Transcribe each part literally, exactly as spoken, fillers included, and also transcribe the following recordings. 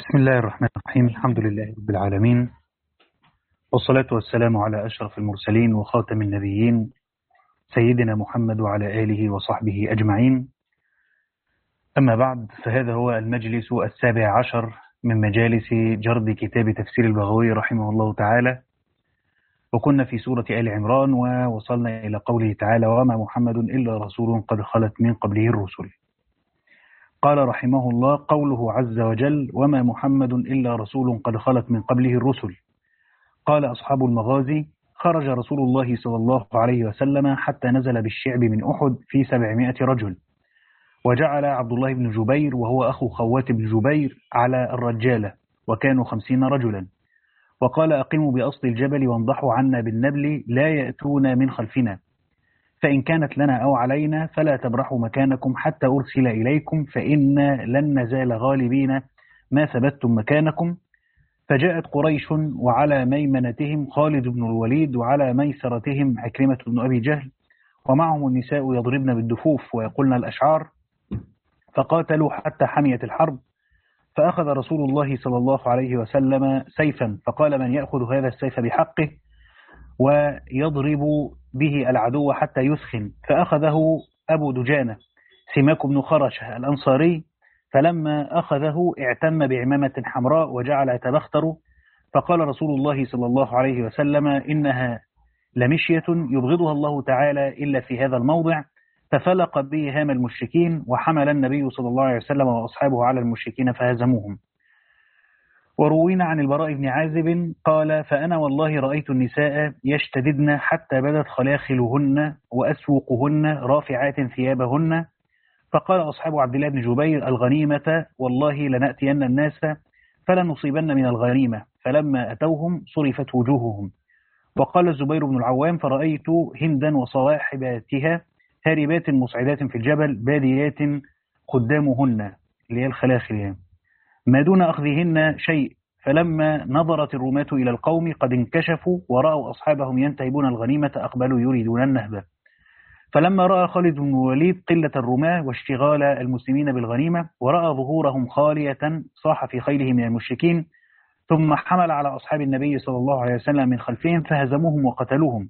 بسم الله الرحمن الرحيم. الحمد لله رب العالمين، والصلاة والسلام على أشرف المرسلين وخاتم النبيين سيدنا محمد وعلى آله وصحبه أجمعين. أما بعد، فهذا هو المجلس السابع عشر من مجالس جرد كتاب تفسير البغوي رحمه الله تعالى، وكنا في سورة آل عمران ووصلنا إلى قوله تعالى: وما محمد إلا رسول قد خلت من قبله الرسل. قال رحمه الله: قوله عز وجل: وما محمد إلا رسول قد خلت من قبله الرسل. قال أصحاب المغازي: خرج رسول الله صلى الله عليه وسلم حتى نزل بالشعب من أحد في سبعمائة رجل، وجعل عبد الله بن جبير وهو أخو خوات بن جبير على الرجالة، وكانوا خمسين رجلا، وقال: أقيموا بأصل الجبل وانضحوا عنا بالنبل لا يأتون من خلفنا، فإن كانت لنا أو علينا فلا تبرحوا مكانكم حتى أرسل إليكم، فإن لن نزال غالبين ما ثبتتم مكانكم. فجاءت قريش وعلى ميمنتهم خالد بن الوليد وعلى ميسرتهم عكرمة بن أبي جهل، ومعهم النساء يضربن بالدفوف ويقولن الأشعار، فقاتلوا حتى حميت الحرب. فأخذ رسول الله صلى الله عليه وسلم سيفا، فقال: من يأخذ هذا السيف بحقه ويضرب به العدو حتى يسخن؟ فأخذه أبو دجانة سماك بن خرشة الأنصاري، فلما أخذه اعتم بعمامة حمراء وجعل يتبختر، فقال رسول الله صلى الله عليه وسلم: إنها لمشية يبغضها الله تعالى إلا في هذا الموضع. ففلق به هام المشركين، وحمل النبي صلى الله عليه وسلم وأصحابه على المشركين فهزموهم. وروينا عن البراء بن عازب قال: فأنا والله رأيت النساء يشتددن حتى بدت خلاخلهن وأسوقهن رافعات ثيابهن. فقال أصحاب عبد الله بن جبير: الغنيمة والله لنأتين الناس فلنصيبن من الغنيمة. فلما أتوهم صرفت وجوههم. وقال الزبير بن العوام: فرأيت هندا وصواحباتها هاربات مصعدات في الجبل باديات خدامهن، اللي هي الخلاخل يعني، ما دون أخذهن شيء. فلما نظرت الرماة إلى القوم قد انكشفوا ورأوا أصحابهم ينتهبون الغنيمة أقبلوا يريدون النهبة. فلما رأى خالد بن الوليد قلة الرماة واشتغال المسلمين بالغنيمة ورأى ظهورهم خالية صاح في خيله من المشركين، ثم حمل على أصحاب النبي صلى الله عليه وسلم من خلفهم فهزموهم وقتلوهم.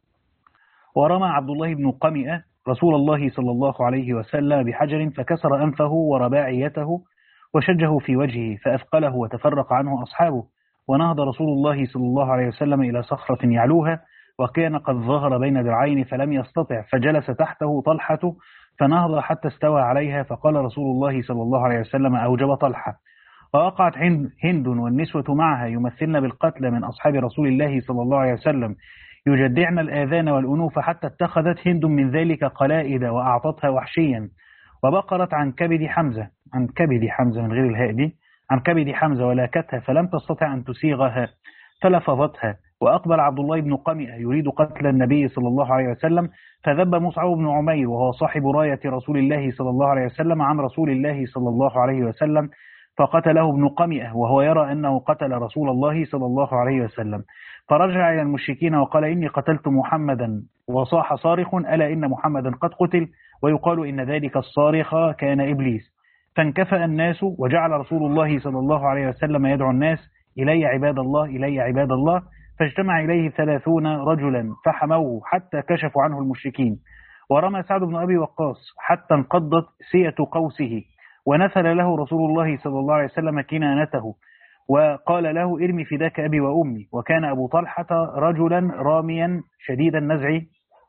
ورمى عبد الله بن قمئة رسول الله صلى الله عليه وسلم بحجر فكسر أنفه ورباعيته وشجه في وجهه فأثقله وتفرق عنه أصحابه. ونهض رسول الله صلى الله عليه وسلم إلى صخرة يعلوها، وكان قد ظهر بين درعين فلم يستطع، فجلس تحته طلحة فنهض حتى استوى عليها. فقال رسول الله صلى الله عليه وسلم: أوجب طلحة. ووقعت هند والنسوة معها يمثلن بالقتل من أصحاب رسول الله صلى الله عليه وسلم يجدعن الآذان والأنوف، حتى اتخذت هند من ذلك قلائد وأعطتها وحشيا. وبقرت عن كبد حمزة عن كبد حمزة من غير الهاء دي عن كبد حمزة ولاكتها فلم تستطع أن تسيغها فلفظتها. وأقبل عبد الله بن قمئة يريد قتل النبي صلى الله عليه وسلم، فذب مصعب بن عمير وهو صاحب راية رسول الله صلى الله عليه وسلم عن رسول الله صلى الله عليه وسلم، فقتله ابن قمئة وهو يرى أنه قتل رسول الله صلى الله عليه وسلم. فرجع إلى المشركين وقال: إني قتلت محمدا. وصاح صارخ: ألا إن محمدا قد قتل، ويقال إن ذلك الصارخ كان إبليس. فانكفأ الناس، وجعل رسول الله صلى الله عليه وسلم يدعو الناس: إلي عباد الله، إلي عباد الله. فاجتمع إليه ثلاثون رجلا فحموه حتى كشفوا عنه المشركين. ورمى سعد بن أبي وقاص حتى انقضت سية قوسه، ونثل له رسول الله صلى الله عليه وسلم كنانته، وقال له: ارمي فداك أبي وأمي. وكان أبو طلحة رجلا راميا شديد النزع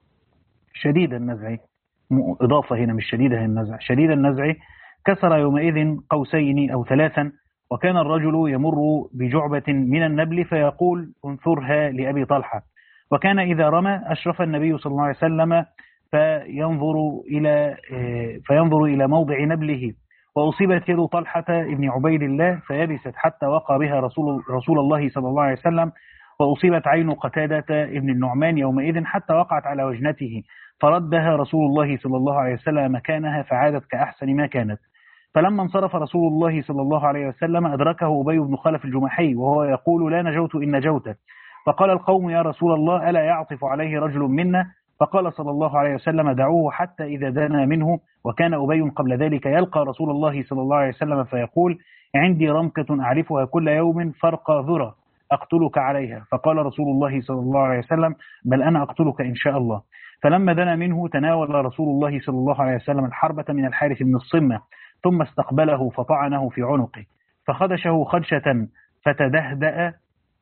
شديد النزع إضافة هنا مش شديدة النزع شديد النزع كسر يومئذ قوسين أو ثلاثا. وكان الرجل يمر بجعبة من النبل فيقول: انثرها لأبي طلحة. وكان إذا رمى أشرف النبي صلى الله عليه وسلم فينظر إلى فينظر إلى موضع نبله. وأصيبت يد طلحة ابن عبيد الله فيبست حتى وقع بها رسول, رسول الله صلى الله عليه وسلم. وأصيبت عين قتادة ابن النعمان يومئذ حتى وقعت على وجنته، فردها رسول الله صلى الله عليه وسلم مكانها فعادت كأحسن ما كانت. فلما انصرف رسول الله صلى الله عليه وسلم أدركه أبي بن خلف الجمحي وهو يقول: لا نجوت إن نجوت. فقال القوم: يا رسول الله، ألا يعطف عليه رجل منا؟ فقال صلى الله عليه وسلم دعوه حتى إذا دنا منه، وكان أبي قبل ذلك يلقى رسول الله صلى الله عليه وسلم فيقول عندي رمكة أعرفها كل يوم فرق ذرة أقتلك عليها، فقال رسول الله صلى الله عليه وسلم بل أنا أقتلك إن شاء الله. فلما دنا منه تناول رسول الله صلى الله عليه وسلم الحربة من الحارث بن الصمة، ثم استقبله فطعنه في عنقه فخدشه خدشة فتدهدأ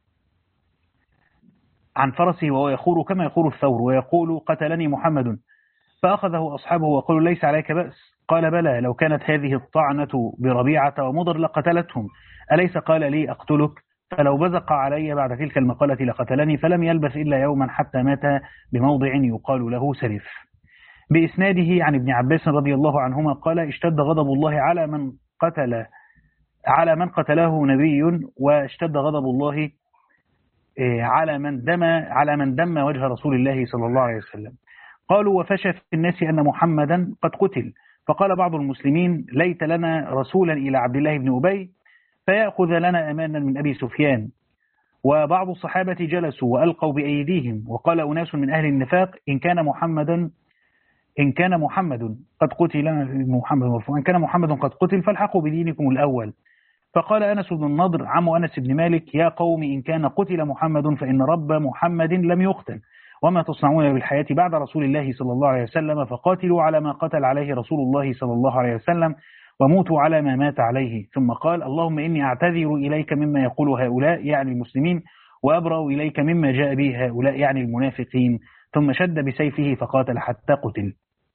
عن فرسه وهو يخور كما يخور الثور ويقول قتلني محمد. فأخذه أصحابه وقالوا ليس عليك بأس. قال بلى، لو كانت هذه الطعنة بربيعة ومضر لقتلتهم، أليس قال لي أقتلك؟ فلو بزق علي بعد تلك المقالة لقتلني. فلم يلبث إلا يوما حتى مات بموضع يقال له سرف. بإسناده عن ابن عباس رضي الله عنهما قال اشتد غضب الله على من قتل على من قتله نبي، واشتد غضب الله على من دم على من دم وجه رسول الله صلى الله عليه وسلم. قالوا وفشى في الناس أن محمدا قد قتل، فقال بعض المسلمين ليت لنا رسولا إلى عبد الله بن أبي فيأخذ لنا أمانا من أبي سفيان. وبعض الصحابة جلسوا وألقوا بأيديهم، وقال أناس من أهل النفاق إن كان محمدا إن كان محمد قد قتل محمد إن كان محمد قد قتل فالحقوا بدينكم الأول. فقال أنس بن النضر عم أنس بن مالك يا قوم إن كان قتل محمد فإن رب محمد لم يقتل، وما تصنعون بالحياة بعد رسول الله صلى الله عليه وسلم؟ فقاتلوا على ما قتل عليه رسول الله صلى الله عليه وسلم وموتوا على ما مات عليه. ثم قال اللهم إني أعتذر إليك مما يقول هؤلاء يعني المسلمين، وأبرأ إليك مما جاء به هؤلاء يعني المنافقين. ثم شد بسيفه فقاتل حتى قتل.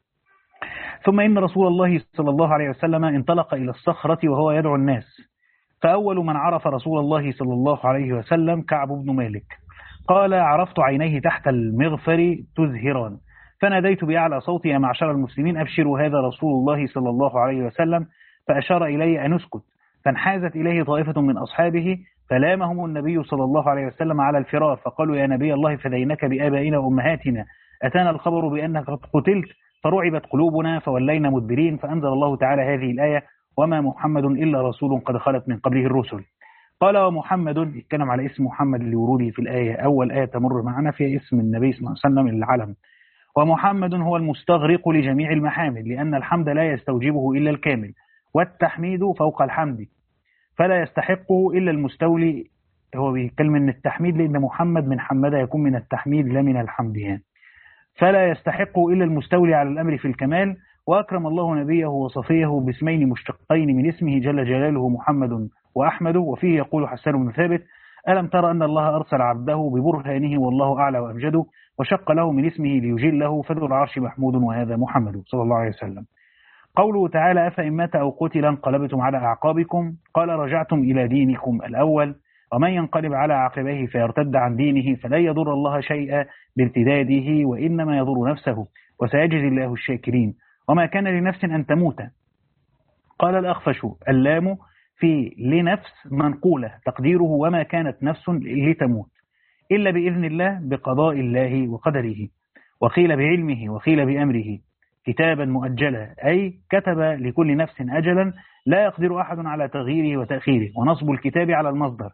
ثم إن رسول الله صلى الله عليه وسلم انطلق إلى الصخرة وهو يدعو الناس، فأول من عرف رسول الله صلى الله عليه وسلم كعب بن مالك قال عرفت عينيه تحت المغفر تزهران، فناديت بأعلى صوتي يا معشر المسلمين أبشروا هذا رسول الله صلى الله عليه وسلم، فأشار إلي أن أسكت، فانحازت إليه طائفة من أصحابه فلامهم النبي صلى الله عليه وسلم على الفرار، فقالوا يا نبي الله فدينك بآبائنا وأمهاتنا، أتانا الخبر بأنك قد قتلت، فرعبت قلوبنا فولينا مدبرين. فأنزل الله تعالى هذه الآية وما محمد إلا رسول قد خلت من قبله الرسل. قال ومحمد، يتكلم على اسم محمد لوروده في الآية، أول آية تمر معنا فيها اسم النبي صلى الله عليه وسلم العلم. ومحمد هو المستغرق لجميع المحامد، لأن الحمد لا يستوجبه إلا الكامل، والتحميد فوق الحمد فلا يستحقه إلا المستولي. هو بيتكلم من التحميد لأن محمد من حمد يكون من التحميد لا من الحمد يعني. فلا يستحقه إلا المستولي على الأمر في الكمال. وأكرم الله نبيه وصفيه باسمين مشتقين من اسمه جل جلاله محمد وأحمد. وفيه يقول حسان بن ثابت ألم ترى أن الله أرسل عبده ببرهانه والله أعلى وأمجده، وشق له من اسمه ليجله، فذو العرش محمود وهذا محمد صلى الله عليه وسلم. قوله تعالى أفإن مات أو قتل انقلبتم على أعقابكم، قال رجعتم إلى دينكم الأول، ومن ينقلب على عقبيه فيرتد عن دينه فلن يضر الله شيئا بارتداده وإنما يضر نفسه، وسيجزي الله الشاكرين. وما كان لنفس أن تموت. قال الأخفش اللام في لنفس منقولة تقديره وما كانت نفس لتموت إلا بإذن الله بقضاء الله وقدره، وقيل بعلمه وقيل بأمره، كتابا مؤجلا أي كتب لكل نفس أجلا لا يقدر أحد على تغييره وتأخيره، ونصب الكتاب على المصدر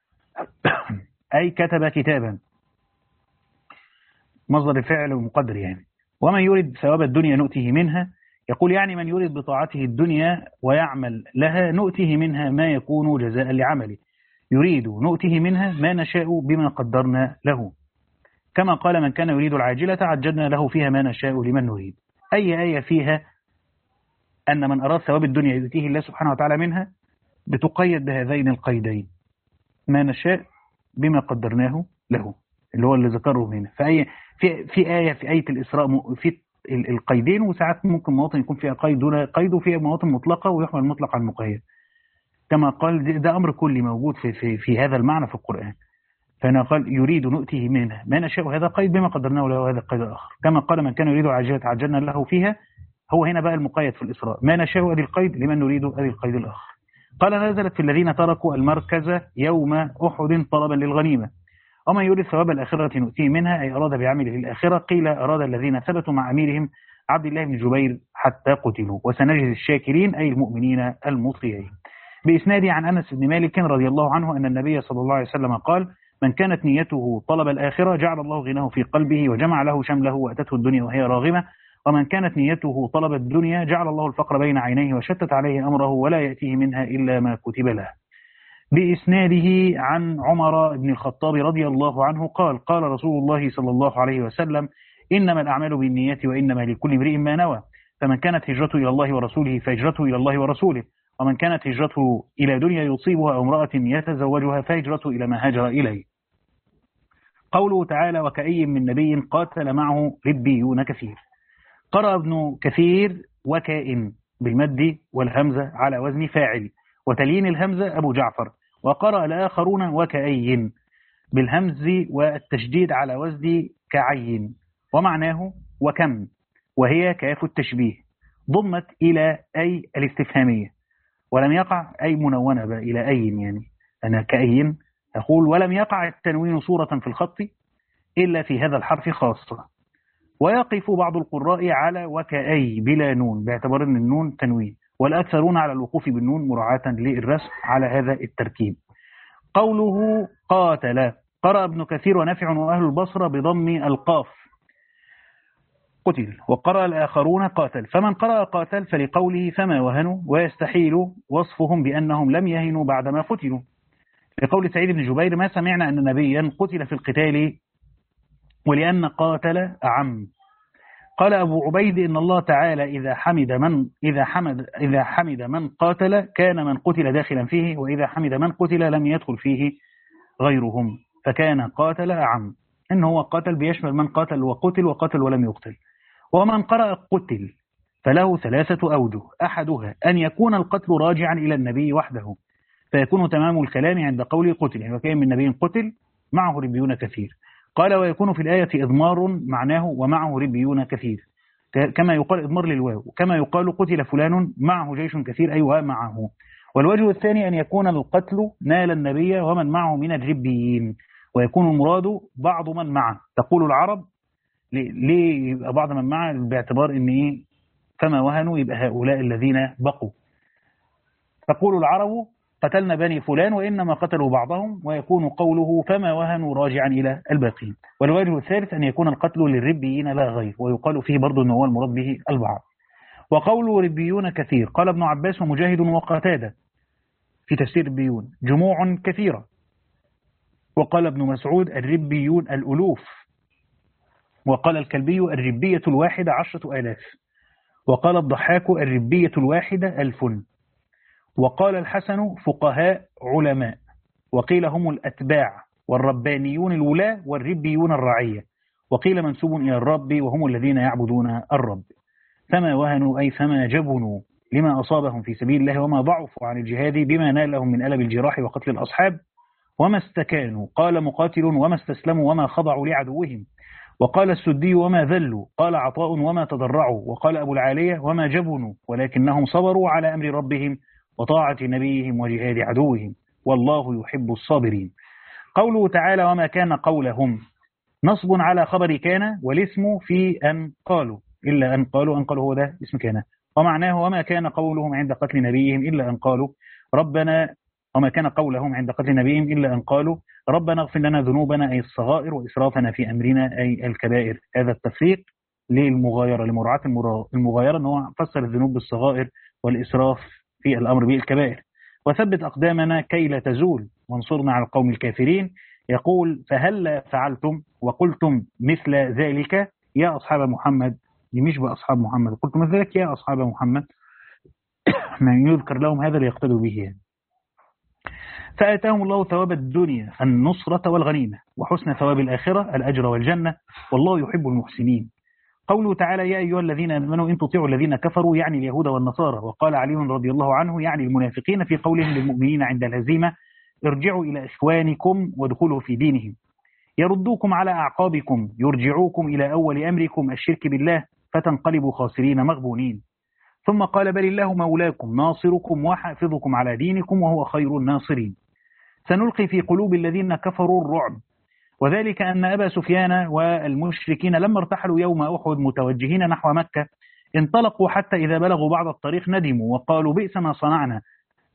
أي كتب كتابا مصدر الفعل ومقدر يعني. ومن يريد ثواب الدنيا نؤته منها، يقول يعني من يريد بطاعته الدنيا ويعمل لها نؤته منها ما يكون جزاء لعمله، يريد نؤته منها ما نشاء بما قدرنا له، كما قال من كان يريد العاجلة عجلنا له فيها ما نشاء لمن نريد. أي آية فيها أن من أراد ثواب الدنيا يؤتيه الله سبحانه وتعالى منها بتقيد بهذين القيدين ما نشاء بما قدرناه له، اللي هو اللي ذكره هنا. فأي في في آية في آية الإسراء في القيدين، وساعات ممكن مواطن يكون فيها قيد دون قيد، وفيها مواطن مطلقة ويحمل المطلق على المقيد، كما قال ده أمر كلي موجود في في في هذا المعنى في القرآن. فهنا قال يريد نؤته منها ما نشاء، هذا قيد بما قدرناه له، هذا قيد آخر. كما قال من كان يريد عاجلة عجلنا له فيها، هو هنا بقى المقيد في الإسراء ما نشاء هذه القيد، لمن نريد هذه القيد الآخر. قال نزلت في الذين تركوا المركز يوم أحد طلبا للغنيمة. ومن يريد ثواب الآخرة نؤتيه منها أي أراد بعمله الآخرة. قيل أراد الذين ثبتوا مع أميرهم عبد الله بن جبير حتى قتلوا، وسنجزي الشاكرين أي المؤمنين المطيعين. بإسناد عن أنس بن مالك رضي الله عنه أن النبي صلى الله عليه وسلم قال من كانت نيته طلب الآخرة جعل الله غناه في قلبه وجمع له شمله وأتته الدنيا وهي راغمة، ومن كانت نيته طلب الدنيا جعل الله الفقر بين عينيه وشتت عليه أمره ولا يأتيه منها إلا ما كتب له. بإسناده عن عمر بن الخطاب رضي الله عنه قال قال رسول الله صلى الله عليه وسلم: إنما الأعمال بالنيات وإنما لكل امرئ ما نوى، فمن كانت هجرته إلى الله ورسوله فهجرته إلى الله ورسوله، ومن كانت هجرته إلى دنيا يصيبها أو امرأة يتزوجها فهجرته إلى ما هاجر إليه. قوله تعالى: وكأي من نبي قاتل معه ربيون كثير. قرأ ابن كثير وكائن بالمد والهمزة على وزن فاعل وتليين الهمزة أبو جعفر، وقرأ الآخرون وكأي بالهمز والتشديد على وزن كعين، ومعناه وكم، وهي كاف التشبيه ضمت إلى أي الاستفهامية، ولم يقع أي منونة إلى أي، يعني أنا كأي أقول ولم يقع التنوين صورة في الخط إلا في هذا الحرف خاصة. ويقف بعض القراء على وكأي بلا نون باعتبار أن النون تنوين، والأكثرون على الوقوف بالنون مراعاة للرسم على هذا التركيب. قوله قاتل قرأ ابن كثير ونافع وأهل البصرة بضم القاف قتل، وقرأ الآخرون قاتل. فمن قرأ قاتل فلقوله فما وهنوا، ويستحيل وصفهم بأنهم لم يهنوا بعدما قتلوا، لقول سعيد بن جبير: ما سمعنا أن نبيا قتل في القتال، ولأن قاتل أعم. قال أبو عبيد: إن الله تعالى إذا حمد من إذا حمد إذا حمد من قاتل كان من قتل داخلا فيه، وإذا حمد من قتل لم يدخل فيه غيرهم، فكان قاتل أعم. إن هو قاتل بيشمل من قاتل وقتل وقتل ولم يقتل. ومن قرأ قتل فله ثلاثة أوجه: أحدها أن يكون القتل راجعا إلى النبي وحده، فيكون تمام الكلام عند قول قتل، يعني وكأن من نبي قتل معه ربيون كثير. قال: ويكون في الآية إضمار معناه ومعه ربيون كثير، كما يقال إضمار للواو، كما يقال قتل فلان معه جيش كثير، أيوة معه. والوجه الثاني أن يكون القتل نال النبي ومن معه من الربيين، ويكون المراد بعض من معه. تقول العرب ليه يبقى بعض من معه؟ باعتبار إن إيه؟ فما وهنوا، يبقى هؤلاء الذين بقوا. تقول العرب قتلنا بني فلان وإنما قتلوا بعضهم، ويكون قوله فما وهنوا راجعا إلى الباقين. والوجه الثالث أن يكون القتل للربيين لا غير، ويقال فيه برضو أنه هو المراد به البعض. وقوله ربيون كثير قال ابن عباس ومجاهد وقتادة في تفسير ربيون جموع كثيرة. وقال ابن مسعود الربيون الألوف. وقال الكلبي الربية الواحدة عشرة آلاف. وقال الضحاك الربية الواحدة ألف. وقال الحسن فقهاء علماء. وقيل هم الأتباع والربانيون الولاة والربيون الرعية. وقيل منسوب إلى الرب وهم الذين يعبدون الرب. فما وهنوا أي فما جبنوا لما أصابهم في سبيل الله، وما ضعفوا عن الجهاد بما نالهم من ألم الجراح وقتل الأصحاب، وما استكانوا. قال مقاتل وما استسلموا وما خضعوا لعدوهم. وقال السدي وما ذلوا. قال عطاء وما تضرعوا. وقال أبو العالية وما جبنوا ولكنهم صبروا على أمر ربهم وطاعة نبيهم وجهاد عدوهم، والله يحب الصابرين. قوله تعالى وما كان قولهم نصب على خبر كان، والاسم في أن قالوا إلا أن قالوا. أن قالوا هو ده اسم كان، ومعناه وما كان قولهم عند قتل نبيهم إلا أن قالوا ربنا وما كان قولهم عند قتل نبيهم إلا أن قالوا ربنا اغفر لنا ذنوبنا أي الصغائر وإسرافنا في أمرنا أي الكبائر. هذا التفريق للمغايرة، لمراعاة المغايرة، أنه فسر الذنوب بالصغائر والإسراف في الأمر بالكبائر. وثبت أقدامنا كي لا تزول وانصرنا على القوم الكافرين. يقول فهل فعلتم وقلتم مثل ذلك يا أصحاب محمد، مش بأصحاب محمد، قلتم مثل ذلك يا أصحاب محمد، من يذكر لهم هذا ليقتدوا به يعني. فآتاهم الله ثواب الدنيا النصرة والغنيمة، وحسن ثواب الآخرة الأجر والجنة، والله يحب المحسنين. قوله تعالى يا أيها الذين آمنوا إن تطيعوا الذين كفروا يعني اليهود والنصارى. وقال علي رضي الله عنه يعني المنافقين في قولهم للمؤمنين عند الهزيمة ارجعوا إلى إخوانكم وادخلوا في دينهم، يردوكم على أعقابكم، يرجعوكم إلى أول أمركم الشرك بالله فتنقلبوا خاسرين مغبونين. ثم قال بل الله مولاكم ناصركم وحافظكم على دينكم وهو خير الناصرين. سنلقي في قلوب الذين كفروا الرعب، وذلك أن أبا سفيان والمشركين لما ارتحلوا يوم أحد متوجهين نحو مكة انطلقوا حتى إذا بلغوا بعض الطريق ندموا وقالوا بئس ما صنعنا،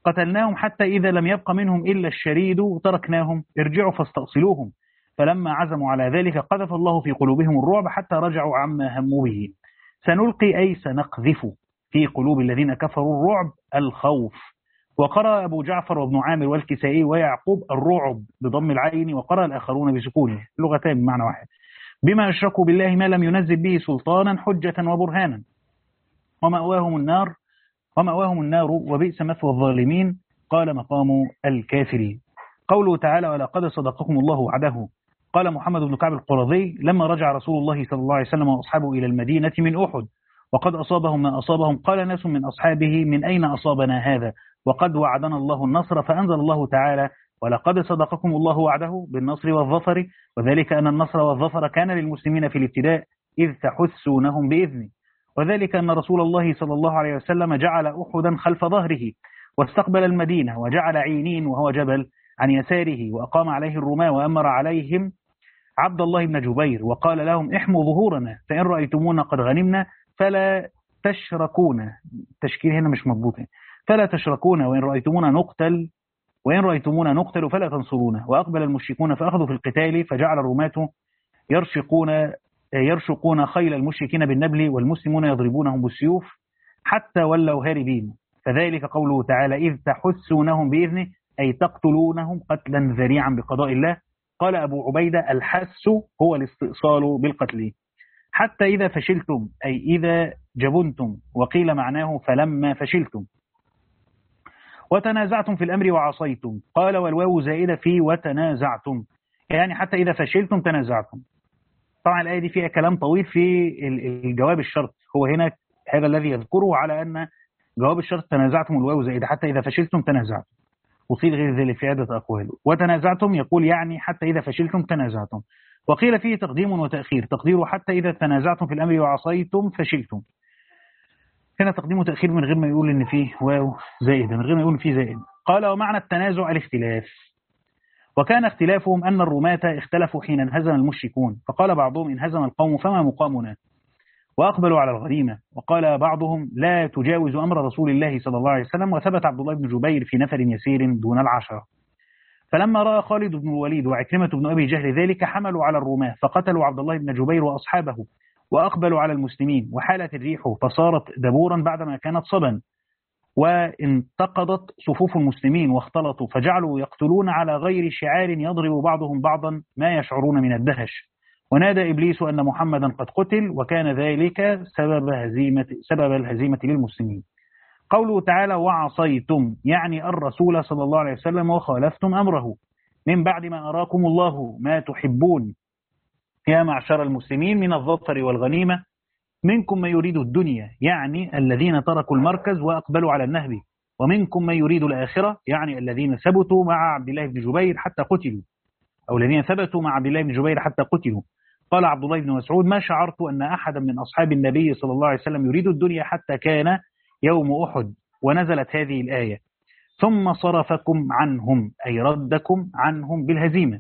قتلناهم حتى إذا لم يبق منهم إلا الشريد تركناهم، ارجعوا فاستأصلوهم. فلما عزموا على ذلك قذف الله في قلوبهم الرعب حتى رجعوا عما هموا به. سنلقي أي سنقذف في قلوب الذين كفروا الرعب الخوف. وقرأ أبو جعفر وابن عامر والكسائي ويعقوب الرعب بضم العين، وقرأ الآخرون بسكونه، لغتان بمعنى واحد، بما أشركوا بالله ما لم ينزل به سلطانا حجة وبرهانا، ومأواهم النار ومأواهم النار وبئس مثوى الظالمين. قال مقام الكافرين. قوله تعالى ولقد صدقكم الله وعده. قال محمد بن كعب القرظي لما رجع رسول الله صلى الله عليه وسلم وأصحابه إلى المدينة من أحد وقد أصابهم ما أصابهم، قال ناس من أصحابه من أين أصابنا هذا وقد وعدنا الله النصر، فأنزل الله تعالى ولقد صدقكم الله وعده بالنصر والظفر، وذلك أن النصر والظفر كان للمسلمين في الابتداء إذ تحسونهم بإذنه، وذلك أن رسول الله صلى الله عليه وسلم جعل أحدا خلف ظهره واستقبل المدينة، وجعل عينين وهو جبل عن يساره، وأقام عليه الرماة وأمر عليهم عبد الله بن جبير وقال لهم احموا ظهورنا فإن رأيتمونا قد غنمنا فلا تشركون، تشكيل هنا مش مضبوط، فلا تشركون وإن رأيتمونا نقتل وإن رأيتمونا نقتل فلا تنصرونا. وأقبل المشركون فأخذوا في القتال، فجعل الرماة يرشقون يرشقون خيل المشركين بالنبل والمسلمون يضربونهم بالسيوف حتى ولوا هاربين. فذلك قوله تعالى إذ تحسونهم بإذنه أي تقتلونهم قتلا ذريعا بقضاء الله. قال أبو عبيدة الحس هو الاستئصال بالقتل. حتى إذا فشلتم أي إذا جبنتم، وقيل معناه فلما فشلتم. وتنازعتم في الأمر وعصيتم، قال والواو زائدة في وتنازعتم، يعني حتى إذا فشلتم تنازعتم. طبعا الآية دي فيها كلام طويل في الجواب الشرط، هو هنا هذا الذي يذكره على أن جواب الشرط تنازعتم الواو زائدة حتى إذا فشلتم تنازعتم، وقيل غير ذلك في عدة أقوال. وتنازعتم يقول يعني حتى إذا فشلتم تنازعتم، وقيل فيه تقديم وتأخير، تقديره حتى إذا تنازعتم في الأمر وعصيتم فشلتم. هنا تقديم وتأخير من غير ما يقول إن فيه واو زائدة، من غير ما يقول إن فيه زائد. قال ومعنى التنازع الاختلاف، وكان اختلافهم أن الرماة اختلفوا حين انهزم المشركون، فقال بعضهم انهزم القوم فما مقامنا، وأقبلوا على الغنيمة، وقال بعضهم لا تجاوز أمر رسول الله صلى الله عليه وسلم، وثبت عبد الله بن جبير في نفر يسير دون العشرة. فلما رأى خالد بن الوليد وعكرمة بن أبي جهل ذلك حملوا على الرماة فقتلوا عبد الله بن جبير وأصحابه وأقبلوا على المسلمين، وحالت الريح فصارت دبورا بعدما كانت صبا، وانتقضت صفوف المسلمين واختلطوا، فجعلوا يقتلون على غير شعار يضرب بعضهم بعضا ما يشعرون من الدهش. ونادى إبليس أن محمدا قد قتل، وكان ذلك سبب هزيمة سبب الهزيمة للمسلمين. قوله تعالى وعصيتم يعني الرسول صلى الله عليه وسلم وخالفتم أمره من بعد ما أراكم الله ما تحبون يا معشر المسلمين من الظفر والغنيمة، منكم من يريد الدنيا يعني الذين تركوا المركز وأقبلوا على النهب، ومنكم من يريد الآخرة يعني الذين ثبتوا مع عبد الله بن جبير حتى قتلوا، أو الذين ثبتوا مع عبد الله بن جبير حتى قتلوا. قال عبد الله بن مسعود ما شعرت أن أحدا من أصحاب النبي صلى الله عليه وسلم يريد الدنيا حتى كان يوم أحد، ونزلت هذه الآية ثم صرفكم عنهم أي ردكم عنهم بالهزيمة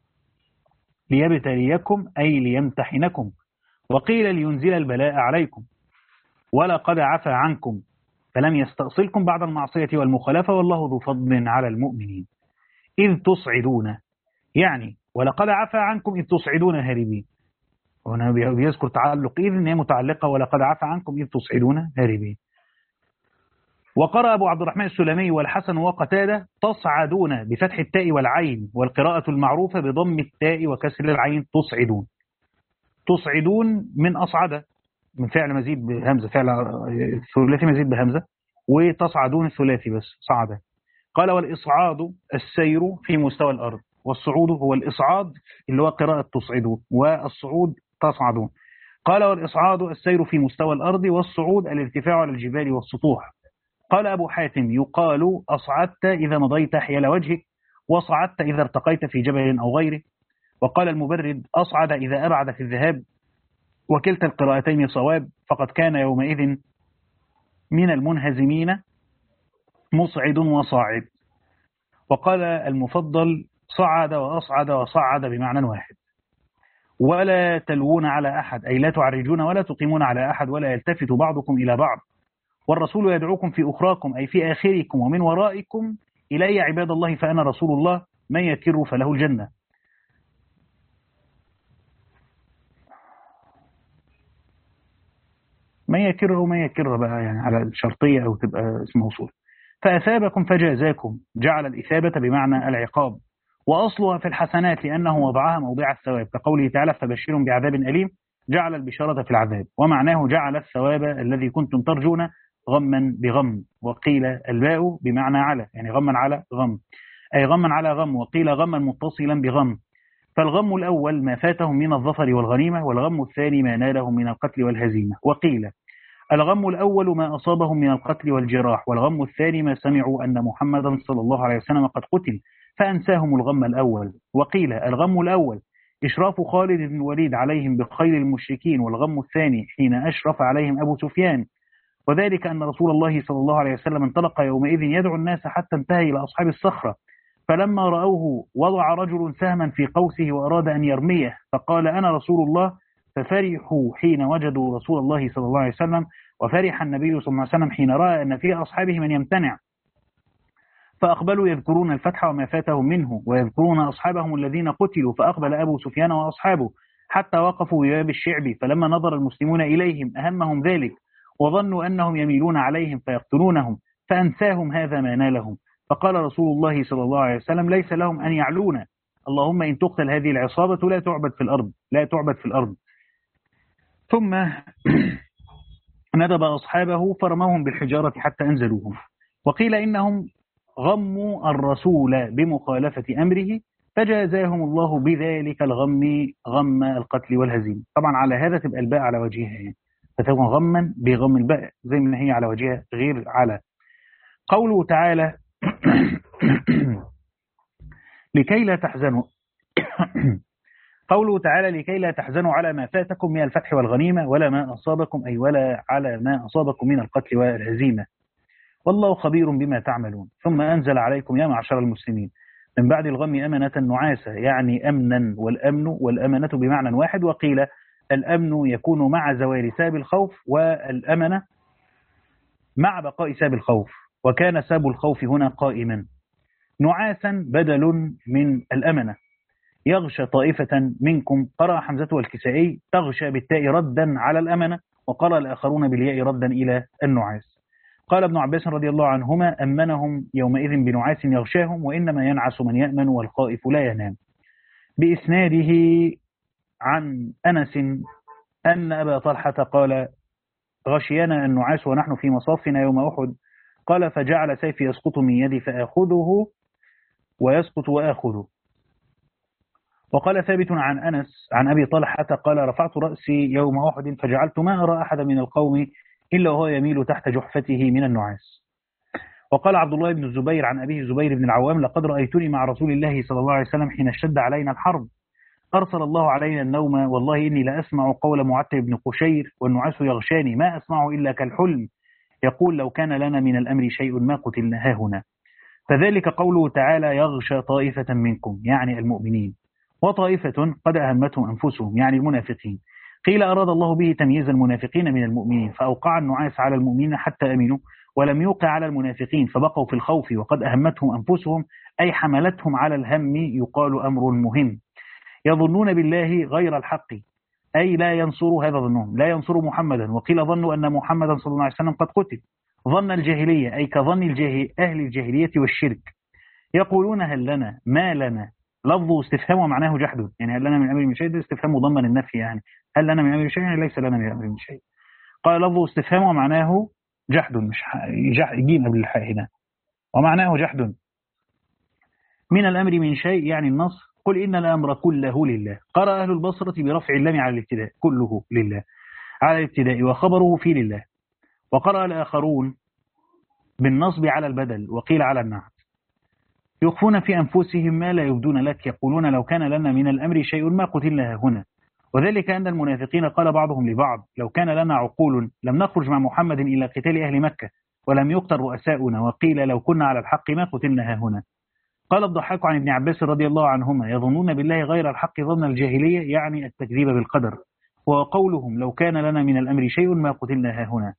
ليبتليكم أي ليمتحنكم، وقيل لينزل البلاء عليكم. ولقد عفى عنكم فلم يستأصلكم بعد المعصية والمخالفة والله ذو فضل على المؤمنين إذ تصعدون، يعني ولقد عفى عنكم إذ تصعدون هاربين، وهنا بيذكر تعلق إذ إن هي متعلقة ولقد عفى عنكم إذ تصعدون هاربين. وقرأ أبو عبد الرحمن السلمي والحسن وقتادة تصعدون بفتح التاء والعين، والقراءة المعروفة بضم التاء وكسر العين تصعدون. تصعدون من أصعد من فعل مزيد بهمزة، فعل ثلاثي مزيد بهمزة، وتصعدون الثلاثي بس صعد. قال والإصعاد السير في مستوى الأرض، والصعود هو الإصعاد اللي هو قراءة تصعدون، والصعود تصعدون. قال والإصعاد السير في مستوى الأرض، والصعود الارتفاع على الجبال والسطوح. قال أبو حاتم يقال أصعدت إذا مضيت حيال وجهك، وصعدت إذا ارتقيت في جبل أو غيره. وقال المبرد أصعد إذا أبعد في الذهاب، وكلتا القراءتين صواب، فقد كان يومئذ من المنهزمين مصعد وصاعد. وقال المفضل صعد وأصعد وصعد بمعنى واحد. ولا تلوون على أحد أي لا تعرجون ولا تقيمون على أحد، ولا يلتفت بعضكم إلى بعض، والرسول يدعوكم في أخراكم أي في آخركم ومن ورائكم إلي عباد الله فأنا رسول الله من يكر فله الجنة. من يكر أو من يكر بقى يعني على الشرطية أو تبقى اسم موصول. فأثابكم فجازاكم، جعل الإثابة بمعنى العقاب، وأصلها في الحسنات لأنه وضعها موضع الثواب، كقوله تعالى فبشرهم بعذاب أليم، جعل البشارة في العذاب، ومعناه جعل الثواب الذي كنتم ترجون غما بغم. وقيل الباء بمعنى على، يعني غما على غم، أي غما على غم، وقيل غما متصلا بغم. فالغم الأول ما فاتهم من الظفر والغنيمة، والغم الثاني ما نالهم من القتل والهزيمة. وقيل الغم الأول ما أصابهم من القتل والجراح، والغم الثاني ما سمعوا أن محمدا صلى الله عليه وسلم قد قتل فأنساهم الغم الأول. وقيل الغم الأول إشراف خالد بن الوليد عليهم بخيل المشركين، والغم الثاني حين أشرف عليهم أبو سفيان، وذلك أن رسول الله صلى الله عليه وسلم انطلق يومئذ يدعو الناس حتى انتهى إلى أصحاب الصخرة، فلما رأوه وضع رجل سهما في قوسه وأراد أن يرميه فقال أنا رسول الله، ففرحوا حين وجدوا رسول الله صلى الله عليه وسلم، وفرح النبي صلى الله عليه وسلم حين رأى أن في أصحابه من يمتنع، فأقبلوا يذكرون الفتح وما فاتهم منه، ويذكرون أصحابهم الذين قتلوا، فأقبل أبو سفيان وأصحابه حتى وقفوا بباب الشعب، فلما نظر المسلمون إليهم أهمهم ذلك، وظنوا أنهم يميلون عليهم فيقتلونهم، فأنساهم هذا ما نالهم، فقال رسول الله صلى الله عليه وسلم ليس لهم أن يعلون، اللهم إن تقتل هذه العصابة لا تعبد في الأرض لا تعبد في الأرض. ثم ندب أصحابه فرموهم بالحجارة حتى أنزلوهم. وقيل إنهم غموا الرسول بمخالفة أمره فجازاهم الله بذلك الغم غم القتل والهزيمة. طبعا على هذا تبقى الباء على وجهها يعني، فتكون غما بغم الباء زي ما هي على وجهها غير على. قوله تعالى لكي لا تحزنوا قوله تعالى لكي لا تحزنوا على ما فاتكم من الفتح والغنيمة ولا ما أصابكم، أي ولا على ما أصابكم من القتل والهزيمة، والله خبير بما تعملون. ثم أنزل عليكم يا معشر المسلمين من بعد الغم أمنة نعاسة، يعني أمنا، والأمن والأمنة بمعنى واحد. وقيل الأمن يكون مع زوال ساب الخوف، والأمنة مع بقاء ساب الخوف، وكان ساب الخوف هنا قائما. نعاسا بدل من الأمنة. يغشى طائفة منكم، قرأ حمزة والكسائي تغشى بالتاء ردا على الأمنة، وقرأ الآخرون بالياء ردا إلى النعاس. قال ابن عباس رضي الله عنهما أمنهم يومئذ بنعاس يغشاهم، وإنما ينعس من يأمن والخائف لا ينام. بإسناده عن أنس أن أبا طلحة قال غشينا النعاس ونحن في مصافنا يوم أحد، قال فجعل سيفي يسقط من يدي فآخذه ويسقط وآخذه. وقال ثابت عن أنس عن أبي طلحة قال رفعت رأسي يوم أحد فجعلت ما أرى أحد من القوم إلا وهو يميل تحت جحفته من النعاس. وقال عبد الله بن الزبير عن أبيه زبير بن العوام لقد رأيتني مع رسول الله صلى الله عليه وسلم حين اشتد علينا الحرب أرسل الله علينا النوم، والله إني لأسمع قول معتب بن قشير والنعاس يغشاني ما أسمع إلا كالحلم، يقول لو كان لنا من الأمر شيء ما قتلنا هاهنا. فذلك قوله تعالى يغشى طائفة منكم يعني المؤمنين، وطائفة قد أهمتهم أنفسهم يعني المنافقين. قيل أراد الله به تمييز المنافقين من المؤمنين، فأوقع النعاس على المؤمنين حتى أمنوا، ولم يوقع على المنافقين فبقوا في الخوف وقد أهمتهم أنفسهم، أي حملتهم على الهم. يقال أمر مهم. يظنون بالله غير الحق، أي لا ينصروا، هذا ظنهم لا ينصروا محمدا. وقيل ظنوا أن محمدا صلى الله عليه وسلم قد قتل، ظن الجاهلية أي كظن الجاهل أهل الجاهلية والشرك. يقولون هل لنا ما لنا، لفظ استفهام ومعناه جحد، يعني هل لنا من أمر من شيء، ده استفهام مضمن النفي، يعني هل لنا من أمر من شيء يعني ليس لنا من أمر من شيء. قال لفظ استفهام ومعناه جحد، مش جيم قبل الحاء هنا، ومعناه جحد. من الأمر من شيء يعني النص، قل إن الأمر كله لله. قرأ أهل البصرة برفع اللام على الابتداء، كله لله على الابتداء وخبره في لله. وقرأ الآخرون بالنصب على البدل، وقيل على النعت. يخفون في أنفسهم ما لا يبدون لك، يقولون لو كان لنا من الأمر شيء ما قتلنا هنا. وذلك أن المنافقين قال بعضهم لبعض لو كان لنا عقول لم نخرج مع محمد إلى قتال أهل مكة ولم يقتل رؤساؤنا، وقيل لو كنا على الحق ما قتلنا هنا. قال الضحاك عن ابن عباس رضي الله عنهما يظنون بالله غير الحق ظن الجاهلية، يعني التكذيب بالقدر. وقولهم لو كان لنا من الأمر شيء ما قتلنا هنا.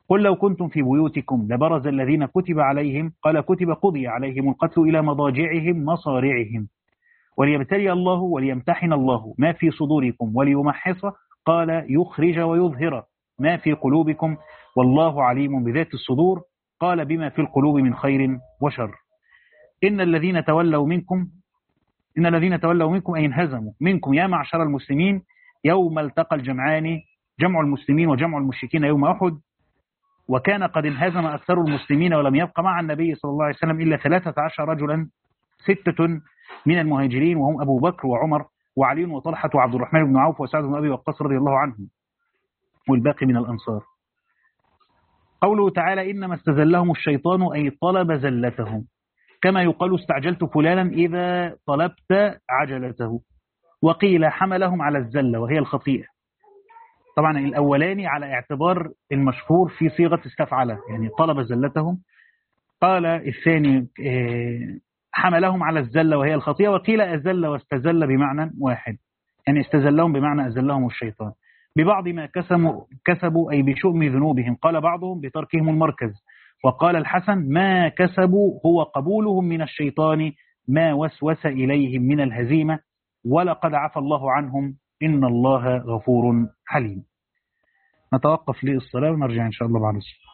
قل لو كنتم في بيوتكم لبرز الذين كتب عليهم قال كتب قضي عليهم القتل إلى مضاجعهم مصارعهم وليبتلي الله وليمتحن الله ما في صدوركم وليمحص قال يخرج ويظهر ما في قلوبكم والله عليم بذات الصدور قال بما في القلوب من خير وشر إن الذين تولوا منكم إن الذين تولوا منكم أي انهزموا منكم يا معشر المسلمين يوم التقى الجمعان جمع المسلمين وجمع المشركين يوم أحد وكان قد انهزم أكثر المسلمين ولم يبق مع النبي صلى الله عليه وسلم إلا ثلاثة عشر رجلا ستة من المهاجرين وهم أبو بكر وعمر وعلي وطلحة وعبد الرحمن بن عوف وسعد بن أبي وقاص رضي الله عنهم والباقي من الأنصار. قوله تعالى إنما استزلهم الشيطان أي طلب زلتهم كما يقال استعجلت فلانا إذا طلبت عجلته وقيل حملهم على الزلة وهي الخطيئة. طبعا الأولاني على اعتبار المشهور في صيغة استفعله يعني طلب زلتهم. قال الثاني حملهم على الزلة وهي الخطيئة وقيل أزل واستزل بمعنى واحد يعني استزلهم بمعنى أزلهم الشيطان ببعض ما كسبوا, كسبوا أي بشؤم ذنوبهم. قال بعضهم بتركهم المركز وقال الحسن ما كسبوا هو قبولهم من الشيطان ما وسوس إليهم من الهزيمة ولقد عفى الله عنهم إن الله غفور حليم. نتوقف للصلاة ونرجع إن شاء الله بعد الصلاة.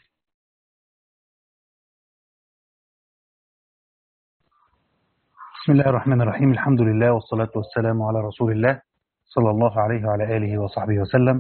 بسم الله الرحمن الرحيم الحمد لله والصلاة والسلام على رسول الله صلى الله عليه وعلى آله وصحبه وسلم.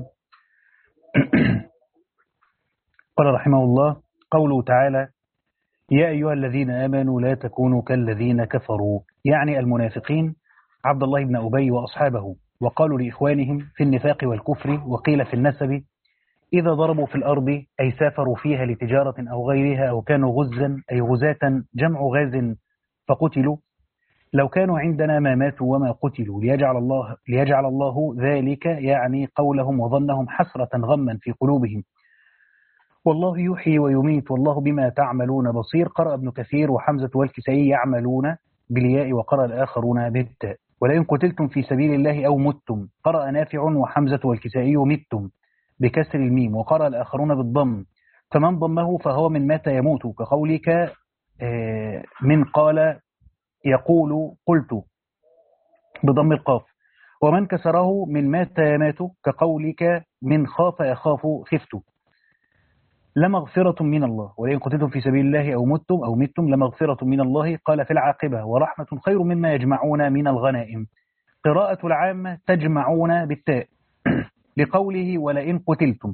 قال رحمه الله قوله تعالى يا أيها الذين آمنوا لا تكونوا كالذين كفروا يعني المنافقين عبد الله بن أبي وأصحابه وقالوا لإخوانهم في النفاق والكفر وقيل في النسب إذا ضربوا في الأرض أي سافروا فيها لتجارة أو غيرها أو كانوا غزا أي غزاة جمع غاز فقتلوا لو كانوا عندنا ما ماتوا وما قتلوا ليجعل الله, ليجعل الله ذلك يعني قولهم وظنهم حسرة غما في قلوبهم والله يحيي ويميت والله بما تعملون بصير. قرأ ابن كثير وحمزة والكسائي يعملون بالياء وقرأ الآخرون بالتاء ولئن قتلتم في سبيل الله أو متم. قرأ نافع وحمزة والكسائي متم بكسر الميم وقرأ الآخرون بالضم فمن ضمه فهو من مات يموت كقولك من قال يقول قلت بضم القاف ومن كسره من مات يمات كقولك من خاف يخاف خفت. لمغفرة من الله ولئن قتلتم في سبيل الله أو متم أو متم لمغفرة من الله. قال في العاقبة ورحمة خير مما يجمعون من الغنائم. قراءة العامة تجمعون بالتاء لقوله ولئن قتلتم.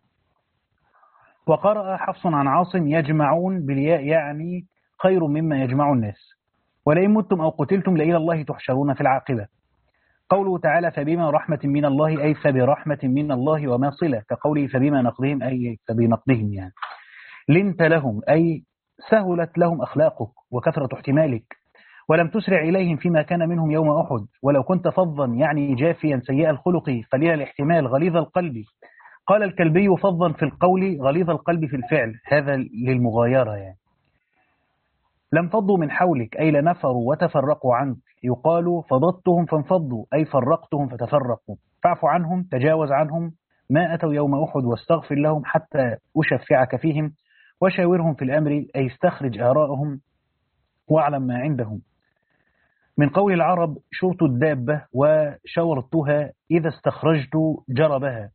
وقرأ حفص عن عاصم يجمعون بالياء يعني خير مما يجمع الناس ولئن متم أو قتلتم لإلى الله تحشرون في العاقبة. قوله تعالى فبما رحمة من الله أي فبرحمة من الله وما صلة كقوله فبما نقضهم أي فبنقضهم يعني. لنت لهم أي سهلت لهم أخلاقك وكثرة احتمالك ولم تسرع إليهم فيما كان منهم يوم أحد ولو كنت فظا يعني جافيا سيء الخلق قليل الاحتمال غليظ القلب. قال الكلبي فظا في القول غليظ القلب في الفعل هذا للمغايرة يعني. لم فضوا من حولك أي لنفروا وتفرقوا عنك يقال فضضتهم فانفضوا أي فرقتهم فتفرقوا. فاعف عنهم تجاوز عنهم ما أتوا يوم أحد واستغفر لهم حتى أشفعك فيهم وشاورهم في الأمر أي استخرج آراءهم واعلم ما عندهم. من قول العرب شرط الدابة وشورتها إذا استخرجت جربها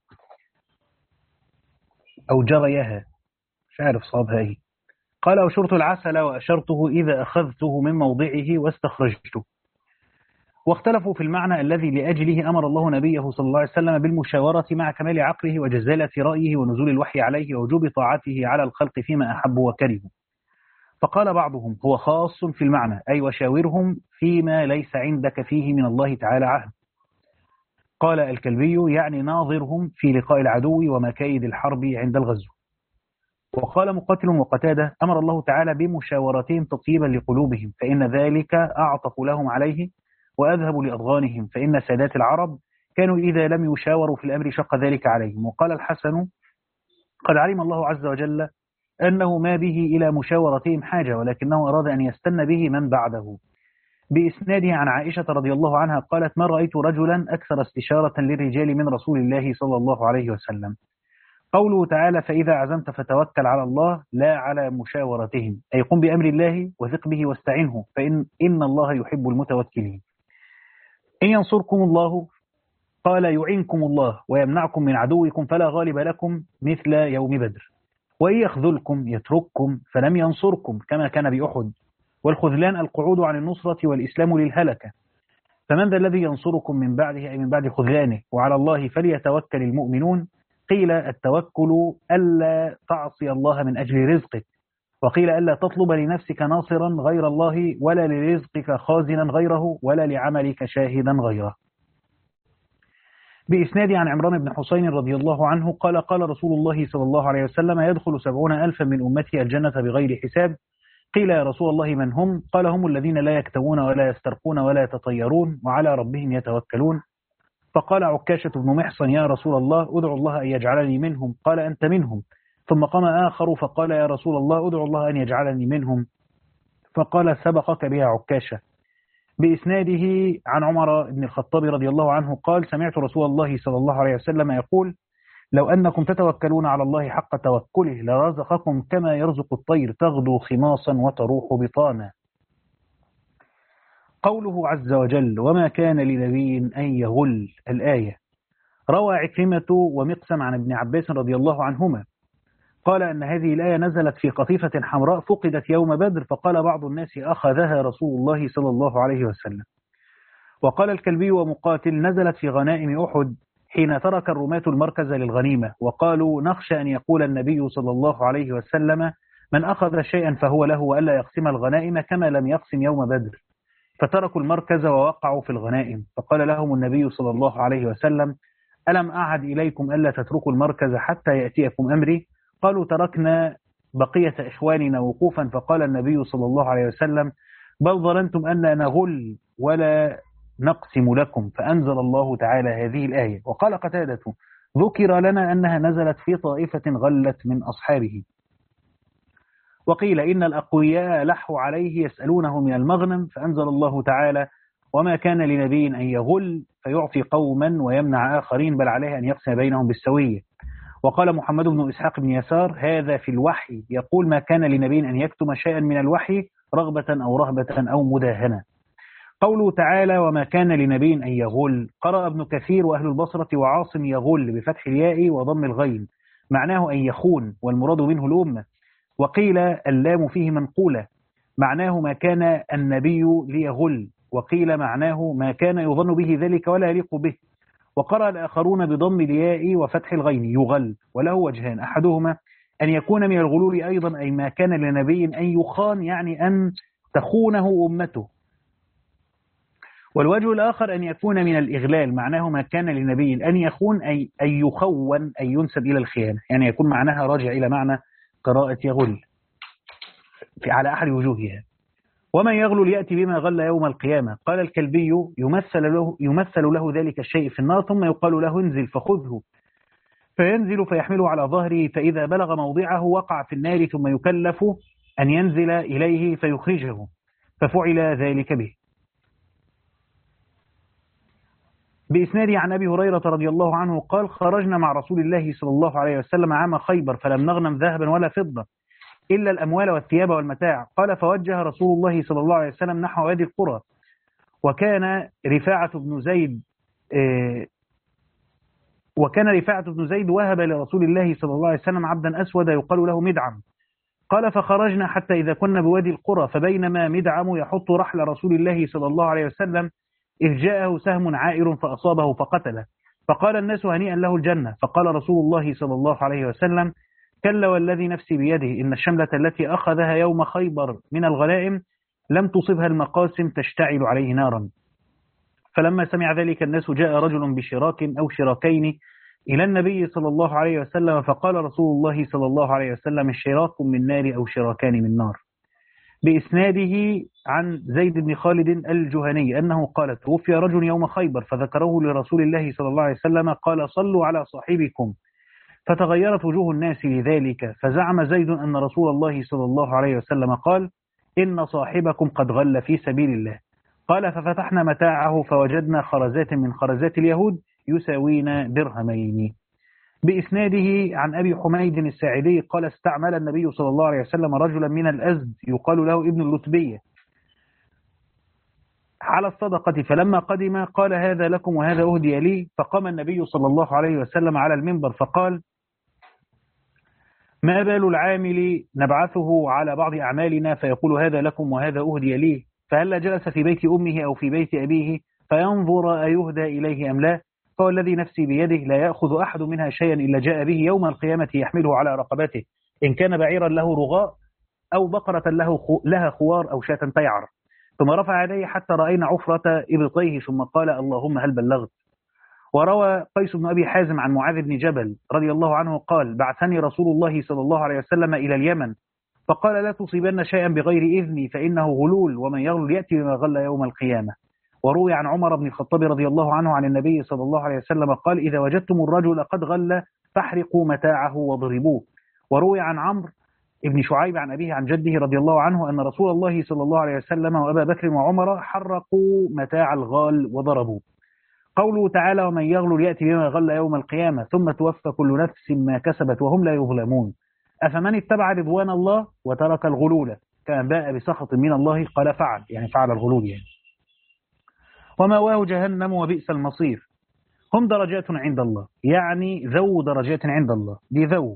أو جريها مش عارف صابها إيه. قال أشرت العسل وأشرته إذا أخذته من موضعه واستخرجته. واختلفوا في المعنى الذي لأجله أمر الله نبيه صلى الله عليه وسلم بالمشاورة مع كمال عقله وجزالة رأيه ونزول الوحي عليه ووجوب طاعته على الخلق فيما أحبوا وكرهوا. فقال بعضهم هو خاص في المعنى أي وشاورهم فيما ليس عندك فيه من الله تعالى عهد. قال الكلبي يعني ناظرهم في لقاء العدو ومكايد الحرب عند الغزو. وقال مقاتل وقتادة أمر الله تعالى بمشاورتهم تطيبا لقلوبهم فإن ذلك أعطف لهم عليه وأذهب لأضغانهم فإن سادات العرب كانوا إذا لم يشاوروا في الأمر شق ذلك عليهم. وقال الحسن قد علم الله عز وجل أنه ما به إلى مشاورتهم حاجة ولكنه أراد أن يستن به من بعده. بإسناده عن عائشة رضي الله عنها قالت ما رأيت رجلا أكثر استشارة للرجال من رسول الله صلى الله عليه وسلم. قوله تعالى فإذا عزمت فتوكل على الله لا على مشاورتهم، أي قم بأمر الله وثق به واستعنه فإن إن الله يحب المتوكلين. إن ينصركم الله قال يعينكم الله ويمنعكم من عدوكم فلا غالب لكم مثل يوم بدر، وإن يخذلكم يترككم فلم ينصركم كما كان بأحد، والخذلان القعود عن النصرة والإسلام للهلكة، فمن ذا الذي ينصركم من بعده أي من بعد خذلانه، وعلى الله فليتوكل المؤمنون. قيل التوكل ألا تعصي الله من أجل رزقك، وقيل ألا تطلب لنفسك ناصرا غير الله ولا لرزقك خازنا غيره ولا لعملك شاهدا غيره. بإسناد عن عمران بن حسين رضي الله عنه قال قال رسول الله صلى الله عليه وسلم يدخل سبعون ألفا من أمتي الجنة بغير حساب. قيل يا رسول الله من هم؟ قال هم الذين لا يكتوون ولا يسترقون ولا يتطيرون وعلى ربهم يتوكلون. فقال عكاشة بن محصن يا رسول الله أدعو الله أن يجعلني منهم. قال أنت منهم. ثم قام آخر فقال يا رسول الله أدعو الله أن يجعلني منهم. فقال سبقك بها عكاشة. بإسناده عن عمر بن الخطاب رضي الله عنه قال سمعت رسول الله صلى الله عليه وسلم يقول لو أنكم تتوكلون على الله حق توكله لرزقكم كما يرزق الطير تغدو خماصا وتروح بطانا. قوله عز وجل وما كان لنبي أن يغل الآية. روى عكرمة ومقسم عن ابن عباس رضي الله عنهما قال أن هذه الآية نزلت في قطيفة حمراء فقدت يوم بدر، فقال بعض الناس أخذها رسول الله صلى الله عليه وسلم. وقال الكلبي ومقاتل نزلت في غنائم أحد حين ترك الرماة المركز للغنيمة، وقالوا نخشى أن يقول النبي صلى الله عليه وسلم من أخذ شيئا فهو له وألا يقسم الغنائم كما لم يقسم يوم بدر، فتركوا المركز ووقعوا في الغنائم. فقال لهم النبي صلى الله عليه وسلم ألم أعهد إليكم ألا تتركوا المركز حتى يأتيكم أمري؟ قالوا تركنا بقية إخواننا وقوفا. فقال النبي صلى الله عليه وسلم بل ظننتم أن نغل ولا نقسم لكم، فأنزل الله تعالى هذه الآية. وقال قتادة ذكر لنا أنها نزلت في طائفة غلت من أصحابه. وقيل إن الأقوياء لحوا عليه يسألونه من المغنم، فأنزل الله تعالى وما كان لنبي أن يغل فيعطي قوما ويمنع آخرين بل عليه أن يقسم بينهم بالسوية. وقال محمد بن إسحاق بن يسار هذا في الوحي يقول ما كان لنبي أن يكتم شيئا من الوحي رغبة أو رهبة أو مداهنة. قوله تعالى وما كان لنبي أن يغل قرأ ابن كثير وأهل البصرة وعاصم يغل بفتح الياء وضم الغين معناه أن يخون والمراد منه الأمة. وقيل اللام فيه منقولة معناه ما كان النبي ليغل، وقيل معناه ما كان يظن به ذلك ولا يليق به. وقرأ الآخرون بضم الياء وفتح الغين يغل، وله وجهان أحدهما أن يكون من الغلول أيضا أي ما كان لنبي أن يخان يعني أن تخونه أمته، والوجه الآخر أن يكون من الإغلال معناه ما كان لنبي أن يخون أي أن يخون أي ينسب إلى الخيانة، يعني يكون معناها راجع إلى معنى قراءة يغل في على أحد وجوهها. ومن يغلل يأتي بما غل يوم القيامة. قال الكلبي يمثل له, يمثل له ذلك الشيء في النار ثم يقال له انزل فخذه، فينزل فيحمله على ظهره فإذا بلغ موضعه وقع في النار ثم يكلف أن ينزل إليه فيخرجه، ففعل ذلك به. بإسناد عن أبي هريرة رضي الله عنه قال خرجنا مع رسول الله صلى الله عليه وسلم عام خيبر فلم نغنم ذهبا ولا فضة إلا الأموال والثياب والمتاع. قال فوجه رسول الله صلى الله عليه وسلم نحو وادي القرى، وكان رفاعة بن زيد وكان رفاعة بن زيد وهب لرسول الله صلى الله عليه وسلم عبدا أسود يقال له مدعم. قال فخرجنا حتى إذا كنا بوادي القرى فبينما مدعم يحط رحل رسول الله صلى الله عليه وسلم إذ جاءه سهم عائر فأصابه فقتله، فقال الناس هنيئا له الجنة. فقال رسول الله صلى الله عليه وسلم كلا والذي نفسي بيده إن الشملة التي أخذها يوم خيبر من الغنائم لم تصبها المقاسم تشتعل عليه نارا. فلما سمع ذلك الناس جاء رجل بشراك أو شراكين إلى النبي صلى الله عليه وسلم فقال رسول الله صلى الله عليه وسلم الشراك من نار أو شراكان من نار. بإسناده عن زيد بن خالد الجهني أنه قال توفي رجل يوم خيبر فذكره لرسول الله صلى الله عليه وسلم قال صلوا على صاحبكم، فتغيرت وجوه الناس لذلك، فزعم زيد أن رسول الله صلى الله عليه وسلم قال إن صاحبكم قد غل في سبيل الله. قال ففتحنا متاعه فوجدنا خرزات من خرزات اليهود يساوين درهمين. بإسناده عن أبي حميد الساعدي قال استعمل النبي صلى الله عليه وسلم رجلا من الأزد يقال له ابن اللتبية على الصدقة، فلما قدم قال هذا لكم وهذا أهدي لي، فقام النبي صلى الله عليه وسلم على المنبر فقال ما بال العامل نبعثه على بعض أعمالنا فيقول هذا لكم وهذا أهدي لي، فهل جلس في بيت أمه أو في بيت أبيه فينظر أيهدى إليه أم لا؟ فوالذي نفسي بيده لا يأخذ أحد منها شيئا إلا جاء به يوم القيامة يحمله على رقبته، إن كان بعيرا له رغاء أو بقرة له لها خوار أو شاة تيعر. ثم رفع يديه حتى رأينا عفرة إبطيه ثم قال اللهم هل بلغت. وروى قيس بن أبي حازم عن معاذ بن جبل رضي الله عنه قال بعثني رسول الله صلى الله عليه وسلم إلى اليمن فقال لا تصيبن شيئا بغير إذني فإنه غلول ومن يغل يأتي بما غل يوم القيامة. وروي عن عمر بن الخطاب رضي الله عنه عن النبي صلى الله عليه وسلم قال إذا وجدتم الرجل قد غل فاحرقوا متاعه واضربوه. وروي عن عمرو ابن شعيب عن أبيه عن جده رضي الله عنه أن رسول الله صلى الله عليه وسلم وأبا بكر وعمر حرقوا متاع الغال وضربوه. قوله تعالى ومن يغل يأتي بما غل يوم القيامة ثم توفى كل نفس ما كسبت وهم لا يظلمون. أفمن اتبع رضوان الله وترك الغلول كان باء بسخط من الله قال فعل يعني فعل الغلول يعني. ومأواه جهنم وبئس المصير. هم درجات عند الله يعني ذو درجات عند الله، دي ذو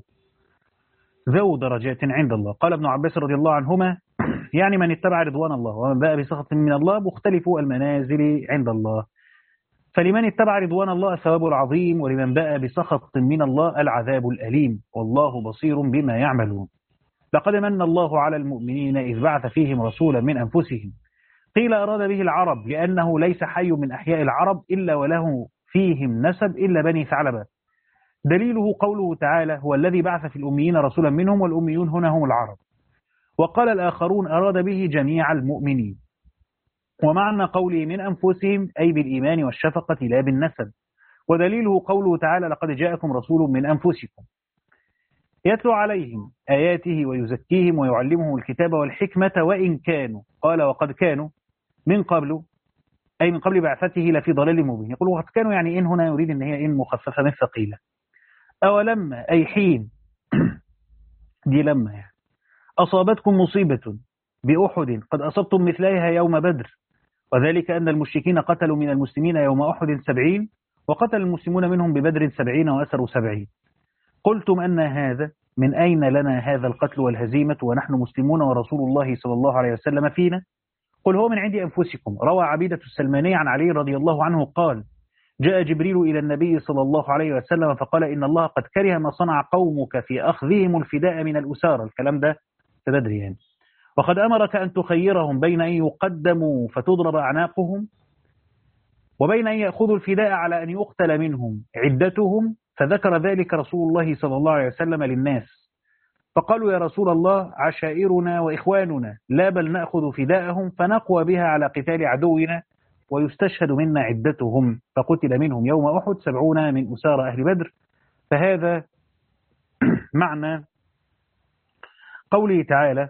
ذو درجات عند الله. قال ابن عباس رضي الله عنهما يعني من اتبع رضوان الله ومن باء بسخط من الله مختلف المنازل عند الله. فلمن اتبع رضوان الله الثواب العظيم ولمن باء بسخط من الله العذاب الأليم والله بصير بما يعملون. لقد من الله على المؤمنين إذ بعث فيهم رسولا من أنفسهم قيل أراد به العرب لأنه ليس حي من أحياء العرب إلا وله فيهم نسب إلا بني ثعلبة. دليله قوله تعالى هو الذي بعث في الأميين رسولا منهم والأميون هنا هم العرب. وقال الآخرون أراد به جميع المؤمنين. ومعنى قوله من أنفسهم أي بالإيمان والشفقة لا بالنسب. ودليله قوله تعالى لقد جاءكم رسول من أنفسكم يتلو عليهم آياته ويزكيهم ويعلمهم الكتاب والحكمة وإن كانوا قال وقد كانوا من قبل أي من قبل بعثته لفي ضلال مبين. يقول وقد كانوا يعني إن هنا يريد أن هي إن مخففة من ثقيلة. أولما أي حين دي لما يعني أصابتكم مصيبة بأحد قد أصبتم مثلها يوم بدر وذلك أن المشركين قتلوا من المسلمين يوم أحد سبعين وقتل المسلمون منهم ببدر سبعين وأسروا سبعين. قلتم أن هذا من أين لنا هذا القتل والهزيمة ونحن مسلمون ورسول الله صلى الله عليه وسلم فينا؟ قل هو من عند أنفسكم. روى عبيدة السلماني عن علي رضي الله عنه قال جاء جبريل إلى النبي صلى الله عليه وسلم فقال إن الله قد كره ما صنع قومك في أخذهم الفداء من الأسارة. الكلام ده تدري يعني. وقد أمرك أن تخيرهم بين أن يقدموا فتضرب أعناقهم وبين أن يأخذوا الفداء على أن يقتل منهم عدتهم، فذكر ذلك رسول الله صلى الله عليه وسلم للناس فقالوا يا رسول الله عشائرنا وإخواننا لا بل نأخذ فداءهم فنقوى بها على قتال عدونا ويستشهد منا عدتهم فقتل منهم يوم أحد سبعون من أسار أهل بدر. فهذا معنى قوله تعالى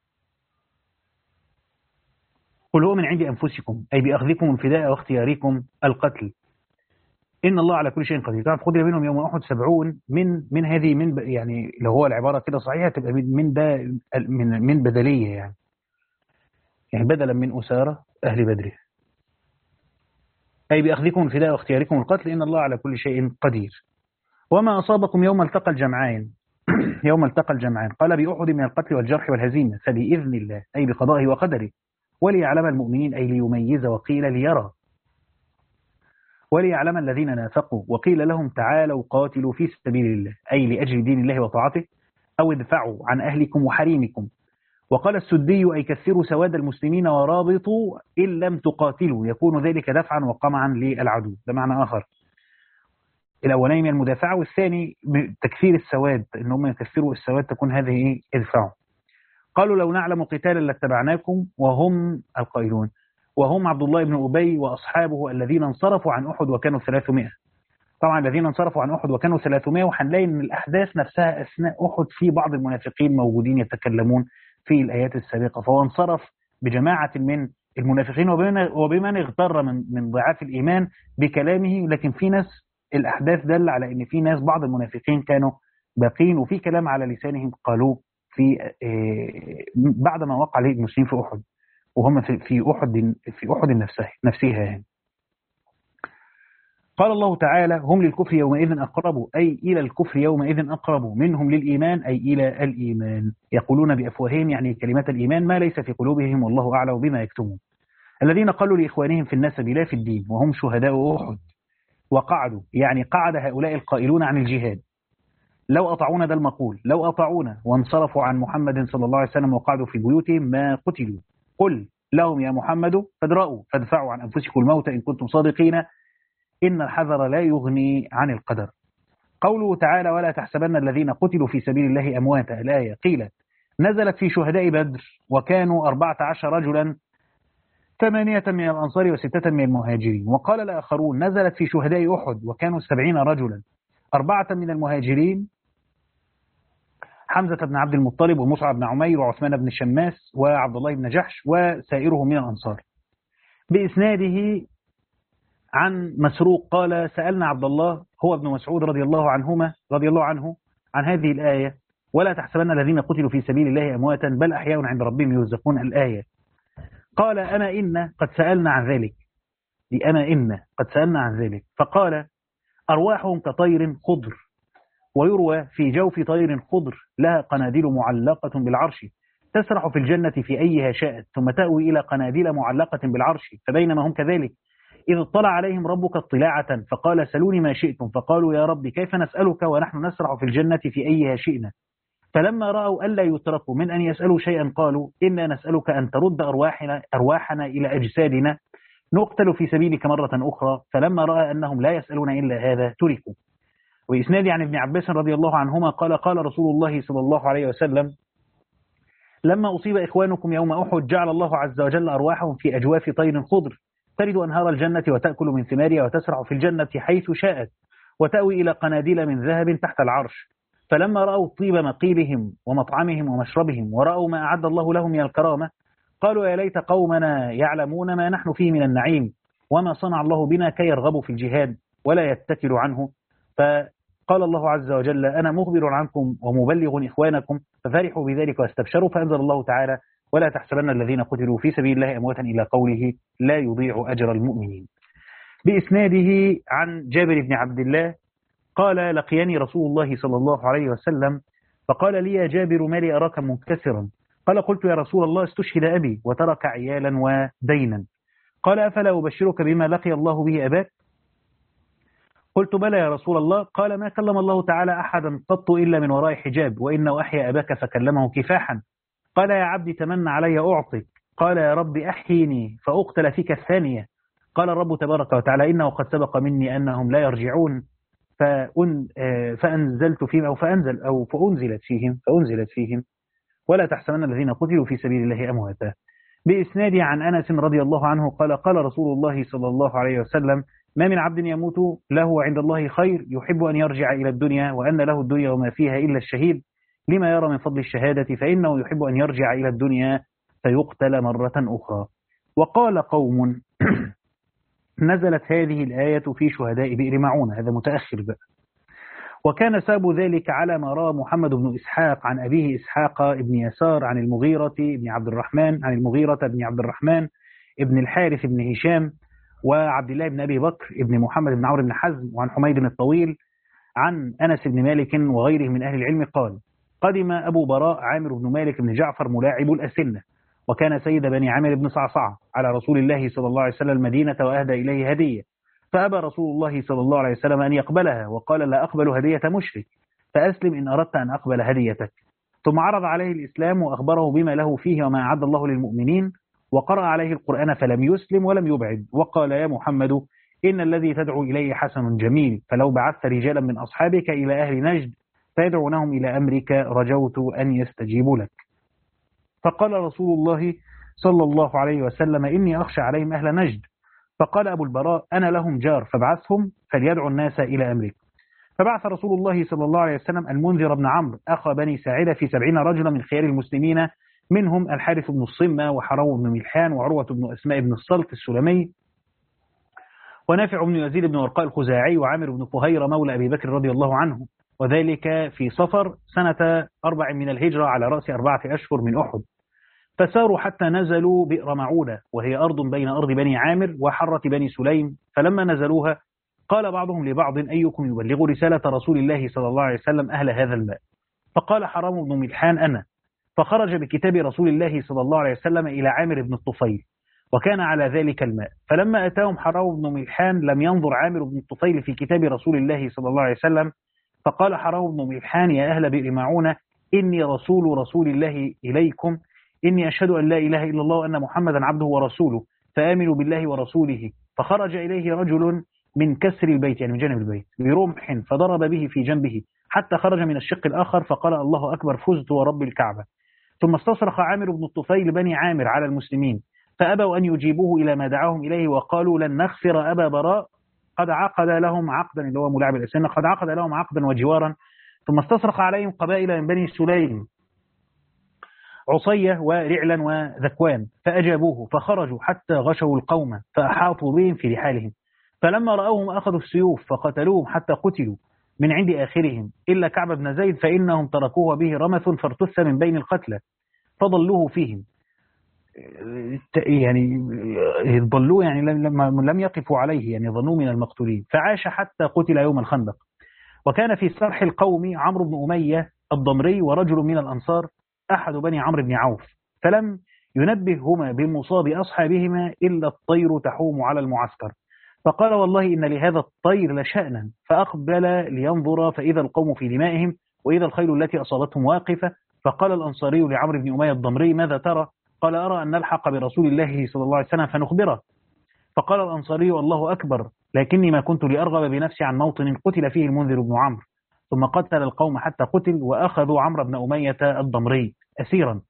قل هو من عند أنفسكم أي بأخذكم الفداء واختياركم القتل إن الله على كل شيء قدير. طبعا قتل منهم يوم أحد سبعون من من هذه من يعني لو هو العبارة كده صحيحة تبقى من ده من من بدلية يعني يعني بدلا من أسارة أهل بدر أي بأخذكم الفداء واختياركم القتل إن الله على كل شيء قدير. وما أصابكم يوم التقى الجمعان يوم التقى الجمعان قال بأحد من القتل والجرح والهزيمة فبإذن الله أي بقضائه وقدره وليعلم المؤمنين أي ليميز وقيل ليرى وليعلم الذين نافقوا وقيل لهم تعالوا قاتلوا في سبيل الله أي لأجل دين الله وطاعته أو ادفعوا عن أهلكم وحريمكم. وقال السدي أي كثروا سواد المسلمين ورابطوا إن لم تقاتلوا يكون ذلك دفعا وقمعا للعدو. ده معنى آخر. الأولين من المدافعة والثاني تكثير السواد إن هم يكثروا السواد تكون هذه إيه ادفعوا. قالوا لو نعلم قتالا لاتبعناكم وهم القائلون وهم عبد الله بن أبي وأصحابه الذين انصرفوا عن أحد وكانوا ثلاثمائة. طبعا الذين انصرفوا عن أحد وكانوا ثلاثمائة وحنلاقي من الأحداث نفسها أثناء أحد في بعض المنافقين موجودين يتكلمون في الآيات السابقة فهو انصرف بجماعة من المنافقين وبمن اغتر من من ضعاف الإيمان بكلامه لكن في ناس الأحداث دل على أن في ناس بعض المنافقين كانوا باقين، وفي كلام على لسانهم قالوه في بعد ما وقع عليه المسلمين في أحد، وهم في في أحد في أحد نفسها نفسها يعني. قال الله تعالى: هم للكفر يومئذ أقرب، أي إلى الكفر يومئذ أقرب منهم للإيمان، أي إلى الإيمان. يقولون بأفواههم يعني كلمات الإيمان ما ليس في قلوبهم، والله أعلم بما يكتمون. الذين قالوا لإخوانهم في النسب لا في الدين وهم شهداء أحد وقعدوا، يعني قعد هؤلاء القائلون عن الجهاد. لو أطعونا، ده المقول، لو أطعونا وانصرفوا عن محمد صلى الله عليه وسلم وقعدوا في بيوتهم ما قتلوا. قل لهم يا محمد فادرأوا فادفعوا عن أنفسكم الموت إن كنتم صادقين، إن الحذر لا يغني عن القدر. قوله تعالى: ولا تحسبن الذين قتلوا في سبيل الله أمواتا، الآية قيلت نزلت في شهداء بدر وكانوا أربعة عشر رجلا، ثمانية من الأنصار وستة من المهاجرين. وقال الآخرون نزلت في شهداء أحد وكانوا سبعين رجلا، أربعة من المهاجرين حمزة بن عبد المطلب ومصعب بن عمير وعثمان بن شماس وعبد الله بن جحش وسائرهم من الأنصار. بإسناده عن مسروق قال: سألنا عبد الله هو ابن مسعود رضي الله عنهما رضي الله عنه عن هذه الآية: ولا تحسبن الذين قتلوا في سبيل الله أمواتا بل أحياء عند ربهم يرزقون، الآية. قال: أما إن قد سألنا عن ذلك، أما إن قد سألنا عن ذلك. فقال: أرواحهم كطير خضر، ويروى في جوف طير خضر لها قناديل معلقة بالعرش تسرح في الجنة في أيها شاءت ثم تأوي إلى قناديل معلقة بالعرش، فبينما هم كذلك إذ اطلع عليهم ربك اطلاعة فقال: سلوني ما شئتم، فقالوا: يا رب كيف نسألك ونحن نسرح في الجنة في أيها شئنا. فلما رأوا ألا يتركوا من أن يسألوا شيئا قالوا: إنا نسألك أن ترد أرواحنا, أرواحنا إلى أجسادنا نقتل في سبيلك مرة أخرى. فلما رأى أنهم لا يسألون إلا هذا تركوا. وإسناد عن ابن عباس رضي الله عنهما قال: قال رسول الله صلى الله عليه وسلم: لما أصيب إخوانكم يوم أحد جعل الله عز وجل أرواحهم في أجواف طير خضر ترد أنهار الجنة وتأكل من ثمارها وتسرع في الجنة حيث شاءت وتأوي إلى قناديل من ذهب تحت العرش. فلما رأوا طيب مقيلهم ومطعمهم ومشربهم ورأوا ما أعد الله لهم من الكرامة قالوا: يا ليت قومنا يعلمون ما نحن فيه من النعيم وما صنع الله بنا كي يرغبوا في الجهاد ولا يتكلوا عنه. فقال الله عز وجل: أنا مخبر عنكم ومبلغ إخوانكم، ففرحوا بذلك واستبشروا. فأنزل الله تعالى: ولا تحسبن الذين قتلوا في سبيل الله أمواتا، إلى قوله: لا يضيع أجر المؤمنين. بإسناده عن جابر بن عبد الله قال: لقياني رسول الله صلى الله عليه وسلم فقال لي: يا جابر ما لي أراك منكسرا؟ قال: قلت: يا رسول الله استشهد أبي وترك عيالا ودينا. قال: أفلا أبشرك بما لقي الله به أباك؟ قلت: بلى يا رسول الله. قال: ما كلم الله تعالى أحدا قط إلا من وراء حجاب، وإنه أحيا أباك فكلمه كفاحا. قال: يا عبدي تمنى علي أعطك. قال: يا رب أحيني فأقتل فيك الثانية. قال الرب تبارك وتعالى: إنه قد سبق مني أنهم لا يرجعون، فأنزلت فيهم أو فأنزل أو فأنزلت فيهم فأنزلت فيهم ولا تحسبن الذين قتلوا في سبيل الله أمواتا. بإسناد عن أنس رضي الله عنه قال: قال رسول الله صلى الله عليه وسلم: ما من عبد يموت له عند الله خير يحب أن يرجع إلى الدنيا وأن له الدنيا وما فيها إلا الشهيد لما يرى من فضل الشهادة، فإنه يحب أن يرجع إلى الدنيا فيقتل مرة أخرى. وقال قوم: نزلت هذه الآية في شهداء بئر معونة، هذا متأخر بقى. وكان سبب ذلك على ما رأى محمد بن إسحاق عن أبيه إسحاق بن يسار عن المغيرة بن عبد الرحمن عن المغيرة بن عبد الرحمن ابن الحارث بن هشام وعبد الله بن أبي بكر ابن محمد بن عمرو بن حزم وعن حميد الطويل عن أنس بن مالك وغيره من أهل العلم قال: قدم أبو براء عامر بن مالك بن جعفر ملاعب الأسنة وكان سيد بني عامر بن صعصعة على رسول الله صلى الله عليه وسلم المدينة وأهدى إليه هدية، فأبى رسول الله صلى الله عليه وسلم أن يقبلها وقال: لا أقبل هدية مشرك، فأسلم إن أردت أن أقبل هديتك. ثم عرض عليه الإسلام وأخبره بما له فيه وما أعد الله للمؤمنين، وقرأ عليه القرآن فلم يسلم ولم يبعد، وقال: يا محمد إن الذي تدعو إليه حسن جميل، فلو بعثت رجالا من أصحابك إلى أهل نجد فيدعونهم إلى أمرك رجوت أن يستجيبوا لك. فقال رسول الله صلى الله عليه وسلم: إني أخشى عليهم أهل نجد. فقال أبو البراء: أنا لهم جار فابعثهم فليدعوا الناس إلى أمرك. فبعث رسول الله صلى الله عليه وسلم المنذر بن عمرو أخا بني ساعدة في سبعين رجلا من خيار المسلمين، منهم الحارث بن الصمة وحرو بن ملحان وعروة بن أسماء بن الصلت السلمي ونافع بن يزيد بن ورقاء الخزاعي وعامر بن فهيرة مولى أبي بكر رضي الله عنه، وذلك في صفر سنة أربع من الهجرة على رأس أربعة أشهر من أحد. فساروا حتى نزلوا بئر معونة، وهي أرض بين أرض بني عامر وحرة بني سليم. فلما نزلوها قال بعضهم لبعض: أيكم يبلغ رسالة رسول الله صلى الله عليه وسلم أهل هذا الماء؟ فقال حرام بن ملحان: أنا. فخرج بكتاب رسول الله صلى الله عليه وسلم إلى عامر بن الطفيل، وكان على ذلك الماء. فلما أتاهم حرام بن ملحان لم ينظر عامر بن الطفيل في كتاب رسول الله صلى الله عليه وسلم، فقال حرام بن ملحان: يا أهل بئر معونة، إني رسول رسول الله إليكم، إني أشهد أن لا إله إلا الله وأن محمدا عبده ورسوله، فآمنوا بالله ورسوله. فخرج إليه رجل من كسر البيت، يعني من جانب البيت، برمح فضرب به في جنبه حتى خرج من الشق الآخر، فقال: الله أكبر، فزت ورب الكعبة. ثم استصرخ عامر بن الطفيل بني عامر على المسلمين، فأبوا أن يجيبوه إلى ما دعاهم إليه، وقالوا: لن نغفر أبا براء، قد عقد لهم عقدا، اللي هو ملاعب الأسنة، قد عقد لهم عقدا وجوارا. ثم استصرخ عليهم قبائل من بني سليم، عصية ورعلا وذكوان، فأجابوه، فخرجوا حتى غشوا القوم فأحاطوا بهم في رحالهم. فلما رأوهم أخذوا السيوف فقتلوهم حتى قتلوا من عند آخرهم، إلا كعب بن زيد فإنهم تركوه به رمث فارتث من بين القتلى، فضلوه فيهم، يعني ضلوا، يعني لم لم يقفوا عليه، يعني ظنوا من المقتولين، فعاش حتى قتل يوم الخندق. وكان في سرح القوم عمرو بن أمية الضمري ورجل من الأنصار أحد بني عمرو بن عوف، فلم ينبههما بمصاب أصحابهما إلا الطير تحوم على المعسكر، فقال: والله إن لهذا الطير لشأنا. فأقبل لينظر، فإذا القوم في دمائهم، وإذا الخيل التي أصابتهم واقفة. فقال الأنصاري لعمرو بن أمية الضمري: ماذا ترى؟ قال: أرى أن نلحق برسول الله صلى الله عليه وسلم فنخبره. فقال الأنصاري: الله أكبر، لكني ما كنت لأرغب بنفسي عن موطن قتل فيه المنذر بن عمرو. ثم قتل القوم حتى قتل، وأخذوا عمرو بن أمية الضمري أسيرا.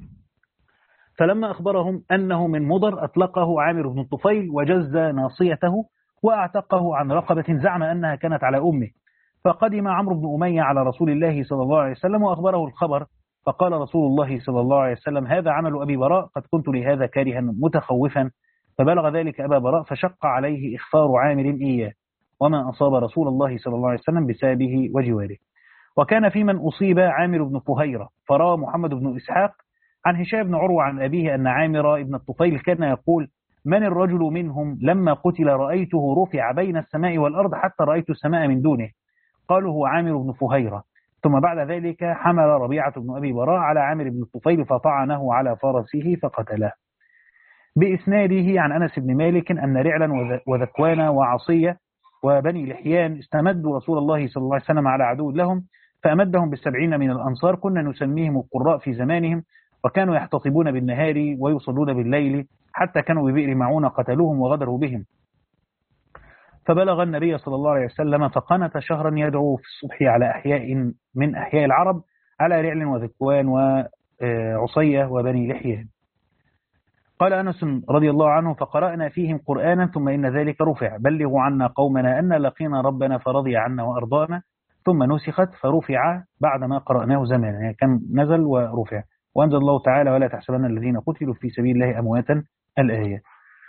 فلما أخبرهم أنه من مضر أطلقه عامر بن الطفيل وجز ناصيته وأعتقه عن رقبة زعم أنها كانت على أمه. فقدم عمرو بن أمية على رسول الله صلى الله عليه وسلم وأخبره الخبر، فقال رسول الله صلى الله عليه وسلم: هذا عمل أبي براء، قد كنت لهذا كارها متخوفا. فبلغ ذلك أبا براء فشق عليه إخفار عامر إياه، وما أصاب رسول الله صلى الله عليه وسلم بسابه وجواره. وكان في من أصيب عامر بن فهيرة، فروى محمد بن إسحاق عن هشام بن عروة عن أبيه أن عامر بن الطفيل كان يقول: من الرجل منهم لما قتل رأيته رفع بين السماء والأرض حتى رأيت السماء من دونه؟ قالوا: هو عامر بن فهيرة. ثم بعد ذلك حمل ربيعة بن أبي براء على عامر بن الطفيل فطعنه على فرسه فقتله. بإسناده عن أنس بن مالك أن رعلا وذكوان وعصية وبني لحيان استمدوا رسول الله صلى الله عليه وسلم على عدو لهم، فأمدهم بالسبعين من الأنصار، كنا نسميهم القراء في زمانهم، وكانوا يحتطبون بالنهار ويصلون بالليل، حتى كانوا ببئر معونة قتلوهم وغدروا بهم. فبلغ النبي صلى الله عليه وسلم فقنت شهرا يدعو في الصبح على أحياء من أحياء العرب على رعل وذكوان وعصية وبني لحيان. قال أنس رضي الله عنه: فقرأنا فيهم قرآنا ثم إن ذلك رفع، بلغوا عنا قومنا أن لقينا ربنا فرضي عنا وأرضانا، ثم نسخت فرفع بعدما قرأناه زمانا، يعني كان نزل ورفع. وأنزل الله تعالى: ولا تحسبن الذين قتلوا في سبيل الله أمواتا، الآية.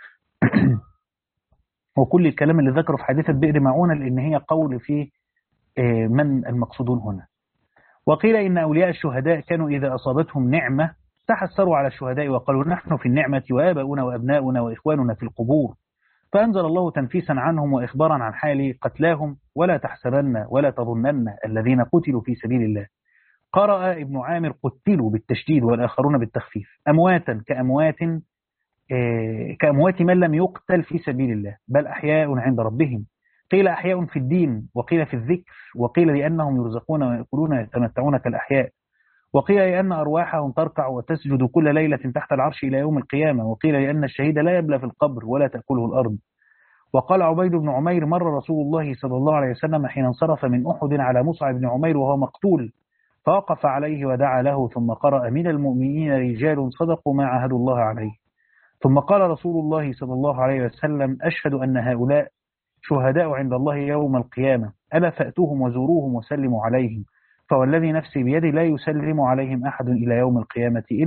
وكل الكلام اللي ذكره في حادثة بئر معونة لأن هي قول في من المقصودون هنا. وقيل إن أولياء الشهداء كانوا إذا أصابتهم نعمة تحسروا على الشهداء وقالوا: نحن في النعمة وآباؤنا وأبناؤنا وإخواننا في القبور. فأنزل الله تنفيسا عنهم وإخبارا عن حال قتلاهم: ولا تحسبن ولا تظنن الذين قتلوا في سبيل الله. قرأ ابن عامر: قتلوا بالتشديد والآخرون بالتخفيف، أمواتا كأموات كأموات من لم يقتل في سبيل الله، بل أحياء عند ربهم. قيل أحياء في الدين، وقيل في الذكر، وقيل لأنهم يرزقون ويأكلون ويتمتعون كالأحياء، وقيل لأن أرواحهم تركع وتسجد كل ليلة تحت العرش إلى يوم القيامة، وقيل لأن الشهيد لا يبلى في القبر ولا تأكله الأرض. وقال عبيد بن عمير: مر رسول الله صلى الله عليه وسلم حين انصرف من أحد على مصعب بن عمير وهو مقتول، فوقف عليه ودعا له، ثم قرأ: من المؤمنين رجال صدقوا ما عاهدوا الله عليه. ثم قال رسول الله صلى الله عليه وسلم: أشهد أن هؤلاء شهداء عند الله يوم القيامة، ألا فأتوهم وزوروهم وسلموا عليهم، فوالذي نفسي بيدي لا يسلم عليهم أحد إلى يوم القيامة إلا ردوا عليه.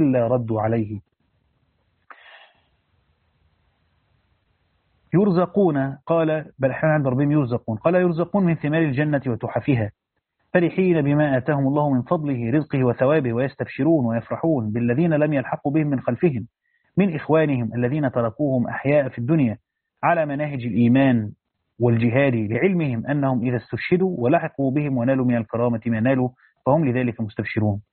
يرزقون، قال بل احنا عند ربهم يرزقون، قال يرزقون من ثمار الجنة وتحفها فرحين بما آتاهم الله من فضله رزقه وثوابه ويستبشرون ويفرحون بالذين لم يلحقوا بهم من خلفهم من إخوانهم الذين تركوهم أحياء في الدنيا على مناهج الإيمان والجهاد لعلمهم أنهم إذا استشهدوا ولحقوا بهم ونالوا من الكرامة ما نالوا فهم لذلك مستبشرون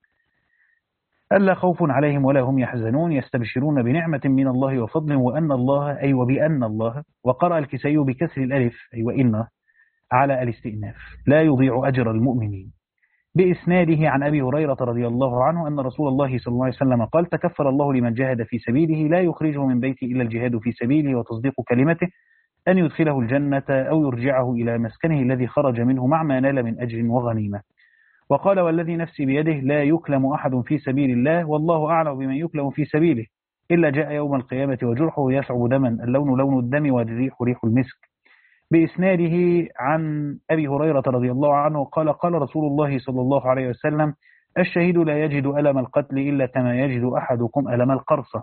ألا خوف عليهم ولا هم يحزنون يستبشرون بنعمة من الله وفضل وأن الله أي وبأن الله. وقرأ الكسائي بكسر الألف أي وإن على الاستئناف لا يضيع أجر المؤمنين بإسناده عن أبي هريرة رضي الله عنه أن رسول الله صلى الله عليه وسلم قال تكفل الله لمن جاهد في سبيله لا يخرجه من بيته إلا الجهاد في سبيله وتصديق كلمته أن يدخله الجنة أو يرجعه إلى مسكنه الذي خرج منه مع ما نال من أجر وغنيمة. وقال والذي نفسي بيده لا يكلم أحد في سبيل الله والله أعلم بمن يكلم في سبيله إلا جاء يوم القيامة وجرحه يسعب دما اللون لون الدم والريح ريح المسك بإسناده عن أبي هريرة رضي الله عنه قال قال رسول الله صلى الله عليه وسلم الشهيد لا يجد ألم القتل إلا كما يجد أحدكم ألم القرصة.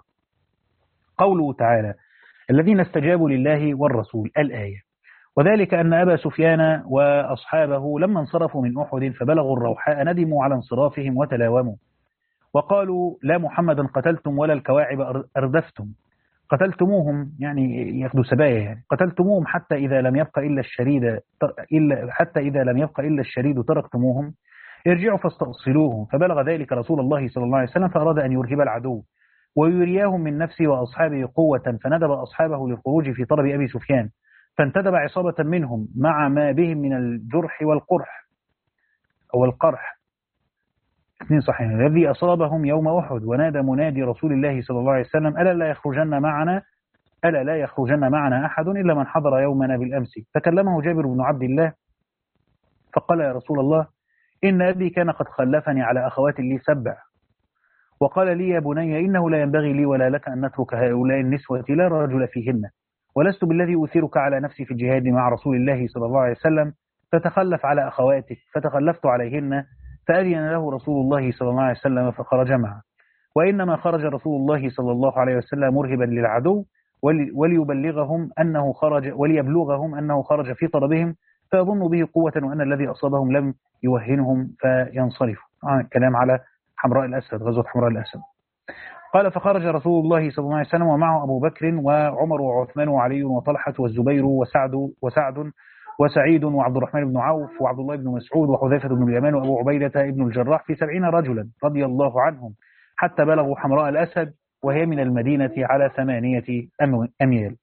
قوله تعالى الذين استجابوا لله والرسول الآية. وذلك أن أبا سفيان وأصحابه لما انصرفوا من أحد فبلغوا الروحاء ندموا على انصرافهم وتلاوموا وقالوا لا محمدا قتلتم ولا الكواعب أردفتم قتلتموهم يعني ياخذوا سبايا يعني قتلتموهم حتى إذا لم يبق إلا الشريد إلا حتى إذا لم يبق إلا الشريد تركتموهم ارجعوا فاستأصلوهم. فبلغ ذلك رسول الله صلى الله عليه وسلم فأراد أن يرهب العدو ويرياهم من نفسه وأصحابه قوة فندب أصحابه للخروج في طلب أبي سفيان فانتدب عصابة منهم مع ما بهم من الجرح والقرح أو القرح اثنين صحيح الذي أصابهم يوم أحد ونادى منادي رسول الله صلى الله عليه وسلم ألا لا يخرجن معنا ألا لا يخرجن معنا أحد إلا من حضر يومنا بالأمس. فكلمه جابر بن عبد الله فقال يا رسول الله إن أبي كان قد خلفني على أخوات لي سبع وقال لي يا بني إنه لا ينبغي لي ولا لك أن نترك هؤلاء النسوة لا رجل فيهن ولست بالذي أثيرك على نفسي في الجهاد مع رسول الله صلى الله عليه وسلم فتخلف على أخواتك فتخلفت عليهن فأذن له رسول الله صلى الله عليه وسلم فخرج معه. وإنما خرج رسول الله صلى الله عليه وسلم مرهبا للعدو وليبلغهم أنه خرج وليبلغهم أنه خرج في طلبهم فيظن به قوة وأن الذي أصابهم لم يوهنهم فينصرفوا. آه كلام على حمراء الأسد غزوة حمراء الأسد. قال فخرج رسول الله صلى الله عليه وسلم ومعه أبو بكر وعمر وعثمان وعلي وطلحة والزبير وسعد وسعد وسعيد وعبد الرحمن بن عوف وعبد الله بن مسعود وحذيفة بن اليمان وأبو عبيدة بن الجراح في سبعين رجلا رضي الله عنهم حتى بلغوا حمراء الأسد وهي من المدينة على ثمانية أميال.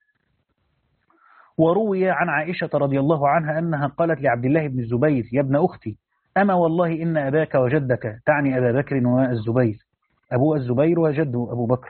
وروي عن عائشة رضي الله عنها أنها قالت لعبد الله بن الزبير يا ابن أختي أما والله إن أباك وجدك تعني أبا بكر والزبير أبو الزبير وجد أبو بكر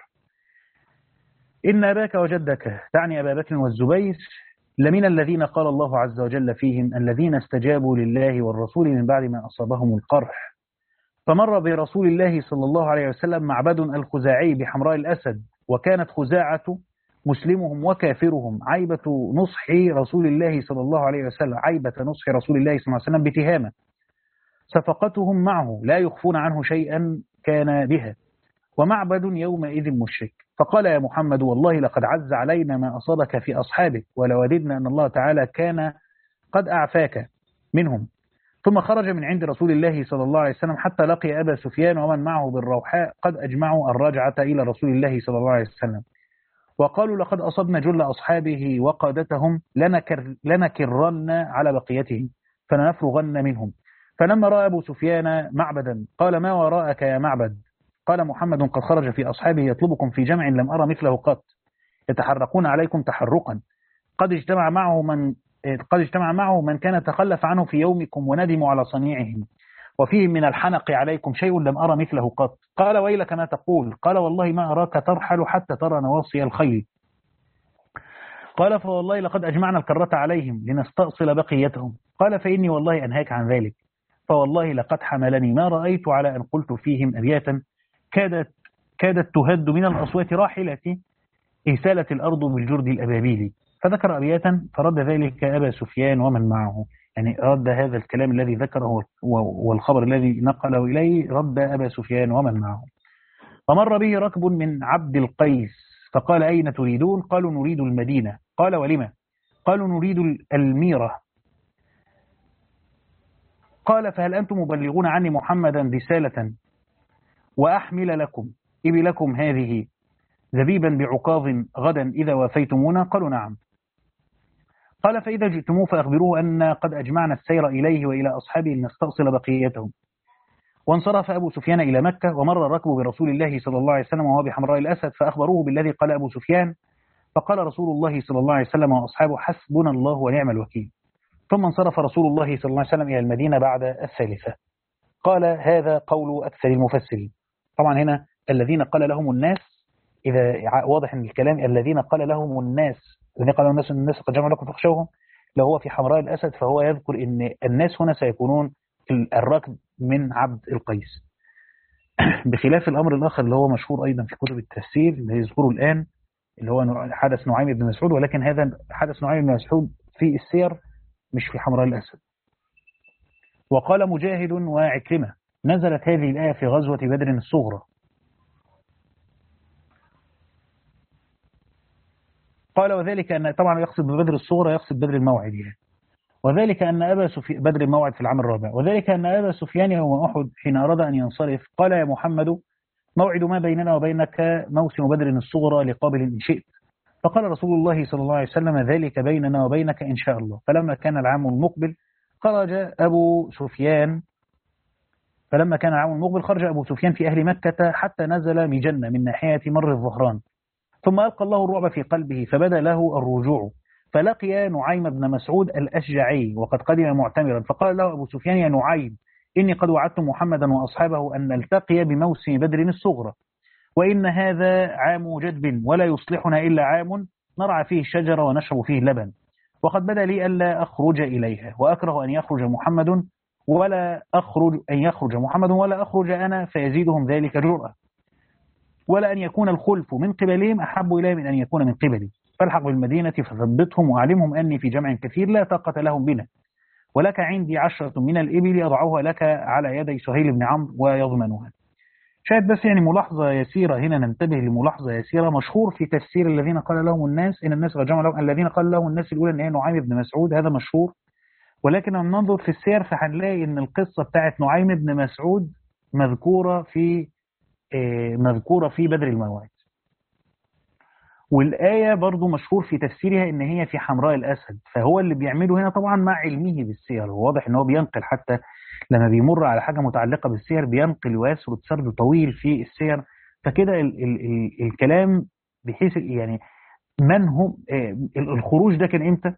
إن أباك وجدك تعني أبا بكر والزبير لمن الذين قال الله عز وجل فيهم الذين استجابوا لله والرسول من بعد ما أصابهم القرح. فمر برسول الله صلى الله عليه وسلم معبد الخزاعي بحمراء الأسد وكانت خزاعة مسلمهم وكافرهم عيبة نصح رسول الله صلى الله عليه وسلم عيبة نصح رسول الله صلى الله عليه وسلم بتهامة صفقتهم معه لا يخفون عنه شيئا كان بها ومعبد يومئذ مشرك. فقال يا محمد والله لقد عز علينا ما أصابك في أصحابك ولوددنا أن الله تعالى كان قد أعفاك منهم. ثم خرج من عند رسول الله صلى الله عليه وسلم حتى لقي أبا سفيان ومن معه بالروحاء قد أجمعوا الرجعة إلى رسول الله صلى الله عليه وسلم وقالوا لقد أصبنا جل أصحابه وقادتهم لنكر لنكرن على بقيتهم فلنفرغن منهم. فلما رأى أبو سفيان معبدا قال ما وراءك يا معبد؟ قال محمد قد خرج في أصحابه يطلبكم في جمع لم أرى مثله قط يتحرقون عليكم تحرقا قد اجتمع معه من قد اجتمع معه من كان تخلف عنه في يومكم وندموا على صنيعهم وفيه من الحنق عليكم شيء لم أرى مثله قط. قال ويلك ما تقول؟ قال والله ما أراك ترحل حتى ترى نواصي الخيل. قال فوالله لقد أجمعنا الكرة عليهم لنستأصل بقيتهم. قال فإني والله أنهاك عن ذلك فوالله لقد حملني ما رأيت على أن قلت فيهم أبياتا كادت كادت تهد من الأصوات راحلتي إسالة الأرض بالجرد الأبابيلي. فذكر أبياتا فرد ذلك أبا سفيان ومن معه يعني رد هذا الكلام الذي ذكره والخبر الذي نقله إليه رد أبا سفيان ومن معه. فمر به ركب من عبد القيس فقال أين تريدون؟ قالوا نريد المدينة. قال ولما؟ قالوا نريد الميرة. قال فهل أنتم مبلغون عني محمدا رسالة وأحمل لكم إبلكم هذه زبيبا بعكاظ غدا إذا وافيتمونا؟ قالوا نعم. قال فإذا جئتموه فأخبروه أن قد أجمعنا السير إليه وإلى أصحابه لنستأصل بقيتهم. وانصرف أبو سفيان إلى مكة، ومر الركب برسول الله صلى الله عليه وسلم وهو بحمراء الأسد، فأخبروه بالذي قال أبو سفيان، فقال رسول الله صلى الله عليه وسلم وأصحابه حسبنا الله ونعم الوكيل. ثم انصرف رسول الله صلى الله عليه وسلم إلى المدينة بعد الثالثة. قال هذا قول أكثر المفسرين. طبعا هنا الذين قال لهم الناس، إذا واضح أن الكلام الذين قال لهم الناس الذين قال لهم الناس الناس قد جمعوا لكم فاخشوهم، لو هو في حمراء الأسد فهو يذكر أن الناس هنا سيكونون الركب من عبد القيس، بخلاف الأمر الآخر اللي هو مشهور أيضا في كتب التفسير اللي يذكره الآن، اللي هو حدث نعيم بن مسعود، ولكن هذا حدث نعيم بن مسعود في السير مش في حمراء الأسد. وقال مجاهد وعكرمة نزلت هذه الآية في غزوة بدر الصغرى. قال وذلك أن طبعا يقصد ببدر الصغرى يقصد بدر الموعد يعني. وذلك أن أبا سفيان بدر الموعد في العام الرابع. وذلك أن أبا سفيان يوم أحد حين أراد أن ينصرف قال يا محمد موعد ما بيننا وبينك موسم بدر الصغرى لقابل إن شئت. فقال رسول الله صلى الله عليه وسلم ذلك بيننا وبينك إن شاء الله. فلما كان العام المقبل خرج أبو سفيان فلما كان العام المقبل خرج أبو سفيان في أهل مكة حتى نزل مجنة من ناحية مر الظهران، ثم ألقى الله الرعب في قلبه فبدا له الرجوع، فلقي نعيم بن مسعود الأشجعي وقد قدم معتمرا، فقال له أبو سفيان يا نعيم إني قد وعدت محمدا وأصحابه أن نلتقي بموسم بدر الصغرى، وإن هذا عام جدب ولا يصلحنا إلا عام نرعى فيه الشجر ونشرب فيه اللبن، وقد بدا لي ألا أخرج إليها، وأكره أن يخرج محمد ولا أخرج أن يخرج محمد ولا أخرج أنا فيزيدهم ذلك جرأة، ولا أن يكون الخلف من قبلهم أحب إلي من أن يكون من قبلي، فالحق بالمدينة فثبتهم وأعلمهم أني في جمع كثير لا طاقة لهم بنا، ولك عندي عشرة من الإبل أضعوها لك على يدي سهيل بن عمرو ويضمنها. شاهد بس يعني ملاحظة يسيرة هنا، ننتبه لملاحظة يسيرة. مشهور في تفسير الذين قال لهم الناس إن الناس جمع لهم الذين قال لهم الناس الأولى إن هي نعيم بن مسعود، هذا مشهور، ولكن لما ننظر في السير فهنلاقي إن القصة بتاعت نعيم بن مسعود مذكورة في مذكورة في بدر الموعد، والآية برضو مشهور في تفسيرها إن هي في حمراء الأسد. فهو اللي بيعمله هنا طبعا مع علمه بالسير، واضح إن هو بينقل حتى لما بيمر على حاجة متعلقة بالسير بينقل ويسرد سرد طويل في السير. فكده ال ال ال الكلام بحيث يعني من هم الخروج ده كان إمتى،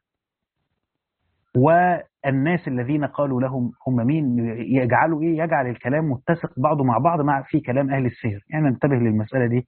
والناس الذين قالوا لهم هم مين، يجعلوا إيه، يجعل الكلام متسق بعضه مع بعض مع في كلام أهل السير. يعني ننتبه للمسألة دي.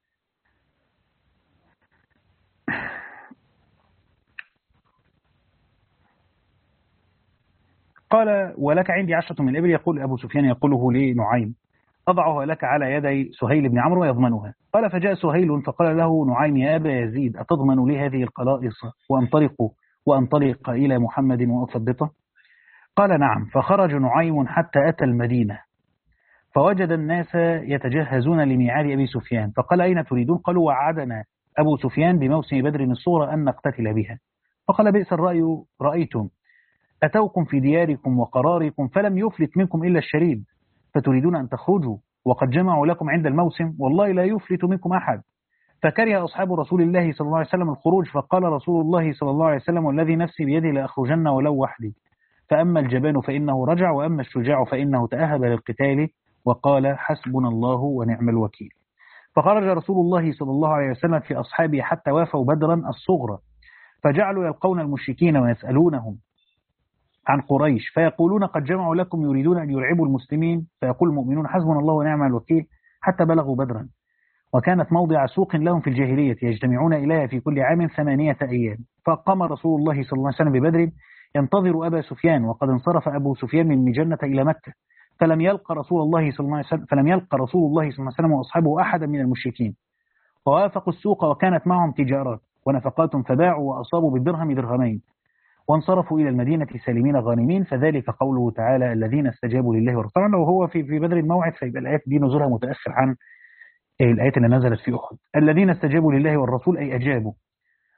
قال ولك عندي عشرة من الإبل، يقول أبو سفيان يقوله لنعيم أضعها لك على يدي سهيل بن عمرو ويضمنها. قال فجاء سهيل فقال له نعيم يا أبا يزيد أتضمن لي هذه القلائص وأنطلق وأنطلق إلى محمد وأثبته؟ قال نعم. فخرج نعيم حتى أتى المدينة فوجد الناس يتجهزون لميعاد أبي سفيان، فقال أين تريدون؟ قالوا وعدنا أبو سفيان بموسم بدر الصغرى أن نقتتل بها. فقال بئس الرأي رأيتم، أتوكم في دياركم وقراركم فلم يفلت منكم إلا الشريد، فتريدون أن تخرجوا وقد جمعوا لكم عند الموسم، والله لا يفلت منكم أحد. فكره أصحاب رسول الله صلى الله عليه وسلم الخروج، فقال رسول الله صلى الله عليه وسلم والذي نفسي بيده لأخرجن ولو وحدي، فأما الجبان فإنه رجع وأما الشجاع فإنه تأهب للقتال، وقال حسبنا الله ونعم الوكيل. فخرج رسول الله صلى الله عليه وسلم في أصحابه حتى وافوا بدرا الصغرى، فجعلوا يلقون المشركين ويسألونهم عن قريش فيقولون قد جمعوا لكم يريدون أن يرعبوا المسلمين، فيقول المؤمنون حسبنا الله ونعم الوكيل، حتى بلغوا بدرا، وكانت موضع سوق لهم في الجاهلية يجتمعون إليها في كل عام ثمانية أيام. فقام رسول الله صلى الله عليه وسلم ببدر ينتظر أبا سفيان، وقد انصرف أبو سفيان من مجنة إلى مكة، فلم يلقى رسول الله صلى الله عليه وسلم فلم يلقى رسول الله صلى الله عليه وسلم وأصحابه أحدا من المشركين، ووافقوا السوق وكانت معهم تجارات ونفقات، فباعوا وأصابوا بالدرهم درهمين، وانصرفوا إلى المدينة سالمين غانمين. فذلك قوله تعالى الذين استجابوا لله ورسوله. لو هو في في بدر الموعد فيبقى الآيات دي نزولها متأخر عن الآيات اللي نزلت في أحد. الذين استجابوا لله والرسول أي أجابوا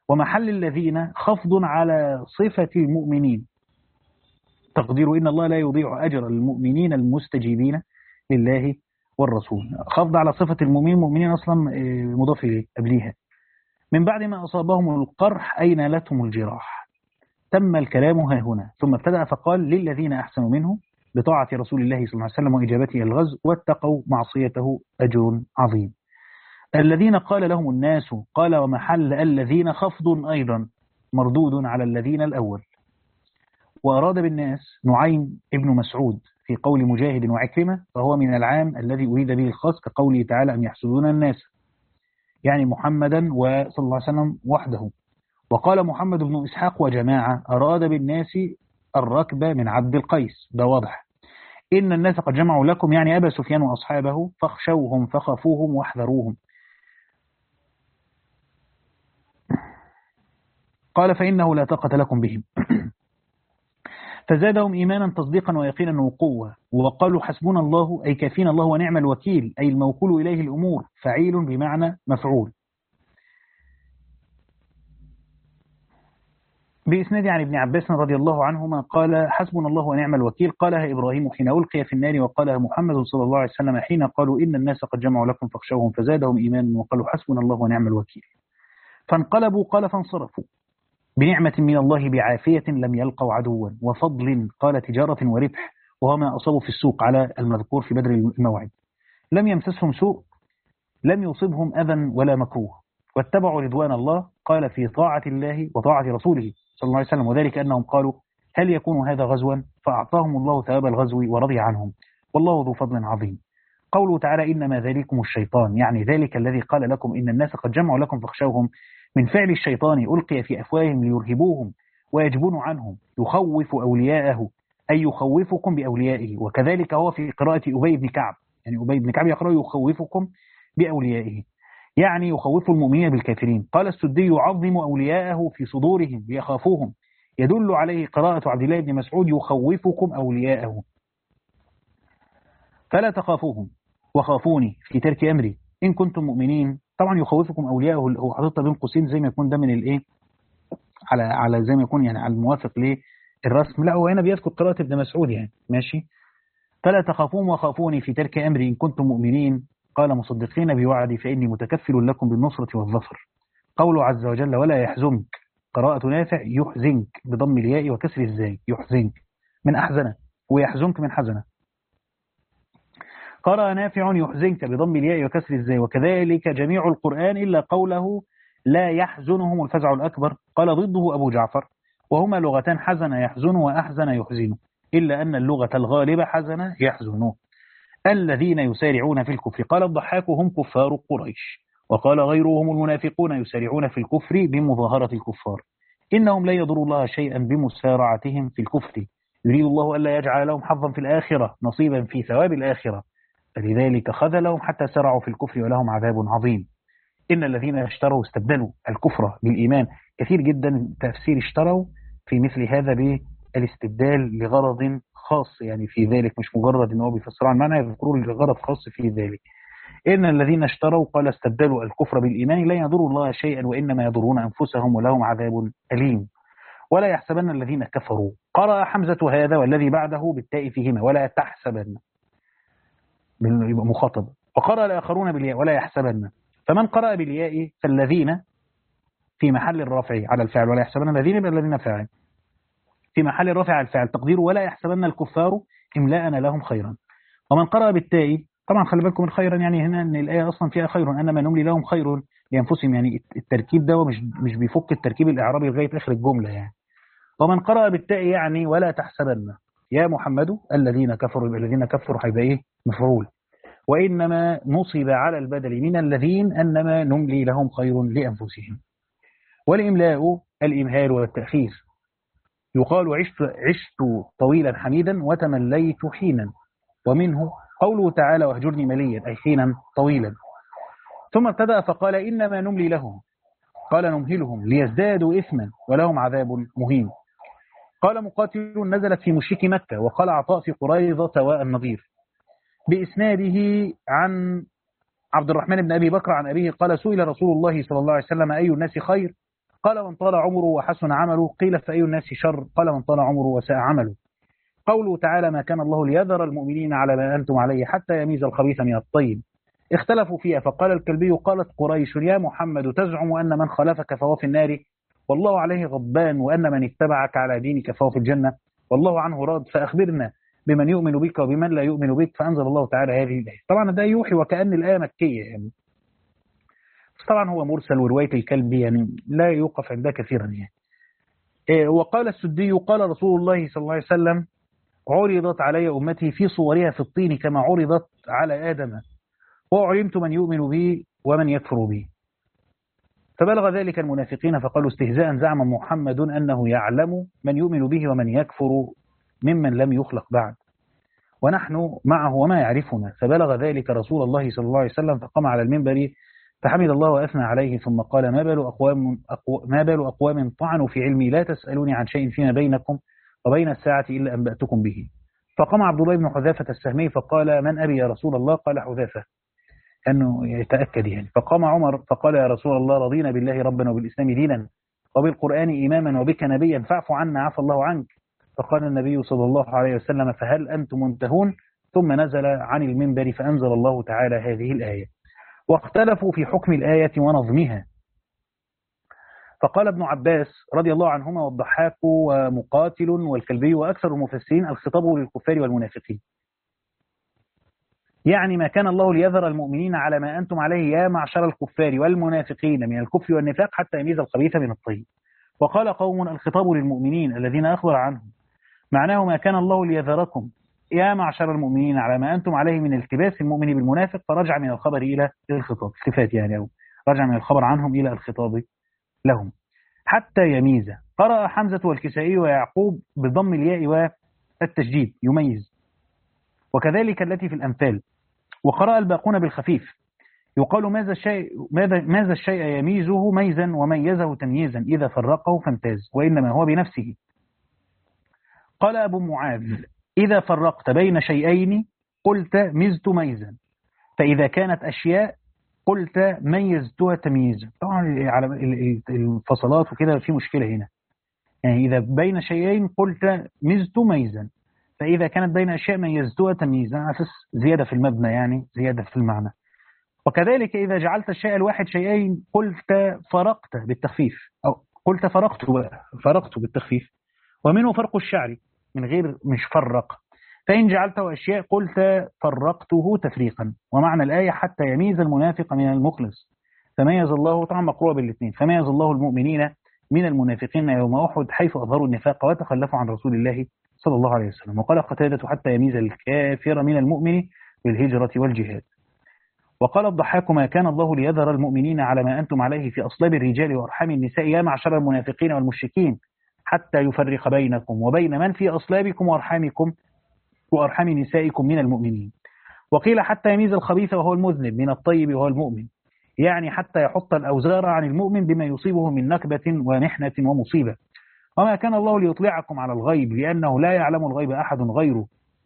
ومحل الذين خفض على صفة المؤمنين، تقدير إن الله لا يضيع أجر المؤمنين المستجيبين لله والرسول. خفض على صفة المؤمنين، المؤمنين أصلا مضاف إليه قبليها. من بعد ما أصابهم القرح أي نالتهم الجراح، تم الكلام ها هنا. ثم ابتدأ فقال للذين أحسنوا منه بطاعة رسول الله صلى الله عليه وسلم وإجابته الغزو واتقوا معصيته أجر عظيم. الذين قال لهم الناس، قال ومحل الذين خفض أيضا مردود على الذين الأول. وأراد بالناس نعيم ابن مسعود في قول مجاهد وعكرمة، فهو من العام الذي أريد به الخاص، كقوله تعالى أم يحسدون الناس، يعني محمدا وصلى الله عليه وسلم وحده. وقال محمد بن إسحاق وجماعة أراد بالناس الركب من عبد القيس، ده واضح. إن الناس قد جمعوا لكم، يعني أبا سفيان وأصحابه، فاخشوهم فخافوهم واحذروهم. قال فإنه لا طاقة لكم بهم. فزادهم إيمانا تصديقا ويقينا وقوة. وقالوا حسبنا الله أي كافينا الله ونعم الوكيل، أي الموكول إليه الأمور، فعيل بمعنى مفعول. بإسناد عن ابن عباس رضي الله عنهما قال حسبنا الله ونعم الوكيل، قالها إبراهيم حين ألقي في النار، وقالها محمد صلى الله عليه وسلم حين قالوا إن الناس قد جمعوا لكم فاخشوهم، فزادهم إيمانا وقالوا حسبنا الله ونعم الوكيل. فانقلبوا قال فانصرفوا بنعمة من الله بعافية لم يلقوا عدوا وفضل، قال تجارة وربح، وهو ما أصابوا في السوق على المذكور في بدر الموعد. لم يمسسهم سوء، لم يصبهم أذى ولا مكروه، واتبعوا رضوان الله، قال في طاعة الله وطاعة رسوله صلى الله عليه وسلم. وذلك أنهم قالوا هل يكون هذا غزوا، فأعطاهم الله ثواب الغزو ورضي عنهم، والله ذو فضل عظيم. قوله تعالى إنما ذلكم الشيطان، يعني ذلك الذي قال لكم إن الناس قد جمعوا لكم فاخشوهم، من فعل الشيطان ألقي في أفواههم ليرهبوهم ويجبنوا عنهم، يخوف أولياءه أي يخوفكم بأوليائه. وكذلك هو في قراءة أبي بن كعب، يعني أبي بن كعب يقرأ يخوفكم بأوليائه، يعني يخوف المؤمنين بالكافرين. قال السدي يعظم أولياءه في صدورهم ليخافوهم، يدل عليه قراءة عبد الله بن مسعود يخوفكم أولياءه. فلا تخافوهم وخافوني في ترك أمري إن كنتم مؤمنين. طبعا يخوفكم أولياءه هو حاططها بين قوسين زي ما يكون ده من الإيه، على على زي ما يكون يعني على الموافق للرسم. لا هو هنا بيذكر قراءة ابن مسعود يعني ماشي. فلا تخافون وخافوني في ترك أمري إن كنتم مؤمنين، قال مصدقين بوعدي فإني متكفل لكم بالنصرة والظفر. قوله عز وجل ولا يحزنك، قراءة نافع يحزنك بضم الياء وكسر الزاي، يحزنك من أحزنة ويحزنك من حزنة. قرأ نافع يحزنك بضم الياء وكسر الزاي، وكذلك جميع القرآن إلا قوله لا يحزنهم الفزع الأكبر، قال ضده أبو جعفر وهما لغتان حزن يحزن وأحزن يحزن، إلا أن اللغة الغالبة حزن يحزن. الذين يسارعون في الكفر، قال الضحاك هم كفار قريش، وقال غيرهم المنافقون يسارعون في الكفر بمظاهرة الكفار، إنهم لا يضروا الله شيئا بمسارعتهم في الكفر، يريد الله ألا يجعل لهم حظا في الآخرة نصيبا في ثواب الآخرة، فلذلك خذلهم حتى سرعوا في الكفر ولهم عذاب عظيم. إن الذين اشتروا استبدلوا الكفر بالإيمان، كثير جدا تفسير اشتروا في مثل هذا بالاستبدال لغرض خاص، يعني في ذلك مش مجرد ان هو بيفسر عن معنى، يذكروا لغرض خاص في ذلك. إن الذين اشتروا قال استبدلوا الكفر بالإيمان لا يضروا الله شيئا وإنما يضرون أنفسهم ولهم عذاب أليم. ولا يحسبن الذين كفروا، قرأ حمزة هذا والذي بعده بالتاء فيهما ولا تحسبن يبقى مخاطب، وقرأ الآخرون بالياء ولا يحسبن. فمن قرأ بالياء فالذين في محل الرفع على الفعل، ولا يحسبن الذين يبقى الذين فاعل في محل الرفع على الفعل، تقديره ولا يحسبن الكفار إملاءنا لهم خيرا. ومن قرأ بالتاء، طبعا خلي بالكم من خيرا يعني هنا ان الآية أصلا فيها خير، أنما نملي لهم خير لأنفسهم، يعني التركيب ده مش مش بيفك التركيب الإعرابي لغاية آخر الجملة يعني. ومن قرأ بالتاء يعني ولا تحسبن يا محمد الذين كفروا، الذين كفروا هيبقى ايه مفعول، وإنما نصب على البدل من الذين أنما نملي لهم خير لأنفسهم. والإملاء الإمهال والتأخير، يقال عشت, عشت طويلا حميدا وتمليت حينا، ومنه قوله تعالى واهجرني مليا أي حينا طويلا. ثم ابتدأ فقال إنما نملي لهم، قال نمهلهم ليزدادوا إثما ولهم عذاب مهين. قال مقاتل نزلت في مشرك مكة، وقال عطاء في قريظة والنضير. بإسناده عن عبد الرحمن بن أبي بكر عن أبيه قال سئل رسول الله صلى الله عليه وسلم أي الناس خير، قال من طال عمره وحسن عمله. قيل فأي الناس شر؟ قال من طال عمره وساء عمله. قوله تعالى ما كان الله ليذر المؤمنين على ما أنتم عليه حتى يميز الخبيث من الطيب. اختلفوا فيها فقال الكلبي قالت قريش يا محمد تزعم أن من خالفك فهو في النار والله عليه غضبان وأن من اتبعك على دينك فهو في الجنة والله عنه راض فأخبرنا بمن يؤمن بك وبمن لا يؤمن بك. فأنزل الله تعالى هذه الآية. طبعا ده يوحي وكأن الآية مكية يعني، طبعا هو مرسل ورواية الكلب يعني لا يوقف عندها كثيرا يعني. إيه وقال السدي قال رسول الله صلى الله عليه وسلم عرضت علي أمتي في صورها في الطين كما عرضت على آدم وعلمت من يؤمن بي ومن يكفر بي. فبلغ ذلك المنافقين فقالوا استهزاء زعم محمد أنه يعلم من يؤمن به ومن يكفر ممن لم يخلق بعد ونحن معه وما يعرفنا. فبلغ ذلك رسول الله صلى الله عليه وسلم فقام على المنبر فحمد الله وأثنى عليه ثم قال ما بال أقوام, أقو... ما بال أقوام طعنوا في علمي لا تسألوني عن شيء فيما بينكم وبين الساعة إلا أنبأتكم به. فقام عبد الله بن حذافة السهمي فقال من أبي يا رسول الله؟ قال حذافة أنه يتأكد يعني. فقام عمر فقال يا رسول الله رضينا بالله ربنا وبالإسلام دينا وبالقرآن إماما وبك نبيا فاعف عنا عفى الله عنك. فقال النبي صلى الله عليه وسلم فهل أنتم منتهون؟ ثم نزل عن المنبر فأنزل الله تعالى هذه الآية. واختلفوا في حكم الآية ونظمها. فقال ابن عباس رضي الله عنهما والضحاك ومقاتل والكلبي وأكثر المفسرين الخطاب للكفار والمنافقين، يعني ما كان الله ليذر المؤمنين على ما أنتم عليه يا معشر الكفار والمنافقين من الكفر والنفاق حتى يميز الخبيث من الطيب. وقال قوم الخطاب للمؤمنين الذين أخبر عنهم معناه ما كان الله ليذركم يا معشر المؤمنين على ما أنتم عليه من التباس المؤمن بالمنافق. فرجع من الخبر إلى الخطاب التفات يعني، أو رجع من الخبر عنهم إلى الخطاب لهم حتى يميز. قرأ حمزة والكسائي ويعقوب بضم الياء والتشديد يميز، وكذلك التي في الأمثال. وقرأ الباقون بالخفيف يقال ماذا الشيء ماذا ماذا الشيء يميزه ميزا وميزه تمييزا إذا فرقه فامتاز وإنما هو بنفسه. قال أبو معاذ إذا فرقت بين شيئين قلت مزت ميزا فإذا كانت أشياء قلت ميزتها تمييزا. طبعا على الفصلات وكده في مشكلة هنا، يعني إذا بين شيئين قلت مزت ميزا فإذا كانت بين أشياء ميزتها تمييزا على أساس زيادة في المبنى يعني زيادة في المعنى. وكذلك إذا جعلت الشيء الواحد شيئين قلت فرقت بالتخفيف أو قلت فرقت فرقت بالتخفيف ومنه فرق الشعر من غير مش فرق. فإن جعلته أشياء قلت فرقته تفريقا. ومعنى الآية حتى يميز المنافق من المخلص فميز الله طبعا مقروء بالاثنين فميز الله المؤمنين من المنافقين يوم أحد حيث أظهروا النفاق وتخلفوا عن رسول الله صلى الله عليه وسلم. وقال قتادة حتى يميز الكافر من المؤمن بالهجرة والجهاد. وقال الضحاك ما كان الله ليذر المؤمنين على ما أنتم عليه في أصلاب الرجال وأرحام النساء يا معشر المنافقين والمشركين حتى يفرق بينكم وبين من في أصلابكم وأرحامكم وأرحام نسائكم من المؤمنين. وقيل حتى يميز الخبيث وهو المذنب من الطيب وهو المؤمن، يعني حتى يحط الأوزار عن المؤمن بما يصيبه من نكبة ونحنة ومصيبة. وما كان الله ليطلعكم على الغيب لأنه لا يعلم الغيب أحد غيره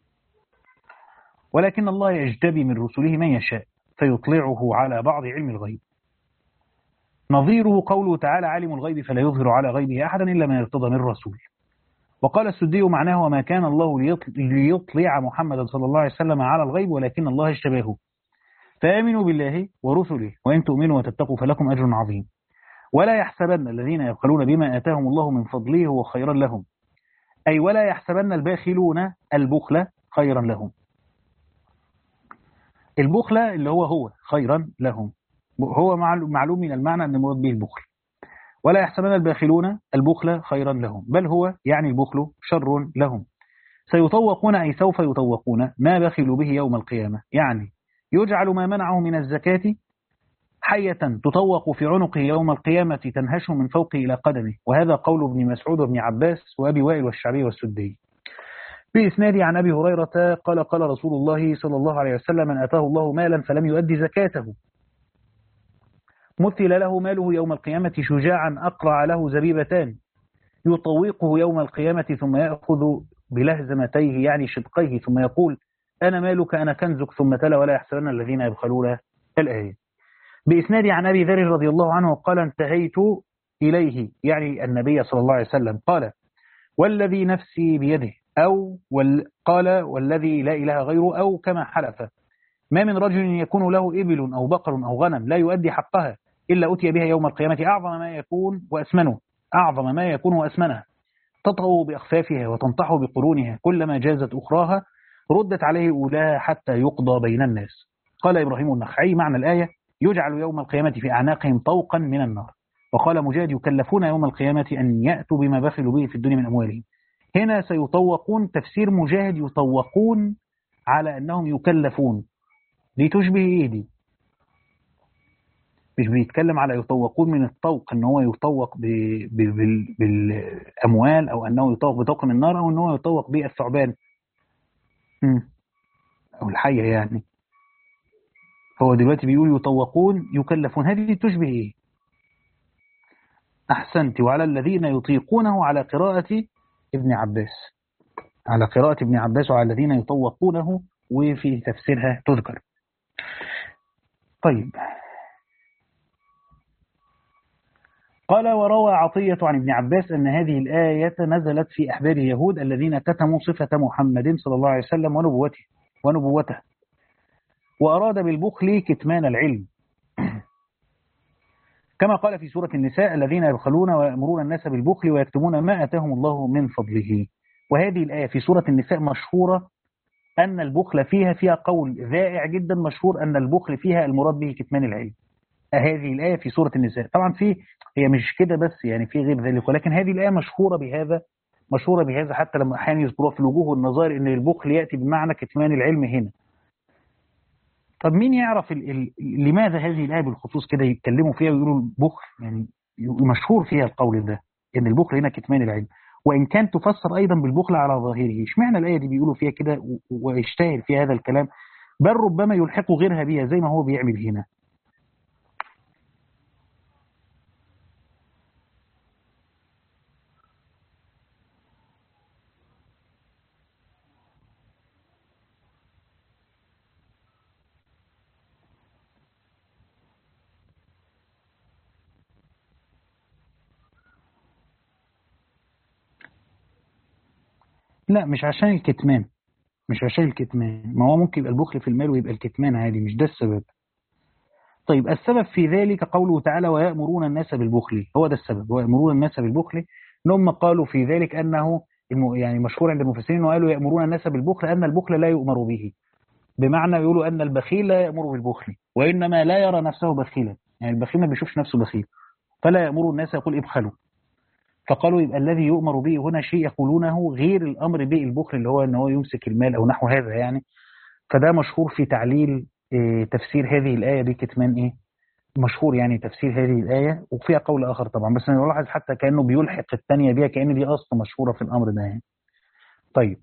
ولكن الله يجتبي من رسله من يشاء فيطلعه على بعض علم الغيب. نظيره قوله تعالى عالم الغيب فلا يظهر على غيبه أحدا إلا من ارتضى من رسول. وقال السدي معناه وما كان الله ليطلع محمد صلى الله عليه وسلم على الغيب ولكن الله اجتباه فآمنوا بالله ورسله وإن تؤمنوا وتتقوا فلكم أجر عظيم. ولا يحسبن الذين يبخلون بما آتاهم الله من فضله هو خيرا لهم، أي ولا يحسبن الباخلون البخل خيرا لهم. البخل اللي هو هو خيرا لهم هو معلوم من المعنى أن مراد به البخل. ولا يحسبن الباخلون البخل خيرا لهم بل هو يعني البخل شر لهم. سيطوقون أي سوف يطوقون ما بخلوا به يوم القيامة، يعني يجعل ما منعه من الزكاة حية تطوق في عنقه يوم القيامة تنهشه من فوقه إلى قدمه. وهذا قول ابن مسعود وابن عباس وأبي وائل والشعبي والسدي. بإسناد عن أبي هريرة قال قال رسول الله صلى الله عليه وسلم من أتاه الله مالا فلم يؤدي زكاته مثل له ماله يوم القيامة شجاعا أقرع له زبيبتان يطوقه يوم القيامة ثم يأخذ بلهزمتيه يعني شدقيه ثم يقول أنا مالك أنا كنزك ثم تلا ولا يحسبن الذين يبخلون الآية. بإسناد عن أبي ذر رضي الله عنه قال انتهيت إليه يعني النبي صلى الله عليه وسلم قال والذي نفسي بيده أو وال قال والذي لا إله غيره أو كما حلف ما من رجل يكون له إبل أو بقر أو غنم لا يؤدي حقها إلا أتي بها يوم القيامة أعظم ما يكون وأسمنه أعظم ما يكون وأسمنها تطغو بأخفافها وتنطح بقرونها كلما جازت أخراها ردت عليه أولاها حتى يقضى بين الناس. قال إبراهيم النخعي معنى الآية يجعل يوم القيامة في أعناقهم طوقا من النار. وقال مجاهد يكلفون يوم القيامة أن يأتوا بما بخلوا به في الدنيا من أموالهم. هنا سيطوقون تفسير مجاهد يطوقون على أنهم يكلفون دي تشبه إيه دي؟ مش بيتكلم على يطوقون من الطوق ان هو يطوق بالاموال او انه يطوق بطوق من النار او انه يطوق بالثعبان او الحية يعني. هو دلوقتي بيقول يطوقون يكلفون هذه تشبه ايه؟ احسنت. وعلى الذين يطيقونه على قراءة ابن عباس على قراءة ابن عباس وعلى الذين يطوقونه وفي تفسيرها تذكر. طيب قال وروى عطية عن ابن عباس أن هذه الآية نزلت في أحبار اليهود الذين كتموا صفة محمد صلى الله عليه وسلم ونبوته ونبوته وأراد بالبخل كتمان العلم كما قال في سورة النساء الذين يبخلون ويأمرون الناس بالبخل ويكتمون ما آتاهم الله من فضله. وهذه الآية في سورة النساء مشهورة أن البخل فيها فيها قول ذائع جدا مشهور أن البخل فيها المراد به كتمان العلم. هذه الآية في سورة النساء طبعا في هي مش كده بس يعني في غير ذلك ولكن هذه الآية مشهورة بهذا مشهورة بهذا حتى لما أحيانا يذكروها في الوجوه والنظائر إن البخل يأتي بمعنى كتمان العلم هنا. طب مين يعرف ال ال لماذا هذه الآية بالخصوص كده يتكلموا فيها ويقولوا البخل يعني مشهور فيها القول ده إن البخل هنا كتمان العلم وإن كان تفسر أيضا بالبخل على ظاهره. اشمعنى الآية دي بيقولوا فيها كده ويشتهر في هذا الكلام بل ربما يلحق غيرها بها زي ما هو بيعمل هنا. لا مش عشان الكتمان مش عشان الكتمان ما هو ممكن يبقى البخل في المال ويبقى الكتمان عادي مش ده السبب. طيب السبب في ذلك قوله تعالى ويأمرون الناس بالبخل هو ده السبب ويأمرون الناس بالبخل إنهم قالوا في ذلك أنه يعني مشهور عند المفسرين وقالوا يأمرون الناس بالبخل أن البخل لا يؤمر به بمعنى يقولوا أن البخيل لا يأمر بالبخل وإنما لا يرى نفسه بخيلا يعني البخيل ما بيشوفش نفسه بخيل فلا يأمر الناس يقول ابخلوا. فقالوا يبقى الذي يؤمر به هنا شيء يقولونه غير الأمر به البخل اللي هو أنه هو يمسك المال أو نحو هذا يعني. فده مشهور في تعليل إيه تفسير هذه الآية بكتمان إيه مشهور يعني تفسير هذه الآية وفيها قول آخر طبعا بس أنا نلاحظ حتى كأنه بيلحق الثانية بها كأن دي أصلا مشهورة في الأمر ده يعني. طيب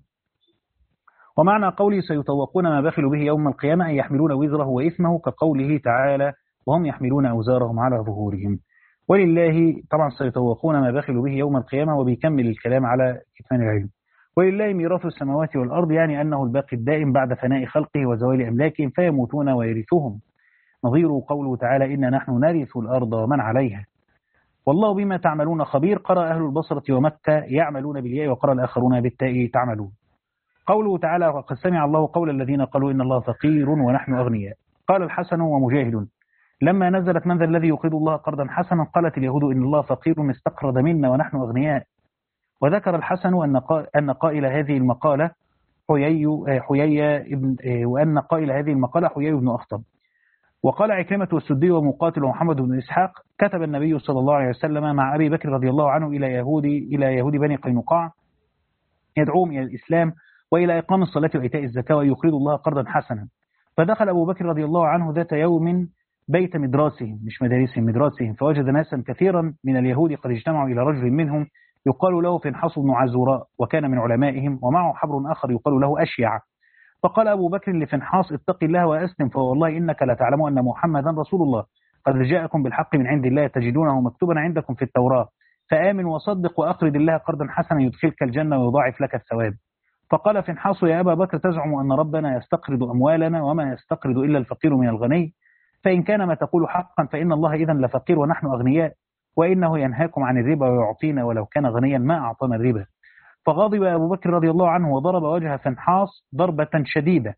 ومعنى قولي سيطوقون ما بخلوا به يوم القيامة أن يحملون وزره وإثمه كقوله تعالى وهم يحملون أوزارهم على ظهورهم. ولله طبعا سيطوقون ما بخلوا به يوم القيامة وبيكمل الكلام على كتمان العلم. ولله ميراث السماوات والأرض يعني أنه الباقي الدائم بعد فناء خلقه وزوال أملاكهم فيموتون ويرثوهم نظير قوله تعالى إن نحن نرث الأرض ومن عليها والله بما تعملون خبير. قرأ أهل البصرة ومكة يعملون بالياء وقرأ الآخرون بالتاء تعملون. قوله تعالى وقد سمع الله قول الذين قالوا إن الله فقير ونحن أغنياء. قال الحسن ومجاهد لما نزلت من ذا الذي يقرض الله قرضا حسنا قالت اليهود إن الله فقير استقرض منا ونحن أغنياء. وذكر الحسن أن أن قائل هذه المقالة حيي حيي ابن وأن قائل هذه المقالة حيي بن أخطب. وقال عكرمة والسدي ومقاتل ومحمد بن إسحاق كتب النبي صلى الله عليه وسلم مع أبي بكر رضي الله عنه إلى يهودي إلى يهود بني قينقاع يدعوهم إلى الإسلام وإلى إقام الصلاة وإيتاء الزكاة ويقرض الله قرضا حسنا. فدخل أبو بكر رضي الله عنه ذات يوم بيت مدراسهم مش مدارسهم مدراسهم فوجد ناسا كثيرا من اليهود قد اجتمعوا إلى رجل منهم يقال له فنحص بن عزوراء وكان من علمائهم ومعه حبر آخر يقال له أشيع. فقال أبو بكر لفنحاص اتق الله وأسلم فوالله إنك لا تعلم أن محمدا رسول الله قد جاءكم بالحق من عند الله تجدونه مكتوبا عندكم في التوراة فآمن وصدق وأقرض الله قرضا حسنا يدخلك الجنة ويضاعف لك الثواب. فقال فنحاص يا أبا بكر تزعم أن ربنا يستقرض أموالنا وما يستقرض إلا الفقير من الغني فإن كان ما تقول حقا فإن الله إذن لفقير ونحن أغنياء وإنه ينهاكم عن الربا ويعطينا ولو كان غنيا ما أعطانا الربا. فغضب أبو بكر رضي الله عنه وضرب وجه فنحاس ضربة شديدة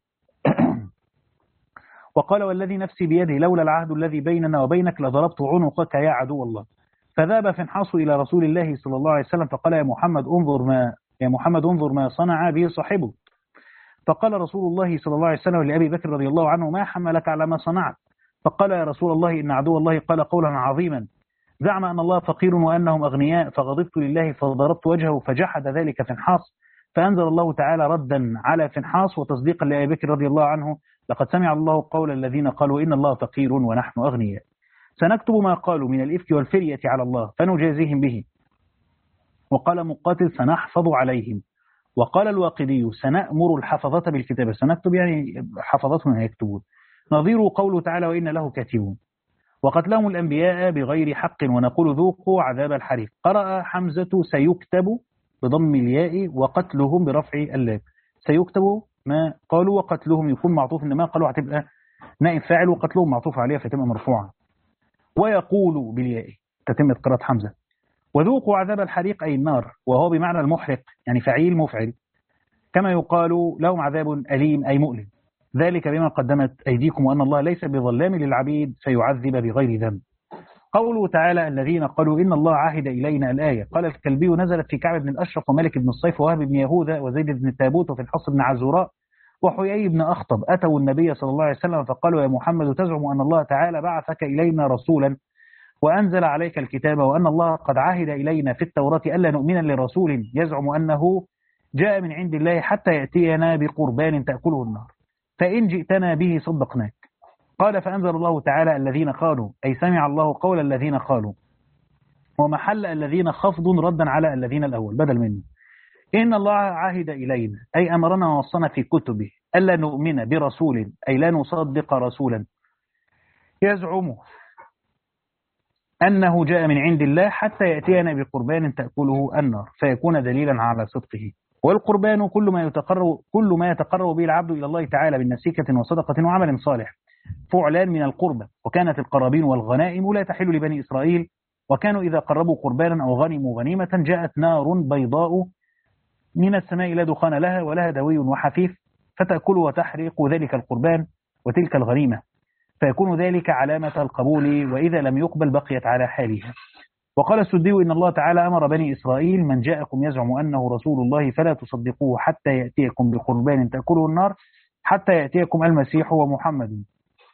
وقال والذي نفسي بيده لولا العهد الذي بيننا وبينك لضربت عنقك يا عدو الله. فذهب فنحاس إلى رسول الله صلى الله عليه وسلم فقال يا محمد انظر ما يا محمد انظر ما صنع به صاحبه. فقال رسول الله صلى الله عليه وسلم لأبي بكر رضي الله عنه ما حملك على ما صنعت؟ فقال يا رسول الله إن عدو الله قال قولا عظيما زعم أن الله فقير وأنهم أغنياء فغضبت لله فضربت وجهه فجحد ذلك فنحاس. فأنزل الله تعالى ردا على فنحاس وتصديقا لأبي بكر رضي الله عنه لقد سمع الله قول الذين قالوا إن الله فقير ونحن أغنياء سنكتب ما قالوا من الإفك والفرية على الله فنجازيهم به. وقال مقاتل سنحفظ عليهم. وقال الواقدي سنأمر الحفظة بالكتابة سنكتب يعني حفظتهم يكتبون. نظير قوله تعالى وإن له كاتبون. وقتلهم الأنبياء بغير حق ونقول ذوقوا عذاب الحريق. قرأ حمزة سيكتب بضم الياء وقتلهم برفع اللام. سيكتب ما قالوا وقتلهم يكون معطوف إنما قالوا هتبقى نائب فاعل وقتلهم معطوف عليها فتبقى مرفوعة. ويقول بالياء تتم قراءة حمزة. وذوقوا عذاب الحريق أي النار وهو بمعنى المحرق يعني فعيل مفعل كما يقال لهم عذاب أليم أي مؤلم ذلك بما قدمت أيديكم وأن الله ليس بظلام للعبيد فيعذب بغير ذنب. قوله تعالى الذين قالوا إن الله عهد إلينا الآية. قال الكلبي نزلت في كعب بن الأشرف ومالك بن الصيف ووهب بن يهوذا وزيد بن التابوت وفي الحص بن عزوراء وحيي بن أخطب أتوا النبي صلى الله عليه وسلم فقالوا يا محمد تزعم أن الله تعالى بعثك إلينا رسولا وأنزل عليك الكتاب وأن الله قد عهد إلينا في التوراة ألا نؤمن لرسول يزعم أنه جاء من عند الله حتى يأتينا بقربان تأكله النار فإن جئتنا به صدقناك. قال فأنزل الله تعالى الذين قالوا أي سمع الله قول الذين قالوا ومحل الذين خفض ردا على الذين الأول بدل منه. إن الله عهد إلينا أي أمرنا ووصنا في كتبه ألا نؤمن برسول أي لا نصدق رسولا يزعم أنه جاء من عند الله حتى يأتينا بقربان تأكله النار فيكون دليلا على صدقه. والقربان كل ما يتقرب كل ما يتقرب به العبد إلى الله تعالى بالنسيكة وصدقة وعمل صالح فعلان من القربة. وكانت القرابين والغنائم لا تحل لبني إسرائيل وكانوا إذا قربوا قربانا أو غنموا غنيمة جاءت نار بيضاء من السماء لا دخان لها ولها دوي وحفيف فتأكل وتحرق ذلك القربان وتلك الغنيمة فيكون ذلك علامة القبول وإذا لم يقبل بقيت على حالها. وقال السدي إن الله تعالى أمر بني إسرائيل من جاءكم يزعم أنه رسول الله فلا تصدقوه حتى يأتيكم بقربان تأكله النار حتى يأتيكم المسيح ومحمد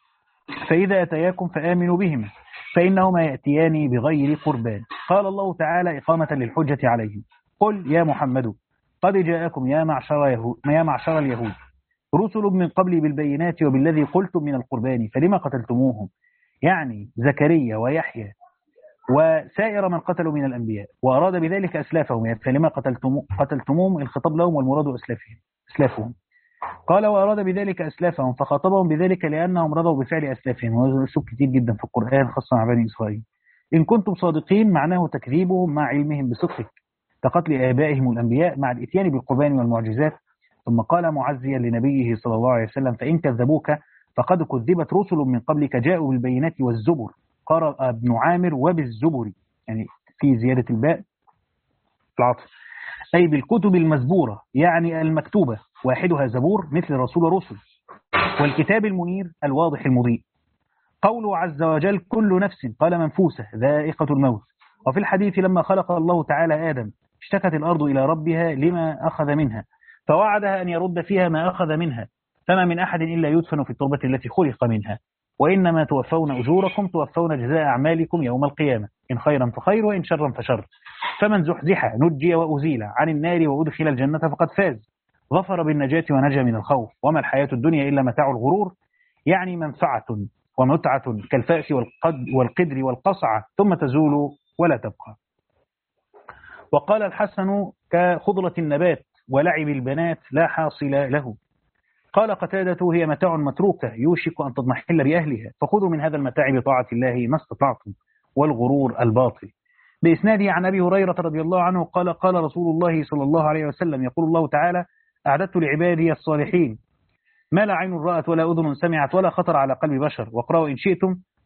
فإذا أتياكم فآمنوا بهما فإنهما يأتيان بغير قربان. قال الله تعالى إقامة للحجة عليهم قل يا محمد قد جاءكم يا معشر, يهود يا معشر اليهود رسل من قبل بالبينات وبالذي قلتم من القربان فلما قتلتموهم يعني زكريا ويحيى وسائر من قتلوا من الأنبياء وأراد بذلك أسلافهم يعني فلما قتلتم قتلتموهم الخطاب لهم والمراد أسلافهم أسلافهم. قال وأراد بذلك أسلافهم فخاطبهم بذلك لأنهم رضوا بفعل أسلافهم وهذا أسلوب كتير جدا في القرآن خاصة مع بني إسرائيل. إن كنتم صادقين معناه تكذيبهم مع علمهم بصدقك كقتل آبائهم الأنبياء مع الإتيان بالقربان والمعجزات. ثم قال معزيا لنبيه صلى الله عليه وسلم فإن كذبوك فقد كذبت رسل من قبلك جاءوا بالبينات والزبر. قرأ ابن عامر وبالزبر يعني في زيادة الباء في العطف أي بالكتب المزبورة يعني المكتوبة واحدها زبور مثل رسول رسل والكتاب المنير الواضح المضيء. قوله عز وجل كل نفس قال منفوسة ذائقة الموت. وفي الحديث لما خلق الله تعالى آدم اشتكت الأرض إلى ربها لما أخذ منها فوعدها أن يرد فيها ما أخذ منها فما من أحد إلا يدفن في التربة التي خلق منها وإنما توفون أجوركم توفون جزاء أعمالكم يوم القيامة إن خيرا فخير وإن شرا فشر فمن زحزح نجي وأزيل عن النار وأدخل الجنة فقد فاز ظفر بالنجاة ونجا من الخوف وما الحياة الدنيا إلا متاع الغرور يعني منفعة ومتعة كالفأس والقدر والقصعة ثم تزول ولا تبقى. وقال الحسن كخضرة النبات ولعب البنات لا حاصل له. قال قتادة هي متاع متروكة يوشك أن تضمحل بأهلها فخذوا من هذا المتاع بطاعة الله ما استطعتم والغرور الباطل. بإسناده عن أبي هريرة رضي الله عنه قال قال رسول الله صلى الله عليه وسلم يقول الله تعالى أعددت لعبادي الصالحين ما لا عين رأت ولا أذن سمعت ولا خطر على قلب بشر. واقرأوا إن شئتم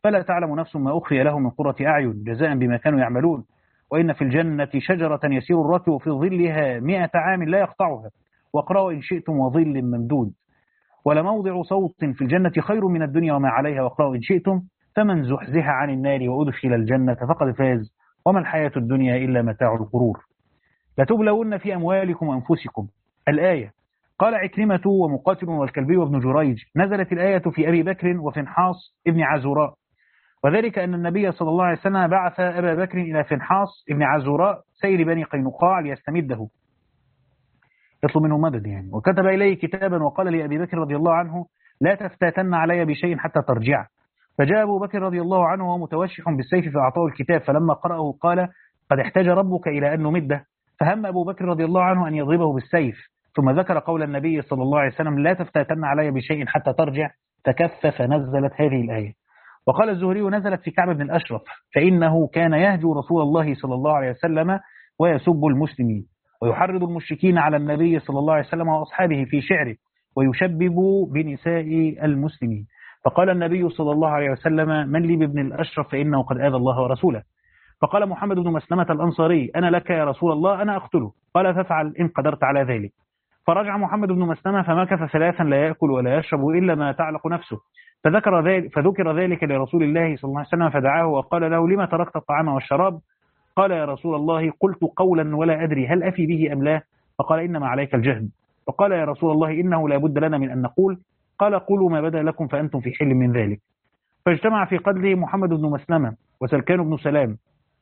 فلا تعلم نفس ما أخفي لهم من قرة أعين جزاء بما كانوا يعملون وإن في الجنة شجرة يسير الركب في ظلها مئة عام لا يقطعها واقرأوا إن شئتم وظل ممدود ولموضع صوت في الجنة خير من الدنيا وما عليها واقرأوا إن شئتم فمن زحزح عن النار وأدخل الجنة فقد فاز وما الحياة الدنيا إلا متاع الغرور لتبلون في أموالكم وأنفسكم الآية. قال عكرمة ومقاتل والكلبي وابن جريج نزلت الآية في أبي بكر وفنحاص ابن عزوراء وذلك أن النبي صلى الله عليه وسلم بعث أبا بكر إلى فنحاص ابن عزوراء سير بني قينقاع ليستمده يطلب منه مدد يعني وكتب إليه كتابا وقال لأبي بكر رضي الله عنه لا تفتاتن علي بشيء حتى ترجع فجاء أبو بكر رضي الله عنه وهو متوشح بالسيف فأعطاه الكتاب فلما قرأه قال قد احتاج ربك إلى أن نمده فهم أبو بكر رضي الله عنه أن يضربه بالسيف ثم ذكر قول النبي صلى الله عليه وسلم لا تفتاتن علي بشيء حتى ترجع فكف فنزلت هذه الآية. وقال الزهري نزلت في كعب بن الأشرف فإنه كان يهجو رسول الله صلى الله عليه وسلم ويسب المسلمين ويحرض المشركين على النبي صلى الله عليه وسلم وأصحابه في شعره ويشبب بنساء المسلمين فقال النبي صلى الله عليه وسلم من لي بابن الأشرف فإنه قد آذى الله ورسوله فقال محمد بن مسلمة الأنصاري أنا لك يا رسول الله أنا أقتله قال فافعل إن قدرت على ذلك فرجع محمد بن مسلمة فمكث ثلاثا لا يأكل ولا يشرب إلا ما تعلق نفسه فذكر ذلك, فذكر ذلك لرسول الله صلى الله عليه وسلم فدعاه وقال له لما تركت الطعام والشراب قال يا رسول الله قلت قولا ولا أدري هل أفي به أم لا فقال إنما عليك الجهد فقال يا رسول الله إنه لا بد لنا من أن نقول قال قولوا ما بدا لكم فأنتم في حل من ذلك فاجتمع في قتله محمد بن مسلمة وسلكان بن سلام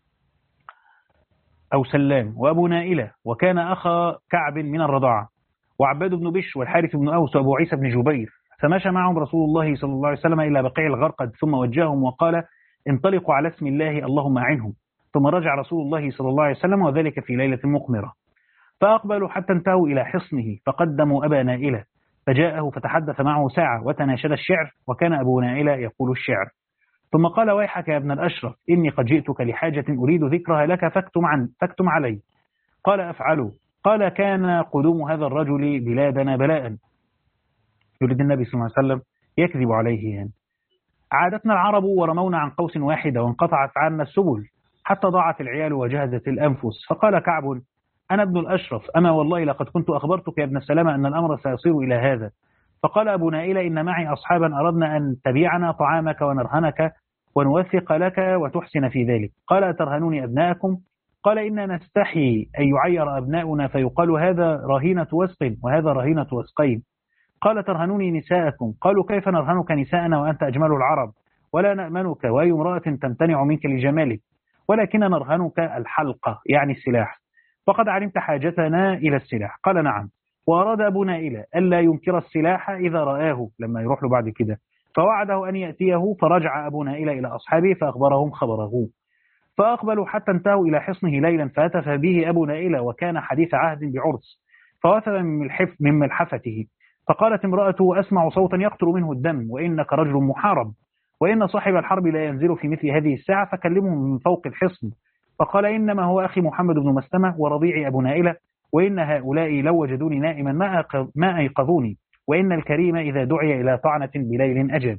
أو سلام وأبو نائلة وكان أخا كعب من الرضاعة وعباد بن بش والحارث بن أوس وأبو عيسى بن جبير فمشى معهم رسول الله صلى الله عليه وسلم إلى بقيع الغرقد ثم وجههم وقال انطلقوا على اسم الله اللهم أعنهم ثم رجع رسول الله صلى الله عليه وسلم وذلك في ليلة مقمرة فأقبلوا حتى انتهوا إلى حصنه فقدموا أبا نائلة فجاءه فتحدث معه ساعة وتناشد الشعر وكان أبو نائلة يقول الشعر ثم قال ويحك يا ابن الأشرف إني قد جئتك لحاجة أريد ذكرها لك فاكتم, عن فاكتم علي قال أفعله قال كان قدوم هذا الرجل بلادنا بلاء يريد النبي صلى الله عليه وسلم يكذب عليه يعني. عادتنا العرب ورمونا عن قوس واحدة وانقطعت عنا السبل حتى ضاعت العيال وجهزت الأنفس فقال كعب أنا ابن الأشرف أما والله لقد كنت أخبرتك يا ابن السلامة أن الأمر سيصير إلى هذا فقال أبو نائلة إن معي أصحابا أردنا أن تبيعنا طعامك ونرهنك ونوثق لك وتحسن في ذلك قال أترهنوني أبناءكم قال إننا نستحي أن يعير أبناؤنا فيقال هذا رهينة وسق وهذا رهينة وسقين قال ترهنوني نساءكم قالوا كيف نرهنك نساءنا وأنت أجمل العرب ولا نأمنك وأي امرأة تمتنع منك لجمالك ولكن نرهنك الحلقة يعني السلاح فقد علمت حاجتنا إلى السلاح قال نعم وأراد أبو نائلة ألا ينكر السلاح إذا رآه لما يروح له بعد كده فوعده أن يأتيه فرجع أبو نائلة إلى أصحابه فأخبرهم خبره فأقبلوا حتى انتهوا إلى حصنه ليلا فهتف به أبو نائلة وكان حديث عهد بعرس فوثب من, ملحف من ملحفته فقالت امرأته أسمع صوتا يقطر منه الدم وإنك رجل محارب وإن صاحب الحرب لا ينزل في مثل هذه الساعة فكلمه من فوق الحصن فقال إنما هو أخي محمد بن مسلمة ورضيعي أبو نائلة وإن هؤلاء لو وجدوني نائما ما أيقظوني وإن الكريم إذا دعي إلى طعنة بليل أجب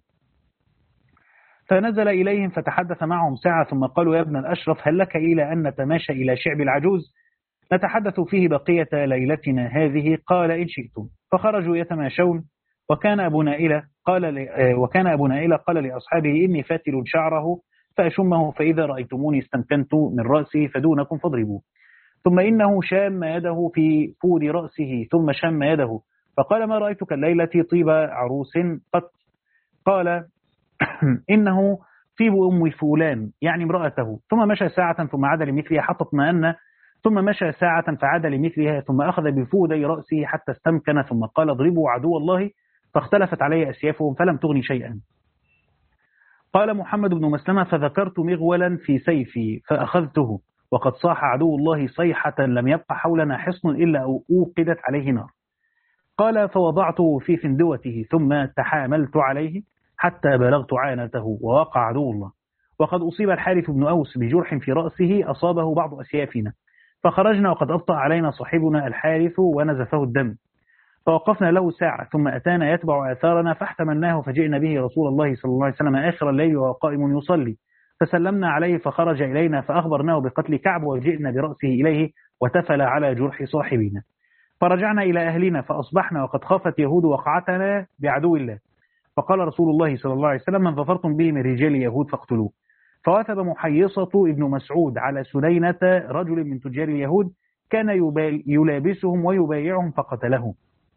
فنزل إليهم فتحدث معهم ساعة ثم قالوا يا ابن الأشرف هل لك إلى أن نتماشى إلى شعب العجوز نتحدث فيه بقية ليلتنا هذه قال إن شئتم فخرجوا يتماشون وكان أبو نائلة قال وكان أبو نائلة قال لأصحابه إني فاتل شعره فأشمه فإذا رأيتموني استمكنت من رأسه فدونكم فاضربوا ثم إنه شام يده في فود رأسه ثم شم يده فقال ما رأيتك الليلة طيب عروس قط قال إنه طيب أم فلان يعني امرأته ثم مشى ساعة ثم عاد لمثلها حتى اطمأن ثم مشى ساعة فعاد لمثلها ثم أخذ بفودي رأسه حتى استمكن ثم قال اضربوا عدو الله فاختلفت علي أسيافهم فلم تغني شيئا قال محمد بن مسلمة فذكرت مغولا في سيفي فأخذته وقد صاح عدو الله صيحة لم يبق حولنا حصن إلا أوقدت عليه نار قال فوضعته في فندوته ثم تحاملت عليه حتى بلغت عانته ووقع عدو الله وقد أصيب الحارث بن أوس بجرح في رأسه أصابه بعض أسيافنا فخرجنا وقد أبطأ علينا صاحبنا الحارث ونزفه الدم فوقفنا له ساعة ثم أتانا يتبع آثارنا فاحتملناه فجئنا به رسول الله صلى الله عليه وسلم آخر الليل وهو قائم يصلي، فسلمنا عليه فخرج إلينا فأخبرناه بقتل كعب وجئنا برأسه إليه وتفل على جرح صاحبنا. فرجعنا إلى أهلنا فأصبحنا وقد خافت يهود وقعتنا بعدو الله. فقال رسول الله صلى الله عليه وسلم: من ظفرتم به من رجال يهود فاقتلوه. فوثب محيصة ابن مسعود على سنينة رجل من تجار اليهود كان يلابسهم ويبايعهم فقتله.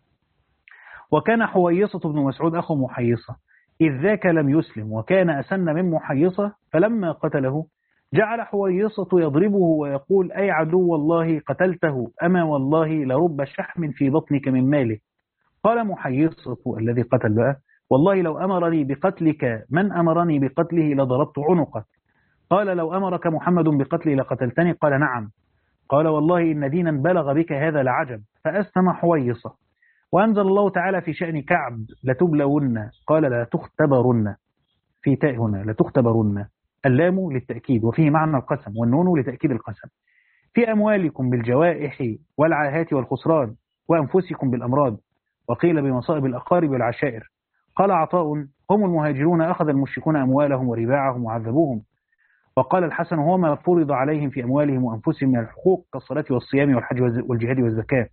وكان حويصة بن مسعود أخو محيصة إذ ذاك لم يسلم وكان أسن من محيصة، فلما قتله جعل حويصة يضربه ويقول: أي عدو الله قتلته، أما والله لرب شحم في بطنك من ماله. قال محيصة الذي قتل بقى: والله لو أمرني بقتلك من أمرني بقتله لضربت عنقك. قال: لو أمرك محمد بقتلي لقتلتني؟ قال: نعم. قال: والله إن دينا بلغ بك هذا لعجب. فأسلم حويصة. وأنزل الله تعالى في شأن كعب: لتبلون، قال: لا تختبرن، في تاء هنا لتختبرن، اللام للتأكيد وفيه معنى القسم والنون لتأكيد القسم، في أموالكم بالجوائح والعاهات والخسران وأنفسكم بالأمراض، وقيل بمصائب الأقارب والعشائر. قال عطاء: هم المهاجرون أخذ المشركون أموالهم ورباعهم وعذبوهم. وقال الحسن: هو ما فرض عليهم في أموالهم وأنفسهم من الحقوق كالصلاة والصيام والحج والجهاد والزكاة.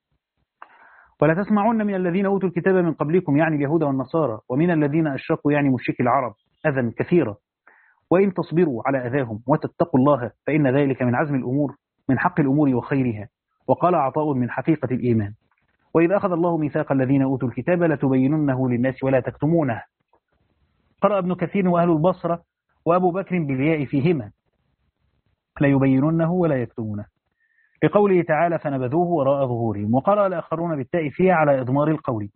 ولا تسمعون من الذين أوتوا الكتاب من قبلكم، يعني اليهود والنصارى، ومن الذين أشركوا، يعني مشركي العرب، أذى كثيرا، وإن تصبروا على أذاهم وتتقوا الله فإن ذلك من عزم الأمور، من حق الأمور وخيرها. وقال عطاء: من حقيقة الإيمان. وإذ أخذ الله ميثاق الذين أوتوا الكتاب لتبيننه للناس ولا تكتمونه. قرأ ابن كثير وأهل البصرة وأبو بكر بالياء فيهما ليبيننه ولا يكتمونه، لقوله تعالى: فنبذوه وراء ظهورهم. وقرأ الآخرون بالتاء فيها على إضمار القول،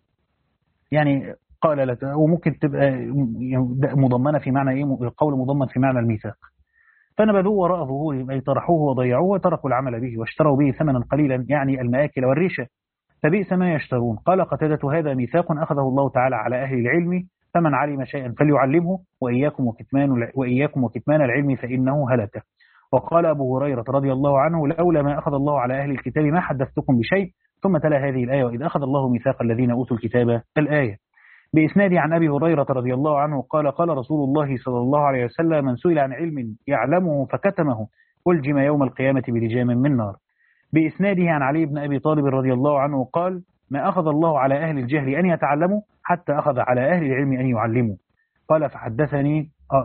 يعني قال لك، وممكن تبقى مضمنة في معنى إيه؟ القول مضمن في معنى الميثاق. فنبذوه وراء ظهورهم أي طرحوه وضيعوه وتركوا العمل به واشتروا به ثمنا قليلا، يعني المآكل والريشة، فبئس ما يشترون. قال قتادة: هذا ميثاق أخذه الله تعالى على أهل العلم، فمن علم شيئا فليعلمه، وإياكم وكتمان وإياكم وكتمان العلم فإنه هلك. وقال أبو هريرة رضي الله عنه: لولا ما أخذ الله على أهل الكتاب ما حدثتكم بشيء. ثم تلا هذه الآية: وإذ أخذ الله ميثاق الذين أوتوا الكتاب، الآية. بإسناد عن أبي هريرة رضي الله عنه قال: قال رسول الله صلى الله عليه وسلم: من سئل عن علم يعلمه فكتمه ألجم يوم القيامة بلجام من نار. بإسناده عن علي بن أبي طالب رضي الله عنه قال: ما أخذ الله على أهل الجهل أن يتعلموا حتى أخذ على أهل العلم أن يعلموا. قال: فحدثني،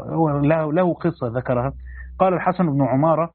له قصة ذكرها. قال الحسن بن عمارة: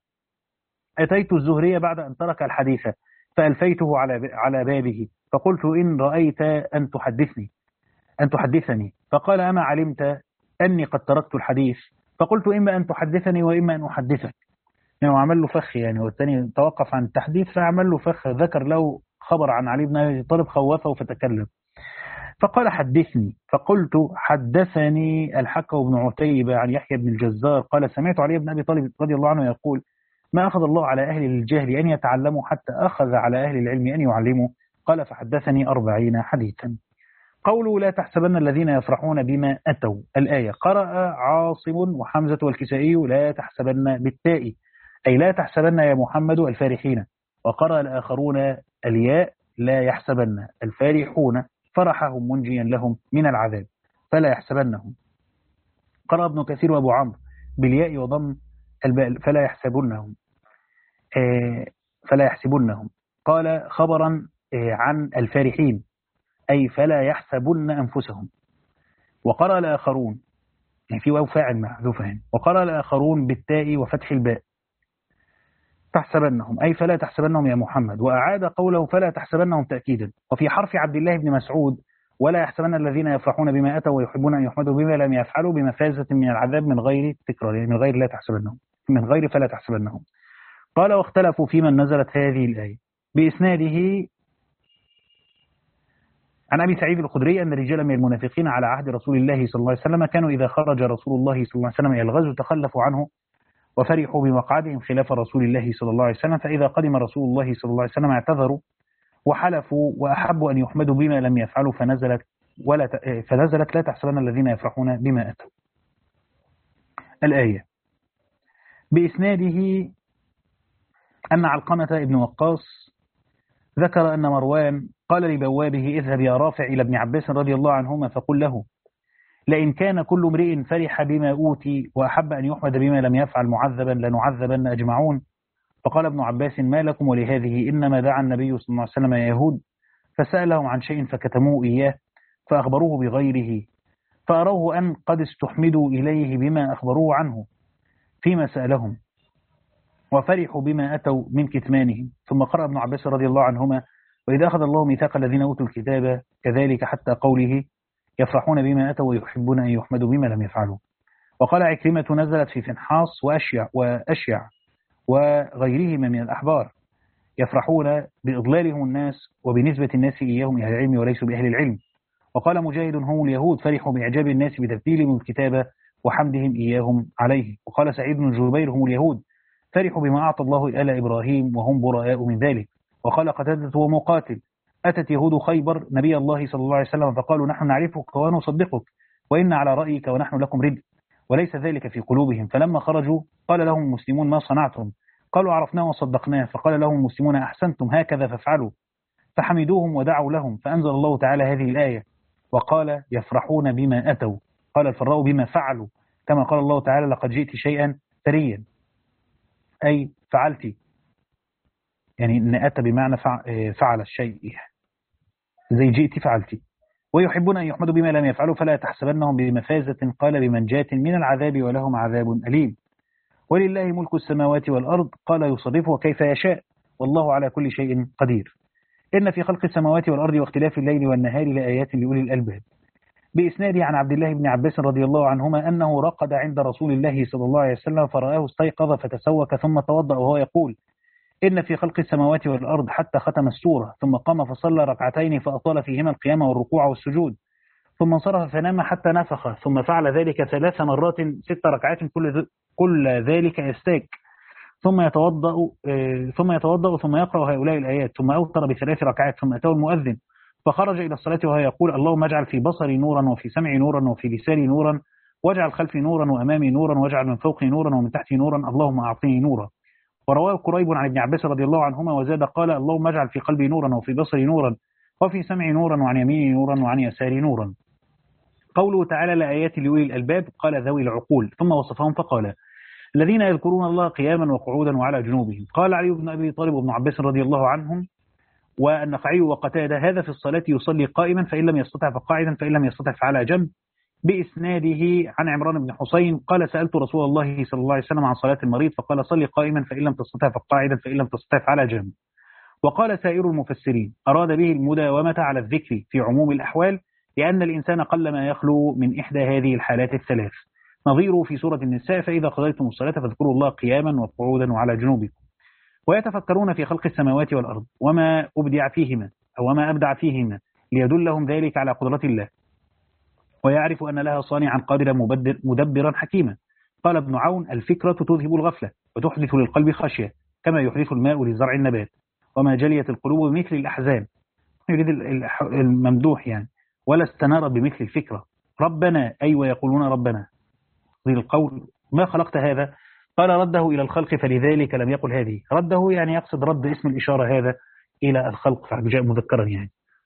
أتيت الزهري بعد أن ترك الحديث فألفيته على على بابه، فقلت: إن رأيت أن تحدثني أن تحدثني فقال: أما علمت أني قد تركت الحديث؟ فقلت: إما أن تحدثني وإما أن أحدثك. يعني عمل له فخ، يعني والثاني توقف عن التحديث فعمل له فخ، ذكر له خبر عن علي بن أبي طالب خوفه فتكلم. فقال: حدثني. فقلت: حدثني الحكم بن عتيبة عن يحيى بن الجزار قال: سمعت علي بن أبي طالب رضي الله عنه يقول: ما أخذ الله على أهل الجهل أن يتعلموا حتى أخذ على أهل العلم أن يعلموا. قال: فحدثني أربعين حديثا. قوله: لا تحسبن الذين يفرحون بما أتوا، الآية. قرأ عاصم وحمزة والكسائي: لا تحسبن بالتاء، أي لا تحسبن يا محمد الفارحين. وقرأ الآخرون الياء: لا يحسبن الفارحون فرحهم منجيا لهم من العذاب فلا يحسبنهم. قرأ ابن كثير وأبو عمرو بالياء وضم الباء: فلا يحسبنهم فلا يحسبنهم. قال خبرا عن الفارحين أي فلا يحسبن أنفسهم. وقرأ الآخرون، يعني في واو فاعل محذوفة هنا، وقرأ الآخرون بالتاء وفتح الباء: تحسبنهم أي فلا تحسبنهم يا محمد. وأعاد قوله: فلا تحسبنهم تأكيدا. وفي حرف عبد الله بن مسعود: ولا يحسبن الذين يفرحون بما أتوا ويحبون أن يحمدوا بما لم يفعلوا بمفازة من العذاب من غير تكرار، يعني من غير لا تحسبنهم، من غير فلا تحسبنهم. قال: واختلفوا في من نزلت هذه الآية. بإسناده عن أبي سعيد الخدري أن رجالا من المنافقين على عهد رسول الله صلى الله عليه وسلم كانوا إذا خرج رسول الله صلى الله عليه وسلم إلى الغزو تخلفوا عنه وفرحوا بمقعدهم خلاف رسول الله صلى الله عليه وسلم، فإذا قدم رسول الله صلى الله عليه وسلم اعتذروا وحلفوا وأحبوا أن يحمدوا بما لم يفعلوا، فنزلت ولا ت... فنزلت لا تحسبن الذين يفرحون بما أتوا، الآية. بإسناده أن علقمة ابن وقاص ذكر أن مروان قال لبوابه اذهب يا رافع إلى ابن عباس رضي الله عنهما فقل له لئن كان كل امرئ فرح بما أوتي وأحب أن يحمد بما لم يفعل معذبا لنعذبن أجمعون. فقال ابن عباس ما لكم ولهذه إنما دعا النبي صلى الله عليه وسلم يهود فسألهم عن شيء فكتموه إياه فأخبروه بغيره فأروه أن قد استحمدوا إليه بما أخبروه عنه فيما سألهم وفرحوا بما أتوا من كتمانهم. ثم قرأ ابن عباس رضي الله عنهما وإذا أخذ الله ميثاق الذين أوتوا الكتاب كذلك حتى قوله يفرحون بما أتوا ويحبون أن يحمدوا بما لم يفعلوا. وقال عكرمة نزلت في فنحاص وأشيع, وأشيع وغيرهما من الأحبار يفرحون بإضلالهم الناس وبنسبة الناس إياهم أهل العلم وليسوا بأهل العلم. وقال مجاهد هم اليهود فرحوا بإعجاب الناس بتبديلهم الكتاب وحمدهم إياهم عليه. وقال سعيد بن جبير هم اليهود فرحوا بما أعطى الله آل إبراهيم وهم براء من ذلك. وقال قتادة ومقاتل أتت يهود خيبر نبي الله صلى الله عليه وسلم فقالوا نحن نعرفك ونصدقك وإن على رأيك ونحن لكم رد وليس ذلك في قلوبهم. فلما خرجوا قال لهم المسلمون ما صنعتم قالوا عرفناه وصدقناه فقال لهم المسلمون أحسنتم هكذا فافعلوا فحمدوهم ودعوا لهم فأنزل الله تعالى هذه الآية وقال يفرحون بما أتوا. قال الفراء بما فعلوا كما قال الله تعالى لقد جئت شيئا فريا أي فعلت يعني إن أتى بمعنى فعل الشيء زي جئت فعلت. ويحبون أن يحمدوا بما لم يفعلوا فلا تحسبنهم بمفازة قال بمنجاة من العذاب ولهم عذاب أليم. ولله ملك السماوات والأرض قال يصرفه كيف يشاء والله على كل شيء قدير. إن في خلق السماوات والأرض واختلاف الليل والنهار لآيات لأولي الألباب. بإسناده عن عبد الله بن عباس رضي الله عنهما أنه رقد عند رسول الله صلى الله عليه وسلم فرآه استيقظ فتسوك ثم توضأ وهو يقول إن في خلق السماوات والأرض حتى ختم السورة ثم قام فصلى ركعتين فأطال فيهما القيام والركوع والسجود ثم انصرف فنام حتى نفخ ثم فعل ذلك ثلاث مرات ست ركعات كل كل ذلك يستاك ثم يتوضأ ثم يتوضأ ثم يقرأ هؤلاء الآيات ثم أوتر بثلاث ركعات ثم أتاه المؤذن فخرج إلى الصلاة وهو يقول اللهم اجعل في بصري نورا وفي سمعي نورا وفي لساني نورا واجعل خلفي نورا وأمامي نورا واجعل من فوقي نورا ومن تحتي نورا اللهم أعطيني نورا. ورواه قريب عن ابن عباس رضي الله عنهما وزاد قال اللهم اجعل في قلبي نورا وفي بصري نورا وفي سمعي نورا وعن يميني نورا وعن يساري نورا. قوله تعالى لآيات لأولي الألباب قال ذوي العقول ثم وصفهم فقال الذين يذكرون الله قياما وقعودا وعلى جنوبهم. قال علي بن أبي طالب وابن عباس رضي الله عنهم والنخعي وقتادة هذا في الصلاة يصلي قائما فإن لم يستطع فقاعدا فإن لم يستطع فعلى جنب. بإسناده عن عمران بن حسين قال سألت رسول الله صلى الله عليه وسلم عن صلاة المريض فقال صلي قائما فإن لم تستطع فقاعدا فإن لم تستطع فعلى جنب. وقال سائر المفسرين أراد به المداومة على الذكر في عموم الأحوال لأن الإنسان قل ما يخلو من إحدى هذه الحالات الثلاث نظيره في سورة النساء فإذا قضيتم الصلاة فاذكروا الله قياما وقعودا وعلى جنوبكم ويتفكرون في خلق السماوات والأرض وما أبدع فيهما أو وما أبدع فيهما ليدلهم ذلك على قدرة الله ويعرف أن لها صانعا قادرا مدبرا حكيما. قال ابن عون الفكرة تذهب الغفلة وتحدث للقلب خشية كما يحدث الماء لزرع النبات وما جليت القلوب بمثل الأحزان يريد الممدوح يعني ولا استنار بمثل الفكرة. ربنا أي ويقولون ربنا ذي القول ما خلقت هذا قال رده إلى الخلق فلذلك لم يقل هذه. رده يعني يقصد رد اسم الإشارة هذا إلى الخلق فجاء مذكرا يعني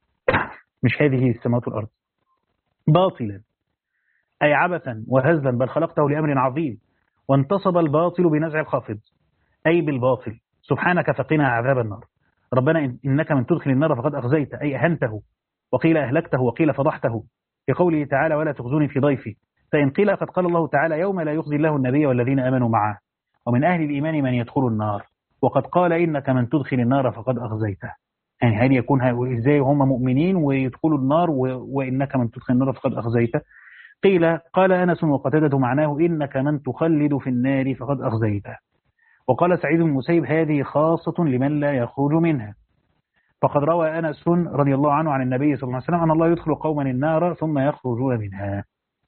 مش هذه السماوات والأرض. باطلا أي عبثا وهزلا بل خلقته لأمر عظيم وانتصب الباطل بنزع الخافض أي بالباطل سبحانك فقنا عذاب النار. ربنا إنك من تدخل النار فقد أخزيت أي أهنته وقيل أهلكته وقيل فضحته في قوله تعالى ولا تخزوني في ضيفي. فإن قيل قد قال الله تعالى يوم لا يخزي الله النبي والذين آمنوا معه ومن أهل الإيمان من يدخل النار وقد قال إنك من تدخل النار فقد أخزيته يعني هل يكون إزاي هم مؤمنين ويدخلوا النار وإنك من تدخل النار فقد أخزيته. قيل قال أنس وقتادة معناه إنك من تخلد في النار فقد أخزيته. وقال سعيد بن المسيب هذه خاصة لمن لا يخرج منها فقد روى أنس رضي الله عنه عن النبي صلى الله عليه وسلم أن الله يدخل قوما النار ثم يخرجون منها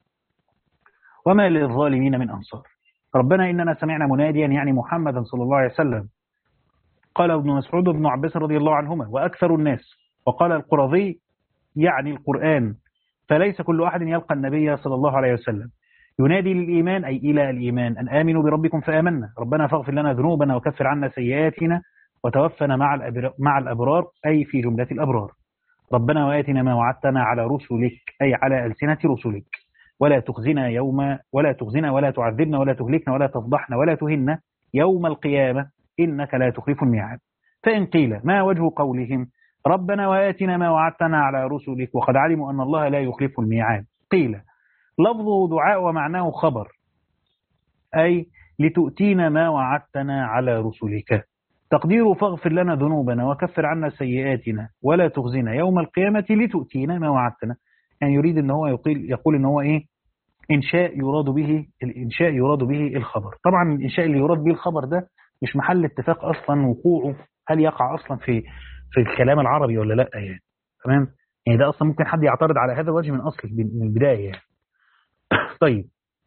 وما للظالمين من أنصار. ربنا إننا سمعنا مناديا يعني محمدا صلى الله عليه وسلم. قال ابن مسعود وابن عباس رضي الله عنهما وأكثر الناس. وقال القرظي يعني القرآن فليس كل أحد يلقى النبي صلى الله عليه وسلم ينادي للإيمان أي إلى الإيمان أن آمنوا بربكم فآمنا ربنا فاغفر لنا ذنوبنا وكفر عنا سيئاتنا وتوفنا مع مع الأبرار أي في جملة الأبرار. ربنا وآتنا ما وعدتنا على رسلك أي على ألسنة رسلك ولا تخزنا يوم ولا تخزنا ولا تعذبنا ولا تهلكنا ولا تفضحنا ولا تهنا يوم القيامة إنك لا تخلف الميعاد. فإن قيل ما وجه قولهم ربنا وآتنا ما وعدتنا على رسلك وقد علموا أن الله لا يخلف الميعاد؟ قيل لفظه دعاء ومعناه خبر، أي لتؤتينا ما وعدتنا على رسلك. تقدير فاغفر لنا ذنوبنا وكفر عنا سيئاتنا ولا تخزنا يوم القيامة لتؤتينا ما وعدتنا. يعني يريد ان هو يقول يقول ان هو ايه انشاء يراد به الانشاء يراد به الخبر. طبعا الانشاء اللي يراد به الخبر ده مش محل اتفاق اصلا وقوعه، هل يقع اصلا في في الكلام العربي ولا لا يعني. تمام، يعني ده اصلا ممكن حد يعترض على هذا الوجه من اصل من البدايه يعني. طيب،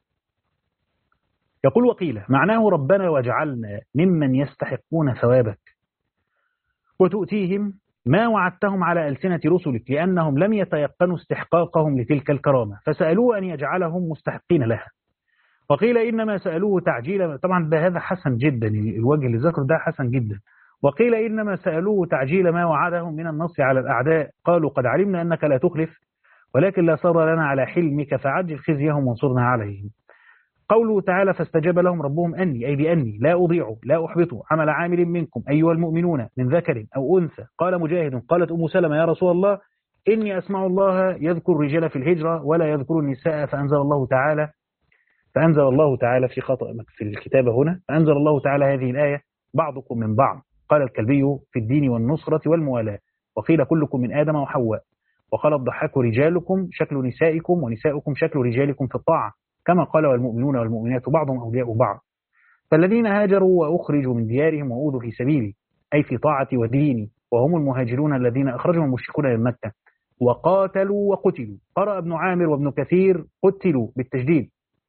يقول وقيل معناه ربنا واجعلنا ممن يستحقون ثوابك وتؤتيهم ما وعدتهم على ألسنة رسلك لأنهم لم يتيقنوا استحقاقهم لتلك الكرامة فسألوه أن يجعلهم مستحقين لها. وقيل إنما سألوه تعجيل، طبعا ده هذا حسن جدا، الوجه اللي ذكر ده حسن جدا. وقيل إنما سألوه تعجيل ما وعدهم من النصر على الأعداء قالوا قد علمنا أنك لا تخلف ولكن لا صبر لنا على حلمك فعجل خزيهم وانصرنا عليهم. قوله تعالى فاستجاب لهم ربهم أني أي بأني لا أضيع لا أحبط عمل عامل منكم أيها المؤمنون من ذكر أو أنثى. قال مجاهد قالت أم سلمة يا رسول الله إني أسمع الله يذكر الرجال في الهجرة ولا يذكر النساء فأنزل الله تعالى فأنزل الله تعالى في خطأ في الكتابة هنا فأنزل الله تعالى هذه الآية بعضكم من بعض. قال الكلبي في الدين والنصرة والموالاة وقيل كلكم من آدم وحواء. وقال الضحاك رجالكم شكل نسائكم ونساؤكم شكل رجالكم في الطاعة كما قال والمؤمنون والمؤمنات بعضهم أولياء بعض. فالذين هاجروا وأخرجوا من ديارهم وأوذوا في سبيلي أي في طاعتي وديني وهم المهاجرون الذين أخرجهم المشركون من مكة وقاتلوا وقتلوا. قرأ ابن عامر وابن كثير قتلوا بالتجديد.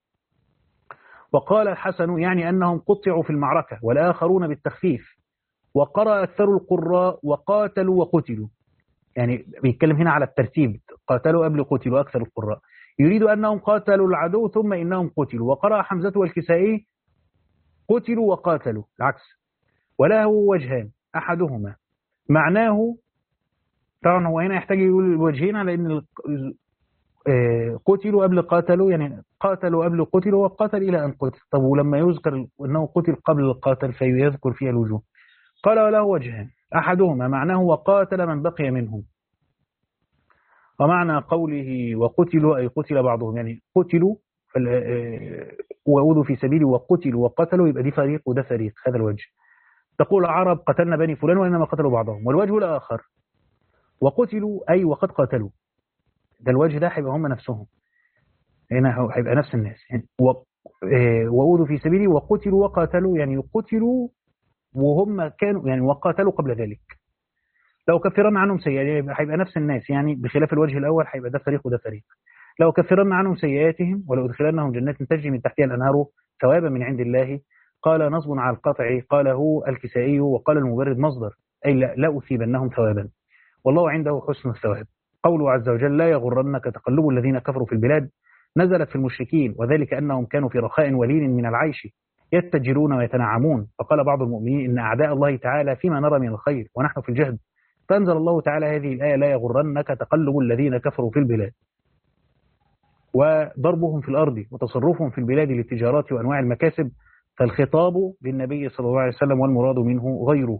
وقال الحسن يعني أنهم قطعوا في المعركة والآخرون بالتخفيف. وقرأ أكثر القراء وقاتلوا وقتلوا، يعني بيتكلم هنا على الترتيب قاتلوا قبل قتلوا أكثر القراء، يريد أنهم قاتلوا العدو ثم إنهم قتلوا. وقرأ حمزة والكسائي قتلوا وقاتلوا العكس. وله وجهان أحدهما معناه، طبعا هو هنا يحتاج يقول الوجهين على أن قتلوا قبل قاتلوا، يعني قاتلوا قبل قتلوا وقاتل إلى أن قتل. طب ولما يذكر أنه قتل قبل القاتل فيذكر فيها الوجوه. قال وله وجهان أحدهما معناه وقاتل من بقي منهم. ومعنى قوله وقتلوا أي قتل بعضهم، يعني قتلوا وأوذوا في سبيلي وقتلوا وقتلوا يبقى دي فريق وده فريق. هذا الوجه. تقول العرب قتلنا بني فلان وإنما قتلوا بعضهم. والوجه الآخر وقتلوا أي وقد قاتلوا، ده الوجه ده هيبقى هم نفسهم، هنا هيبقى نفس الناس يعني. وأوذوا في سبيلي وقتلوا وقاتلوا يعني قتلوا وهم كانوا يعني وقاتلوا قبل ذلك. لو كفرنا عنهم سيئاتهم هيبقى نفس الناس يعني، بخلاف الوجه الأول هيبقى ده فريق وده فريق. لو كفرنا عنهم سيئاتهم ولو ادخلنهم جنات تجري من تحتها الأنهار ثوابا من عند الله. قال نصب على القطع قاله الكسائي وقال المبرد مصدر أي لا, لا أثيبنهم ثوابا والله عنده حسن الثواب. قوله عز وجل لا يغرنك تقلب الذين كفروا في البلاد نزلت في المشركين وذلك أنهم كانوا في رخاء ولين من العيش يتجرون ويتنعمون. فقال بعض المؤمنين إن أعداء الله تعالى فيما نرى من الخير ونحن في الجهد فأنزل الله تعالى هذه الآية لا يغرنك تقلب الذين كفروا في البلاد. وضربهم في الأرض وتصرفهم في البلاد للتجارات وأنواع المكاسب، فالخطاب بالنبي صلى الله عليه وسلم والمراد منه غيره.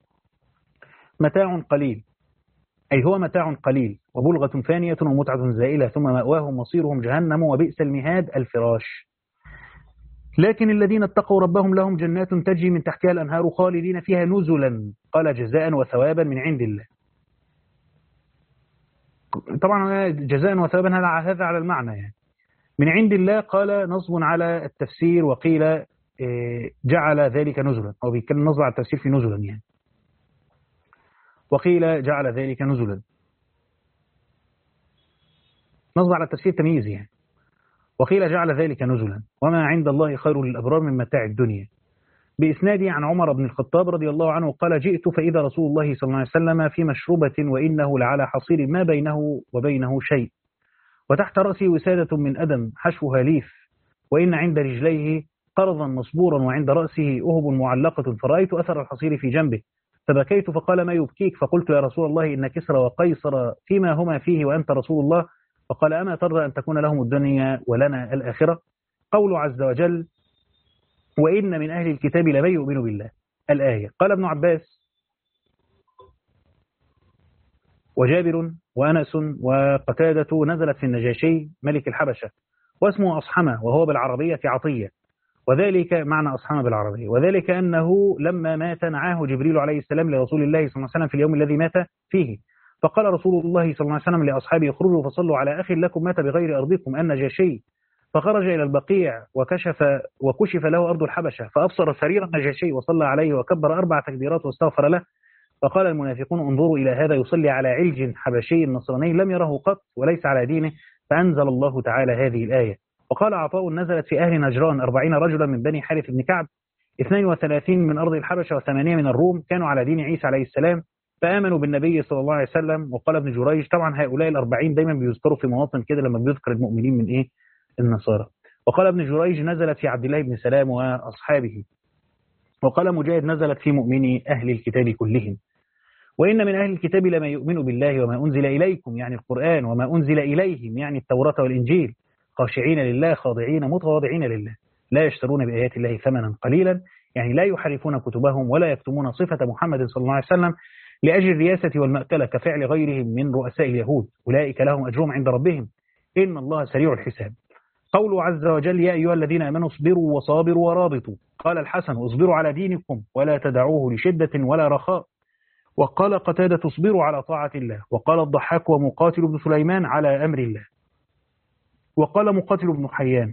متاع قليل أي هو متاع قليل وبلغة فانية ومتعة زائلة ثم مأواهم مصيرهم جهنم وبئس المهاد الفراش. لكن الذين اتقوا ربهم لهم جنات تجري من تحتها الأنهار خالدين فيها نزلا قال جزاء وثوابا من عند الله. طبعا جزاء وثوابا هذا على المعنى يعني من عند الله. قال نصب على التفسير وقيل جعل ذلك نزلا، أو بيتكلم نصب على التفسير في نزلا يعني، وقيل جعل ذلك نزلا نصب على التفسير تمييز يعني. وقيل جعل ذلك نزلا وما عند الله خير للأبرار من متاع الدنيا. بإسنادي عن عمر بن الخطاب رضي الله عنه قال جئت فإذا رسول الله صلى الله عليه وسلم في مشروبة وإنه لعلى حصير ما بينه وبينه شيء وتحت رأسه وسادة من أدم حشوها ليف وإن عند رجليه قرضا مصبورا وعند رأسه أهب معلقة فرأيت أثر الحصير في جنبه فبكيت فقال ما يبكيك؟ فقلت يا رسول الله إن كسرى وقيصر فيما هما فيه وأنت رسول الله. فقال أما ترضى أن تكون لهم الدنيا ولنا الآخرة؟ قول عز وجل وإن من أهل الكتاب لمن يؤمن بالله الآية. قال ابن عباس وجابر وأنس وقتادة نزلت في النجاشي ملك الحبشة واسمه أصحمة وهو بالعربية عطية، وذلك معنى أصحمة بالعربية، وذلك أنه لما مات نعاه جبريل عليه السلام لرسول الله صلى الله عليه وسلم في اليوم الذي مات فيه، فقال رسول الله صلى الله عليه وسلم لأصحابه اخرجوا فصلوا على أخ لكم مات بغير أرضكم النجاشي، فخرج إلى البقيع وكشف وكشف له أرض الحبشة فأبصر سرير النجاشي وصلى عليه وكبر أربع تكبيرات واستغفر له. فقال المنافقون انظروا إلى هذا يصلي على علج حبشي نصراني لم يره قط وليس على دينه، فأنزل الله تعالى هذه الآية. وقال عطاء نزلت في أهل نجران أربعين رجلا من بني حارث بن كعب اثنين وثلاثين من أرض الحبشة وثمانية من الروم كانوا على دين عيسى عليه السلام فآمنوا بالنبي صلى الله عليه وسلم. وقال ابن جريج طبعا هؤلاء الأربعين دايما بيذكروا في مواطن كده لما بيذكر المؤمنين من إيه النصارى. وقال ابن جريج نزلت في عبد الله بن سلام وأصحابه. وقال مجاهد نزلت في مؤمني أهل الكتاب كلهم. وإن من أهل الكتاب لما يؤمن بالله وما أنزل إليكم يعني القرآن وما أنزل إليهم يعني التوراة والإنجيل خاشعين لله خاضعين متواضعين لله لا يشترون بآيات الله ثمنا قليلا يعني لا يحرفون كتبهم ولا يكتمون صفة محمد صلى الله عليه وسلم لأجل الرياسة والمأكلة كفعل غيرهم من رؤساء اليهود أولئك لهم أجرهم عند ربهم إن الله سريع الحساب. قوله عز وجل يا أيها الذين آمنوا اصبروا وصابروا ورابطوا. قال الحسن اصبروا على دينكم ولا تدعوه لشدة ولا رخاء. وقال قتادة تصبروا على طاعة الله. وقال الضحاك ومقاتل بن سليمان على أمر الله. وقال مقاتل بن حيان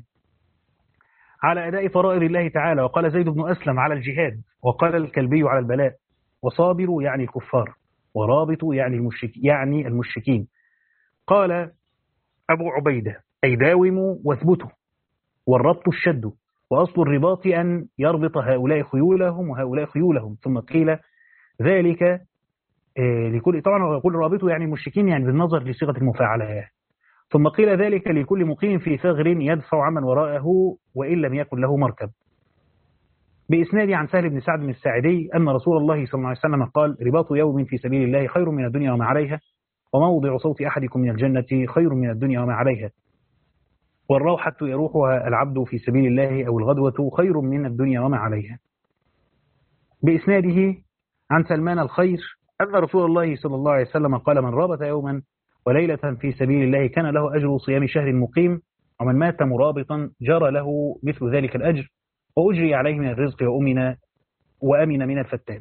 على أداء فرائض الله تعالى. وقال زيد بن أسلم على الجهاد. وقال الكلبي على البلاء. وصابروا يعني الكفار ورابطوا يعني المشركين يعني المشركين. قال أبو عبيدة أي داوموا واثبتوا والربط الشد وأصل الرباط أن يربط هؤلاء خيولهم وهؤلاء خيولهم. ثم قيل ذلك لكل طبعا يقول رابطه يعني المشركين يعني بالنظر لصيغة المفاعلة. ثم قيل ذلك لكل مقيم في ثغر يدفع عمن وراءه وإن لم يكن له مركب. بإسناد عن سهل بن سعد الساعدي أن رسول الله صلى الله عليه وسلم قال رباط يوم في سبيل الله خير من الدنيا وما عليها وموضع صوت أحدكم من الجنة خير من الدنيا وما عليها والروحة يروحها العبد في سبيل الله أو الغدوة خير من الدنيا وما عليها. بإسناده عن سلمان الخير أن رسول الله صلى الله عليه وسلم قال من رابط يوما وليلة في سبيل الله كان له أجر صيام شهر مقيم ومن مات مرابطا جرى له مثل ذلك الأجر وأجري عليه من الرزق وأمن وأمن من الفتان.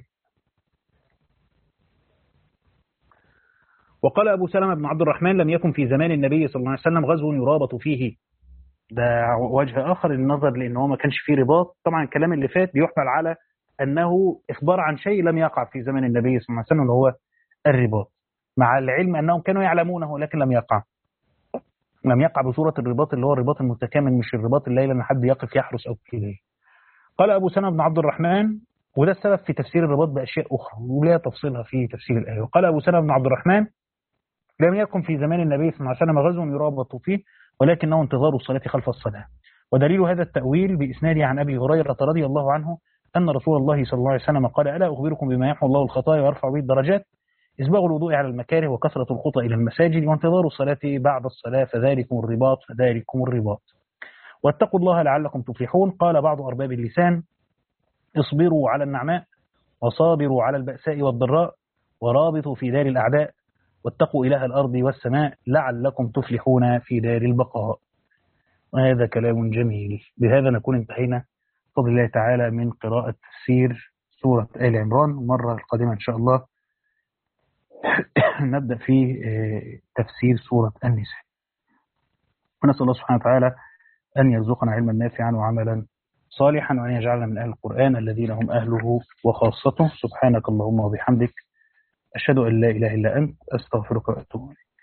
وقال أبو سلمة بن عبد الرحمن لم يكن في زمان النبي صلى الله عليه وسلم غزو يرابط فيه. ده وجه آخر للنظر لأنه ما كانش فيه رباط. طبعا الكلام اللي فات بيحمل على أنه إخبار عن شيء لم يقع في زمن النبي صلى الله عليه وسلم اللي هو الرباط مع العلم أنهم كانوا يعلمونه لكن لم يقع لم يقع بصورة الرباط اللي هو الرباط المتكامل مش الرباط الليلة أن حد يقف يحرس أو كده. قال أبو سلمة بن عبد الرحمن وده السبب في تفسير الرباط بأشياء أخرى ولا تفصيلها في تفسير الآية. وقال أبو سلمة بن عبد الرحمن لم يكن في زمان النبي صلى الله عليه وسلم غزو يرابط فيه ولكنه انتظار الصلاة خلف الصلاة. ودليل هذا التأويل بإسناده عن أبي هريرة رضي الله عنه أن رسول الله صلى الله عليه وسلم قال ألا أخبركم بما يحمل الله الخطايا ويرفع به الدرجات إسباغ الوضوء على المكاره وكثرة الخطى إلى المساجد وانتظار الصلاة بعد الصلاة فذلكم الرباط فذلكم الرباط واتقوا الله لعلكم تفلحون. قال بعض أرباب اللسان اصبروا على النعماء وصابروا على البأساء والضراء ورابطوا في دار الأعداء واتقوا إله الأرض والسماء لعلكم تفلحون في دار البقاء. وهذا كلام جميل. بهذا نكون انتهينا بفضل الله تعالى من قراءة تفسير سورة آل عمران. المرة القادمة إن شاء الله نبدأ في تفسير سورة النساء. ونسأل الله سبحانه وتعالى أن يرزقنا علما نافعا وعملا صالحا وأن يجعلنا من أهل القرآن الذين هم أهله وخاصته. سبحانك اللهم وبحمدك أشهد أن لا إله إلا أنت أستغفرك وأتوب إليك.